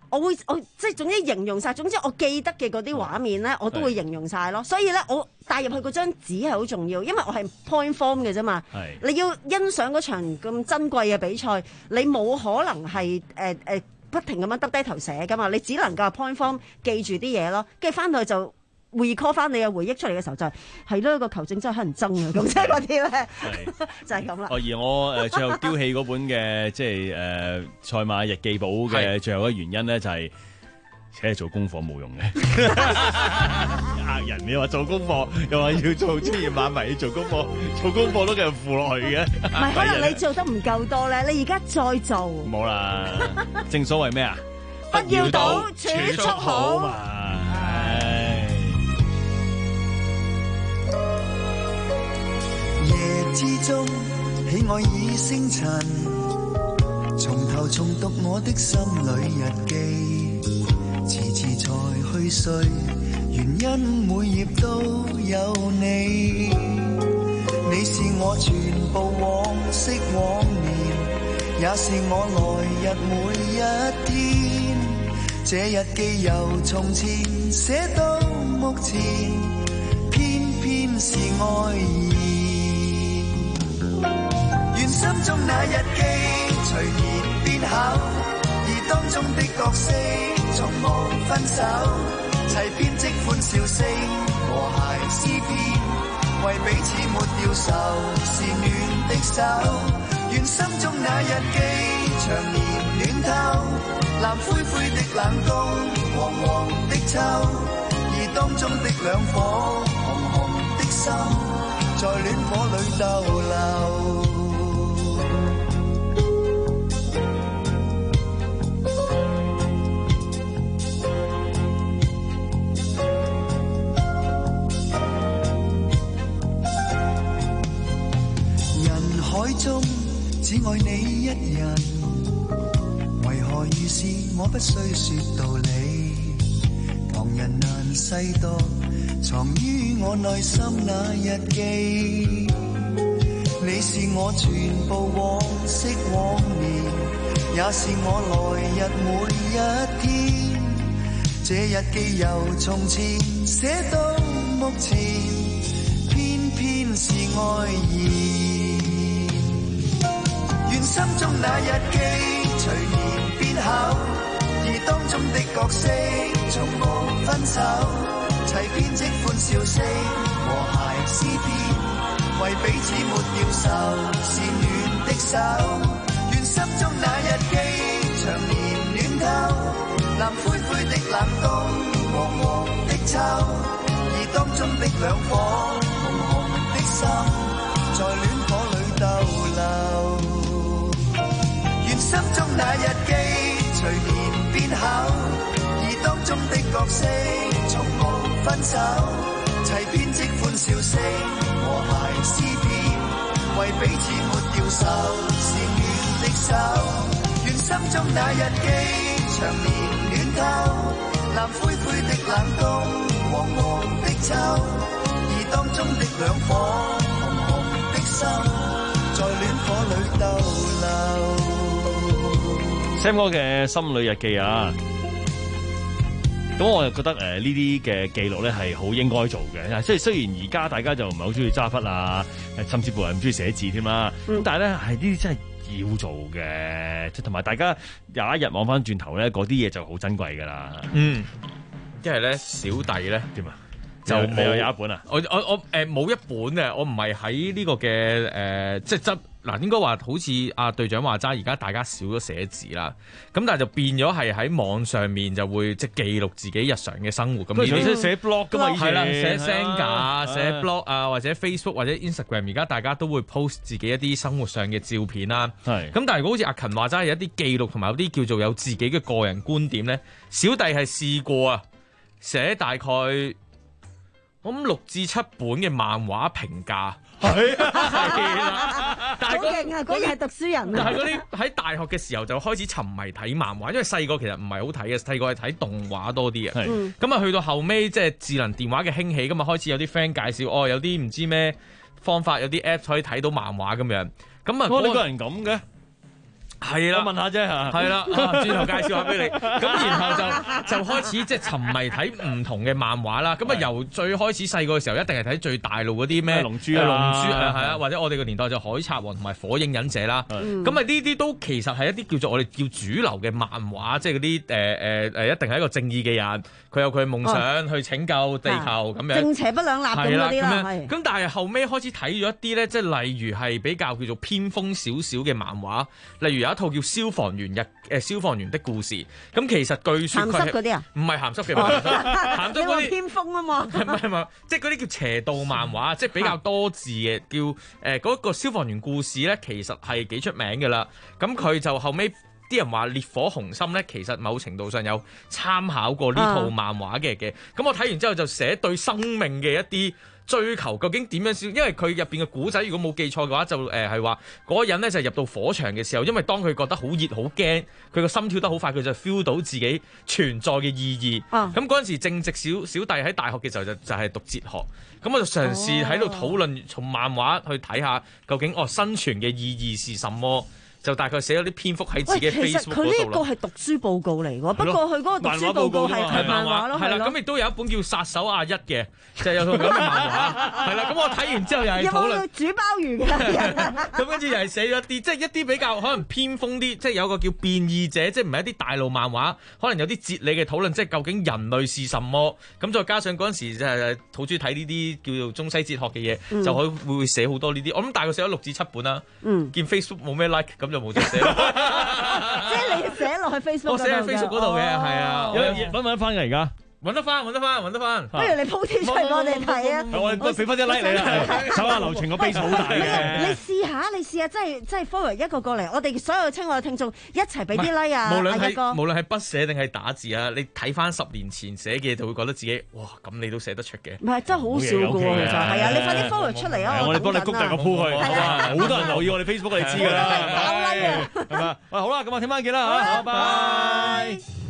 我會我即係總之形容晒，總之我記得嘅嗰啲畫面咧，我都會形容晒咯。所以咧，我帶入去嗰張紙係好重要，因為我係 point form 嘅啫嘛。你要欣賞嗰場咁珍貴嘅比賽，你冇可能係誒誒不停咁樣耷低頭寫噶嘛，你只能夠 point form 記住啲嘢咯，跟住翻到去就 recall 翻你嘅回憶出嚟嘅時候就係係咯，個球證真係乞人憎啊，咁即係嗰啲咧就係咁啦。 哦，而我誒最後丟棄嗰本嘅即係誒賽馬日記簿嘅最後嘅原因咧就係寫嚟做功課冇用嘅，呃人你話做功課又話要做專業馬迷，做功課做功課都繼續附落去嘅。 唔係，可能你做得唔夠多咧，你而家再做。 冇啦，正所謂咩啊？ 不要賭，儲蓄好嘛。 夜之中，喜愛已星塵，從頭重讀我的心裏日記，遲遲才去睡，原因每頁都有你。你是我全部往昔往年，也是我來日每一天。這日記由從前寫到目前，偏偏是愛意。願心中那日記隨年變厚，而當中的角色從無分手，齊編織歡笑聲和諧詩篇，為彼此沒掉愁，是暖的手。願心中那日記長年暖透，藍灰灰的冷冬，黃黃的秋，而當中的兩顆紅紅的心，在戀火裏逗留。人海中只愛你一人，為何遇事我不需說道理？旁人難細讀，藏於我內心那日記。你是我全部往昔往年，也是我來日每一天。這日記由從前寫到目前，偏偏是愛意。願心中那日記隨年變厚，而當中的角色從無分手，齊編織歡笑聲和諧詩篇，為彼此沒掉愁，是暖的手。願心中那日記長年暖透，藍灰灰的冷冬，黃黃的秋，而當中的兩顆紅紅的心，在戀火裏逗留。願心中那日記隨年變厚，而當中的角色從無分手，齊編織歡笑聲和諧詩篇，為彼此沒掉愁，是暖的手。願心中那日記長年暖透，藍灰灰的冷冬，黃黃的秋，而當中的兩顆紅紅的心，在戀火裏逗留。 Sam 哥嘅心裏日記啊，咁我就覺得誒呢啲嘅記錄咧係好應該做嘅。即係雖然而家大家就唔係好中意揸筆啊，甚至乎係唔中意寫字添啦。咁、嗯、但係咧係呢啲真係要做嘅，即係同埋大家有一日望翻轉頭咧，嗰啲嘢就好珍貴噶啦。嗯， 因為咧小弟咧點啊？ 就冇有，有一本啊！ 我我我誒冇、呃、一本嘅，我唔係喺呢個嘅誒、呃，即係執嗱，應該話好似阿隊長話齋，而家大家少咗寫字啦，咁但係就變咗係喺網上面就會即係記錄自己日常嘅生活咁。 咁寫寫 blog 噶嘛， 係啦，寫 Senga、寫 blog 啊，或者 Facebook 或者 Instagram， 而家大家都會 post 自己一啲生活上嘅照片啦。係咁，但係如果好似阿勤話齋，有一啲記錄同埋有啲叫做有自己嘅個人觀點咧，小弟係試過啊，寫大概。我諗六至七本嘅漫畫評價，係啦，但係好勁啊！嗰啲係讀書人， 但係嗰啲喺大學嘅時候就開始沉迷睇漫畫，因為細個其實唔係好睇嘅，細個係睇動畫多啲嘅。咁啊，去到後尾即係智能電話嘅興起，咁啊開始有啲 friend 介紹，哦有啲唔知咩方法，有啲 app 可以睇到漫畫咁樣。咁啊， 我呢個人咁嘅。 係啦， 我問下啫嚇。 係啦，轉頭介紹下俾你。咁然後就就開始即係沉迷睇唔同嘅漫畫啦。咁啊由最開始細個嘅時候，一定係睇最大陸嗰啲咩龍珠啊、 龍珠啊，係啊，或者我哋個年代就海賊王同埋火影忍者啦。咁啊呢啲都其實係一啲叫做我哋叫主流嘅漫畫，即係嗰啲誒誒誒，一定係一個正義嘅人，佢有佢嘅夢想去拯救地球咁樣， 正邪不兩立咁嗰啲啦。 咁但係後尾開始睇咗一啲咧，即係例如係比較叫做偏鋒少少嘅漫畫，例如有一套叫消防員日誒消防員的故事。咁其實據說佢鹹濕嗰啲啊， 唔係鹹濕嘅，鹹濕嗰啲偏鋒啊嘛， 唔係唔係，即係嗰啲叫邪道漫畫，即係比較多字嘅，叫誒嗰個消防員故事咧，其實係幾出名嘅啦。咁佢就後尾啲人話烈火雄心咧，其實某程度上有參考過呢套漫畫嘅嘅。咁、啊、我睇完之後就寫對生命嘅一啲追求，究竟點樣先？因為佢入邊嘅古仔，如果冇記錯嘅話，就誒係話嗰個人咧就入到火場嘅時候，因為當佢覺得好熱好驚，佢個心跳得好快，佢就 feel 到自己存在嘅意義。咁嗰陣時正值小小弟喺大學嘅時候就就係讀哲學，咁我就嘗試喺度討論，從漫畫去睇下究竟哦生存嘅意義是什麼。就大概寫咗啲篇幅喺自己 Facebook 嗰度。 佢呢個係讀書報告嚟喎，不過佢嗰個讀書報告係係漫畫咯， 係啦。咁亦都有一本叫《殺手阿一》嘅，就係有套咁嘅漫畫，係啦。咁我睇完之後又係討論。有冇煮鮑魚㗎？ 咁跟住又係寫咗一啲，即係一啲比較可能偏鋒啲，即係有個叫變異者，即係唔係一啲大路漫畫，可能有啲哲理嘅討論，即係究竟人類是什麼？咁再加上嗰陣時就係好中意睇呢啲叫做中西哲學嘅嘢，嗯、就可以會寫好多呢啲。我諗大概寫咗六至七本啦。嗯。見 Facebook 冇咩 like 咁。就冇再寫，即係你寫落去 Facebook， 我寫喺 Facebook 嗰度嘅，係啊， 有揾唔揾得翻嘅而家？ 揾得翻，揾得翻，揾得翻。 不如你鋪貼出嚟我哋睇啊！ 我哋俾翻啲 like 你啦，手下留情個 base 好大嘅。 你試下，你試下，真係真係 follow 一個過嚟，我哋所有親愛嘅聽眾一齊俾啲 like 啊！ 無論係無論係筆寫定係打字啊，你睇翻十年前寫嘅就會覺得自己哇，咁你都寫得出嘅。 唔係真係好笑嘅喎，其實係啊！你快啲 follow 出嚟啊！ 我哋幫你谷大個鋪去，好多人留意我哋 Facebook，你知㗎啦，係嘛？喂，好啦，咁啊，聽晚見啦嚇，拜拜。